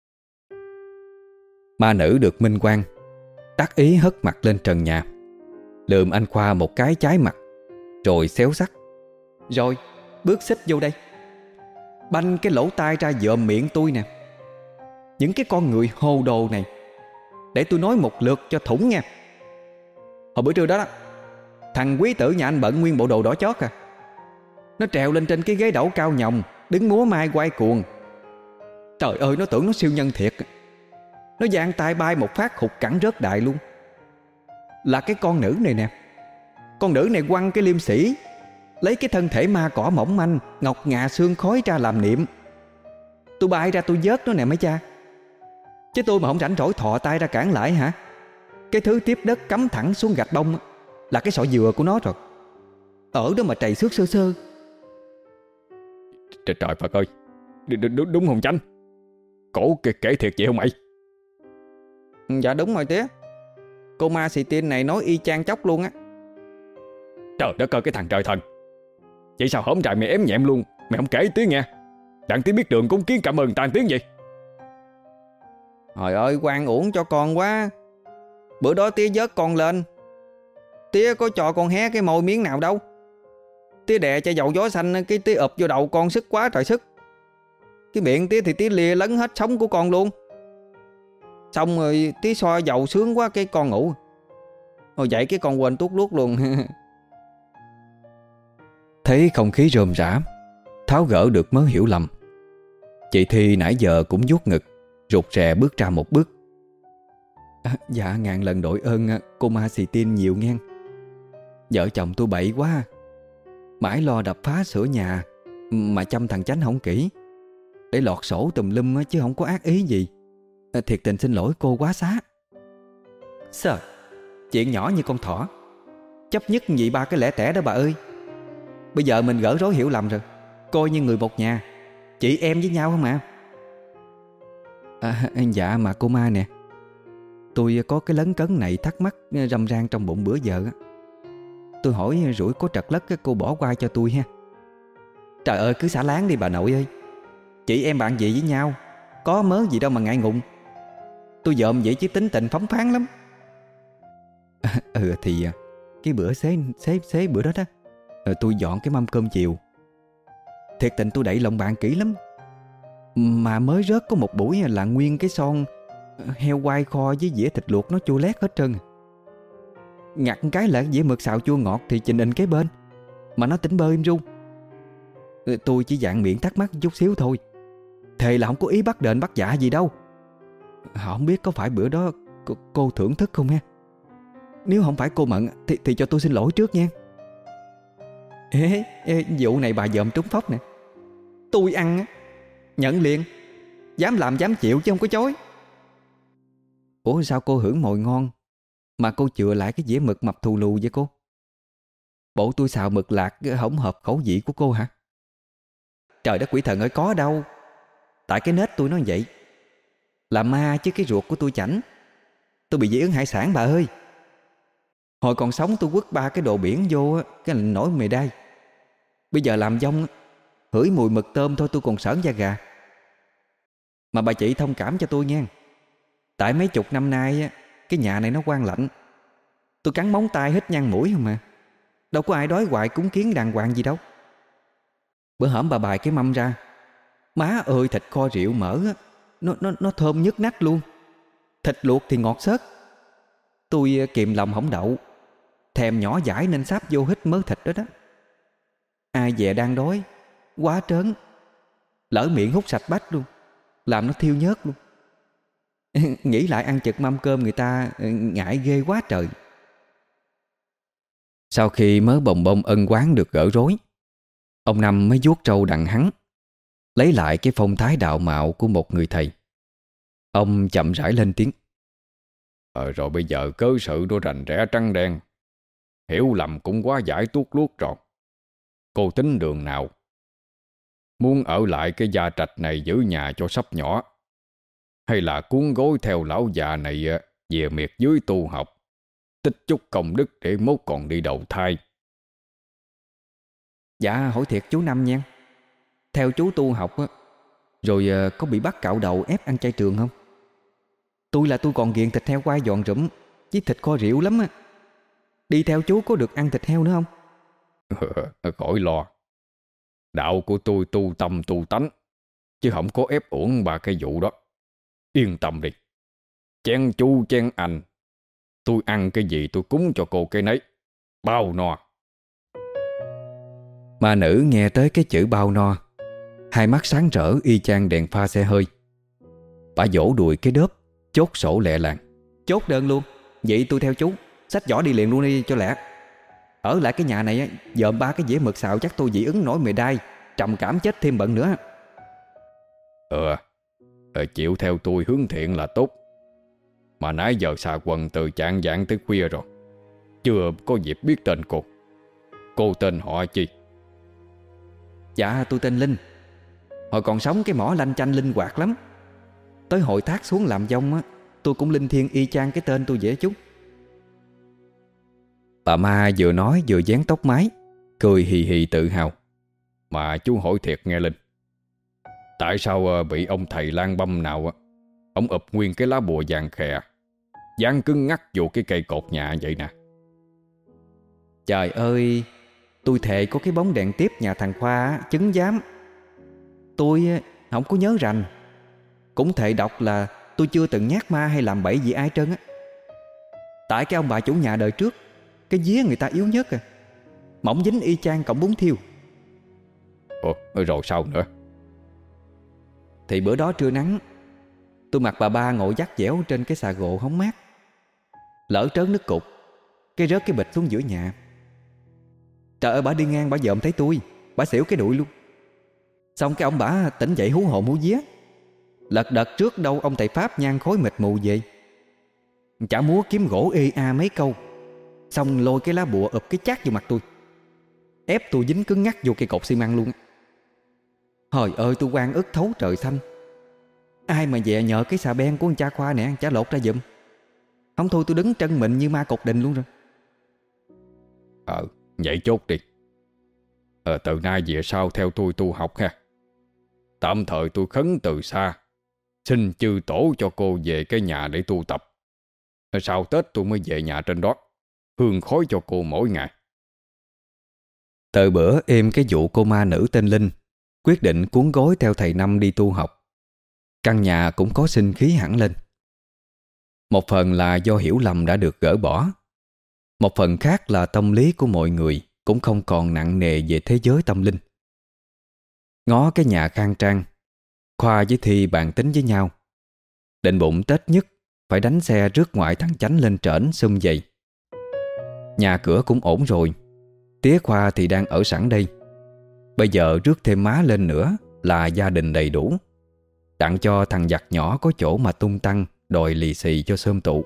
Ma nữ được minh quang, đắc ý hất mặt lên trần nhà, lườm anh Khoa một cái trái mặt, rồi xéo sắc. Rồi bước xích vô đây, banh cái lỗ tai ra dợm miệng tôi nè. Những cái con người hồ đồ này, để tôi nói một lượt cho thủng nha. Hồi bữa trưa đó, thằng quý tử nhà anh bận nguyên bộ đồ đỏ chót à. Nó trèo lên trên cái ghế đẩu cao nhồng, đứng múa mai quay cuồng. Trời ơi, nó tưởng nó siêu nhân thiệt. Nó giang tay bay một phát hụt cẳng rớt đại luôn. Là cái con nữ này nè. Con nữ này quăng cái liêm sĩ, lấy cái thân thể ma cỏ mỏng manh, ngọc ngà xương khói ra làm niệm. Tôi bay ra tôi vớt nó nè mấy cha. Chứ tôi mà không rảnh rỗi thò tay ra cản lại hả? Cái thứ tiếp đất cắm thẳng xuống gạch bông là cái sọ dừa của nó rồi. Ở đó mà trầy xước sơ sơ. Trời Phật ơi, đúng không Chánh? Cổ kể thiệt vậy không mày? Dạ đúng rồi tía. Cô ma xì tin này nói y chang chóc luôn á. Trời đất ơi cái thằng trời thần. Vậy sao hổm trại mày ém nhẹm luôn, mày không kể tiếng nghe? Đặng tiếng biết đường cúng kiến cảm ơn tàn tiếng vậy. Trời ơi quan uổng cho con quá. Bữa đó tía vớt con lên, tía có cho con hé cái môi miếng nào đâu. Tía đè cho dầu gió xanh, cái tía ụp vô đầu con sức quá trời sức. Cái miệng tía thì tía lìa lấn hết sống của con luôn. Xong rồi tía xoa dầu sướng quá cái con ngủ. Rồi dậy cái con quên tuốt luốt luôn. Thấy không khí rôm rã, tháo gỡ được mớ hiểu lầm, chị Thi nãy giờ cũng vuốt ngực, rụt rè bước ra một bước. Dạ ngàn lần đội ơn cô ma xì tin nhiều ngang. Vợ chồng tôi bậy quá, mãi lo đập phá sửa nhà mà chăm thằng Chánh không kỹ, để lọt sổ tùm lum chứ không có ác ý gì. Thiệt tình xin lỗi cô quá xá. Sao? Chuyện nhỏ như con thỏ, chấp nhất vậy ba cái lẻ tẻ đó bà ơi. Bây giờ mình gỡ rối hiểu lầm rồi, coi như người một nhà, chị em với nhau không ạ? Dạ mà cô ma nè, tôi có cái lấn cấn này thắc mắc râm ran trong bụng bữa giờ á. Tôi hỏi rủi có trật lất cô bỏ qua cho tôi ha. Trời ơi cứ xả láng đi bà nội ơi. Chị em bạn gì với nhau, có mớ gì đâu mà ngại ngùng. Tôi dòm vậy chứ tính tình phóng khoáng lắm. Thì cái bữa xế bữa đó đó, tôi dọn cái mâm cơm chiều. Thiệt tình tôi đậy lòng bạn kỹ lắm, mà mới rớt có một buổi là nguyên cái son Heo quay kho với dĩa thịt luộc nó chua lét hết trơn. Ngặt cái là dĩa mực xào chua ngọt thì trình in kế bên, mà nó tỉnh bơ im ru. Tôi chỉ dạng miệng thắc mắc chút xíu thôi, thề là không có ý bắt đền bắt dạ gì đâu. Không biết có phải bữa đó cô thưởng thức không ha? Nếu không phải cô Mận thì cho tôi xin lỗi trước nha. Vụ này bà dòm trúng phóc nè. Tôi ăn á, nhận liền, dám làm dám chịu chứ không có chối. Ủa sao cô hưởng mồi ngon mà cô chừa lại cái dĩa mực mập thù lù vậy cô? Bộ tôi xào mực lạc không hợp khẩu vị của cô hả? Trời đất quỷ thần ơi, có đâu. Tại cái nết tôi nói vậy. Là ma chứ cái ruột của tôi chảnh. Tôi bị dị ứng hải sản bà ơi. Hồi còn sống tôi quất 3 cái đồ biển vô cái là nổi mề đay. Bây giờ làm vong hửi mùi mực tôm thôi tôi còn sởn da gà. Mà bà chị thông cảm cho tôi nha. Tại mấy chục năm nay cái nhà này nó quan lạnh. Tôi cắn móng tay hít nhăn mũi không mà. Đâu có ai đói hoài cúng kiến đàng hoàng gì đâu. Bữa hổm bà bài cái mâm ra, má ơi thịt kho rượu mỡ nó thơm nhức nách luôn. Thịt luộc thì ngọt xớt. Tôi kìm lòng không đậu, thèm nhỏ dãi nên sáp vô hít mớ thịt đó đó. Ai dè đang đói quá trớn, lỡ miệng hút sạch bách luôn, làm nó thiêu nhớt luôn. Nghĩ lại ăn chực mâm cơm người ta ngại ghê quá trời. Sau khi mớ bồng bông ân oán được gỡ rối, ông Năm mới vuốt râu đặng hắn, lấy lại cái phong thái đạo mạo của một người thầy. Ông chậm rãi lên tiếng. Rồi bây giờ cớ sự nó rành rẽ trắng đen, hiểu lầm cũng quá giải tuốt luốt rồi. Cô tính đường nào? Muốn ở lại cái gia trạch này giữ nhà cho sắp nhỏ, hay là cuốn gối theo lão già này về miệt dưới tu học, tích chút công đức để mốt còn đi đầu thai? Dạ hỏi thiệt chú Năm nha. Theo chú tu học rồi có bị bắt cạo đầu ép ăn chay trường không? Tôi còn ghiền thịt heo quay giòn rụm với thịt kho rượu lắm á. Đi theo chú có được ăn thịt heo nữa không? Khỏi lo. Đạo của tôi tu tâm tu tánh, chứ không có ép uổng bà cái vụ đó. Yên tâm đi. Chen chú chen anh, tôi ăn cái gì tôi cúng cho cô cái nấy. Bao no. Ma nữ nghe tới cái chữ bao no, hai mắt sáng rỡ y chang đèn pha xe hơi. Bà vỗ đùi cái đớp, chốt sổ lẹ làng. Chốt đơn luôn. Vậy tôi theo chú, xách giỏ đi liền luôn đi cho lẹ. Ở lại cái nhà này dợm 3 cái dĩa mực xào chắc tôi dị ứng nổi mề đay, trầm cảm chết thêm bận nữa. Chịu theo tôi hướng thiện là tốt. Mà nãy giờ xà quần từ chạng vạng tới khuya rồi, chưa có dịp biết tên cô. Cô tên họ chi? Dạ tôi tên Linh. Hồi còn sống cái mỏ lanh chanh linh hoạt lắm. Tới hội thác xuống làm vong tôi cũng linh thiêng y chang cái tên tôi dễ chút. Bà ma vừa nói vừa dán tóc mái, cười hì hì tự hào. Mà chú hỏi thiệt nghe Linh, tại sao bị ông thầy lang băm nào ông ụp nguyên cái lá bùa vàng khè dán cứng ngắc vô cái cây cột nhà vậy nè? Trời ơi, tôi thề có cái bóng đèn tiếp nhà thằng Khoa chứng giám. Tôi không có nhớ rành. Cũng thề đọc là tôi chưa từng nhát ma hay làm bậy gì ai trơn á. Tại cái ông bà chủ nhà đời trước, cái vía người ta yếu nhất mỏng dính y chang cọng bún thiêu. Rồi sao nữa? Thì bữa đó trưa nắng, tôi mặc bà ba ngồi dắt dẻo trên cái xà gồ hóng mát. Lỡ trớn nước cục, cái rớt cái bịch xuống giữa nhà. Trời ơi, bà đi ngang bà dòm thấy tôi, bà xỉu cái đuôi luôn. Xong cái ông bà tỉnh dậy hú hồn hú vía. Lật đật trước đâu ông thầy Pháp nhang khối mịt mù về. Chả múa kiếm gỗ ê a mấy câu, xong lôi cái lá bùa ụp cái chát vô mặt tôi, ép tôi dính cứng ngắc vô cây cột xi măng luôn. Trời ơi, tôi oan ức thấu trời xanh. Ai mà về nhờ cái xà beng của anh cha Khoa nè, chả lột ra giùm. Không thôi tôi đứng trân mịn như ma cột đình luôn rồi. Vậy chốt đi. Từ nay về sau theo tôi tu học ha. Tạm thời tôi khấn từ xa, xin chư tổ cho cô về cái nhà để tu tập. Sau Tết tôi mới về nhà trên đó, hương khói cho cô mỗi ngày. Từ bữa êm cái vụ cô ma nữ tên Linh quyết định cuốn gối theo thầy Năm đi tu học, căn nhà cũng có sinh khí hẳn lên. Một phần là do hiểu lầm đã được gỡ bỏ, một phần khác là tâm lý của mọi người cũng không còn nặng nề về thế giới tâm linh. Ngó cái nhà khang trang, Khoa với Thi bàn tính với nhau, định bụng Tết nhất phải đánh xe rước ngoại thằng Chánh lên trển sum vầy. Nhà cửa cũng ổn rồi, tía Khoa thì đang ở sẵn đây. Bây giờ rước thêm má lên nữa là gia đình đầy đủ, đặng cho thằng giặc nhỏ có chỗ mà tung tăng đòi lì xì cho xôm tụ.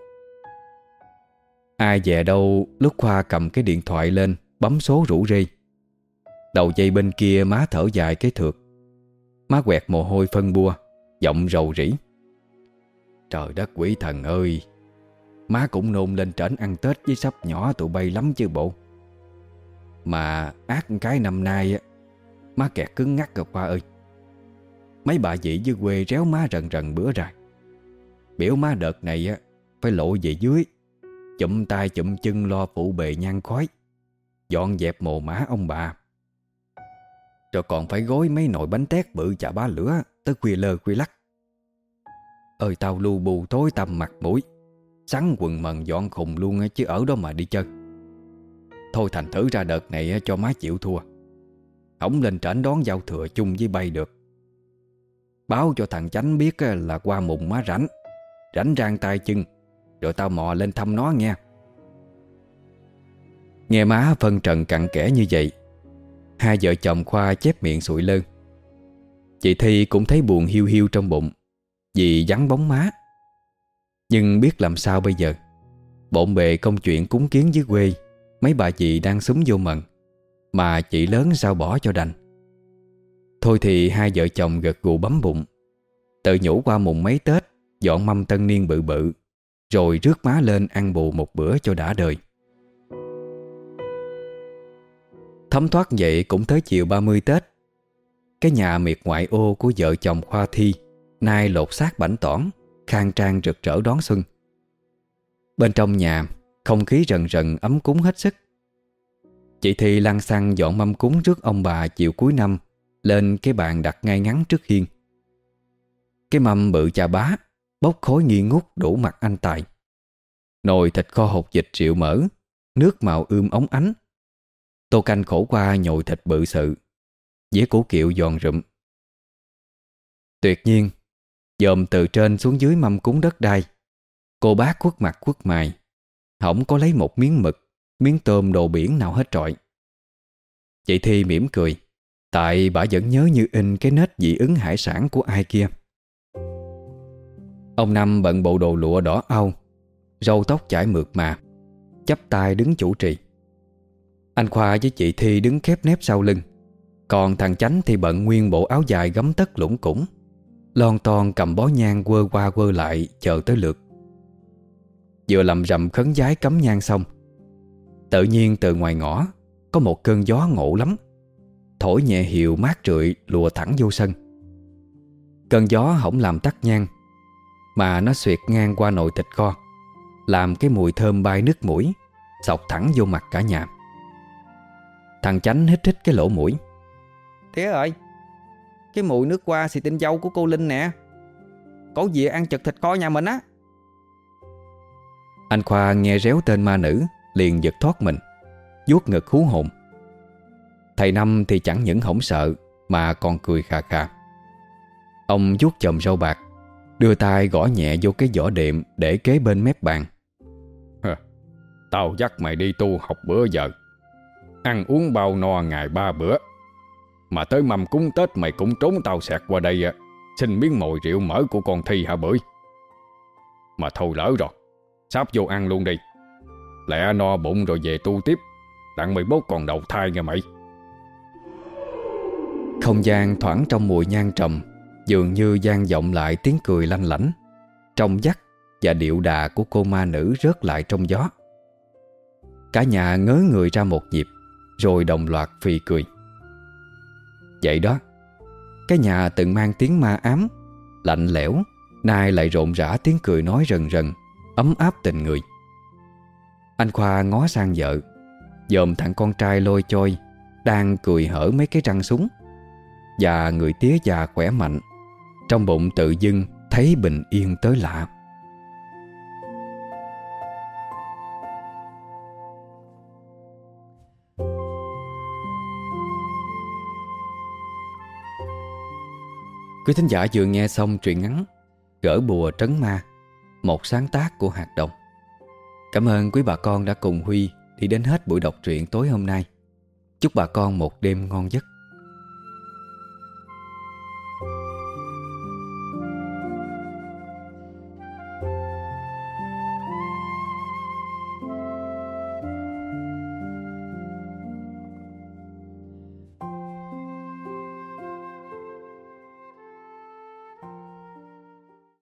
Ai về đâu lúc Khoa cầm cái điện thoại lên bấm số rủ rê. Đầu dây bên kia má thở dài cái thượt. Má quẹt mồ hôi phân bua, giọng rầu rĩ: Trời đất quỷ thần ơi, má cũng nôn lên trển ăn Tết với sắp nhỏ tụi bay lắm chứ bộ. Mà ác cái năm nay á, má kẹt cứng ngắc rồi Khoa ơi. Mấy bà dì dưới quê réo má rần rần bữa ra. Biểu má đợt này á phải lộ về dưới, chụm tay chụm chân lo phụ bề nhang khói, dọn dẹp mồ mả ông bà. Rồi còn phải gói mấy nồi bánh tét bự chà bá lửa tới khuya lơ khuya lắc. Ơi tao lu bù tối tăm mặt mũi, sắn quần mần dọn khùng luôn chứ ở đó mà đi chơi. Thôi thành thử ra đợt này cho má chịu thua, không lên trển đón giao thừa chung với bay được. Báo cho thằng Chánh biết là qua mùng má rảnh rang tay chân, rồi tao mò lên thăm nó nghe. Nghe má phân trần cặn kẽ như vậy, hai vợ chồng Khoa chép miệng sụi lơ. Chị Thi cũng thấy buồn hiu hiu trong bụng vì vắng bóng má. Nhưng biết làm sao bây giờ, bộn bề công chuyện cúng kiến dưới quê, mấy bà chị đang xúm vô mần, mà chị lớn sao bỏ cho đành. Thôi thì hai vợ chồng gật gù bấm bụng, tự nhủ qua mùng mấy Tết dọn mâm tân niên bự bự, rồi rước má lên ăn bù một bữa cho đã đời. Thấm thoát vậy cũng tới chiều 30 Tết. Cái nhà miệt ngoại ô của vợ chồng Khoa Thi nay lột xác bảnh tỏn, khang trang rực rỡ đón xuân. Bên trong nhà không khí rần rần ấm cúng hết sức. Chị Thi lăn xăng dọn mâm cúng rước ông bà chiều cuối năm lên cái bàn đặt ngay ngắn trước hiên. Cái mâm bự chà bá, bốc khói nghi ngút đủ mặt anh Tài. Nồi thịt kho hột vịt rượu mỡ, nước màu ươm óng ánh. Tô canh khổ qua nhồi thịt bự sự, dĩa củ kiệu giòn rụm. Tuyệt nhiên, dòm từ trên xuống dưới mâm cúng đất đai, cô bác quất mặt quất mày, không có lấy một miếng mực, miếng tôm đồ biển nào hết trọi. Chị Thi mỉm cười, tại bà vẫn nhớ như in cái nết dị ứng hải sản của ai kia. Ông Năm bận bộ đồ lụa đỏ au, râu tóc chải mượt mà, chắp tay đứng chủ trì. Anh Khoa với chị Thi đứng khép nép sau lưng, còn thằng Chánh thì bận nguyên bộ áo dài gấm tất lủng củng, lon ton cầm bó nhang quơ qua quơ lại chờ tới lượt. Vừa lầm rầm khấn vái cắm nhang xong, tự nhiên từ ngoài ngõ có một cơn gió ngộ lắm, thổi nhẹ hiu mát rượi lùa thẳng vô sân. Cơn gió không làm tắt nhang, mà nó xuyệt ngang qua nồi thịt kho, làm cái mùi thơm bay nứt mũi, xộc thẳng vô mặt cả nhà. Thằng Chánh hít hít cái lỗ mũi: Thế ơi, cái mùi nước qua xì tinh dâu của cô Linh nè. Cổ dịa ăn chật thịt kho nhà mình á. Anh Khoa nghe réo tên ma nữ liền giật thoát mình, vuốt ngực hú hồn. Thầy Năm thì chẳng những không sợ mà còn cười khà khà. Ông vuốt chòm râu bạc, đưa tay gõ nhẹ vô cái giỏ đệm để kế bên mép bàn. Tao dắt mày đi tu học bữa giờ, ăn uống bao no ngày 3 bữa, mà tới mâm cúng Tết mày cũng trốn tao xẹt qua đây xin miếng mồi rượu mỡ của con Thi hả bưởi. Mà thôi lỡ rồi, sắp vô ăn luôn đi, lẹ no bụng rồi về tu tiếp, đặng 11 còn đầu thai nghe mày. Không gian thoảng trong mùi nhang trầm dường như vang vọng lại tiếng cười lanh lảnh, trong vắt và điệu đà của cô ma nữ rớt lại trong gió. Cả nhà ngớ người ra một nhịp, rồi đồng loạt phì cười. Vậy đó, cái nhà từng mang tiếng ma ám, lạnh lẽo, nay lại rộn rã tiếng cười nói rần rần, ấm áp tình người. Anh Khoa ngó sang vợ, dòm thằng con trai lôi choi đang cười hở mấy cái răng súng, và người tía già khỏe mạnh, trong bụng tự dưng thấy bình yên tới lạ. Quý thính giả vừa nghe xong truyện ngắn Gỡ bùa trấn ma, một sáng tác của Hạt Đồng. Cảm ơn quý bà con đã cùng Huy đi đến hết buổi đọc truyện tối hôm nay. Chúc bà con một đêm ngon giấc.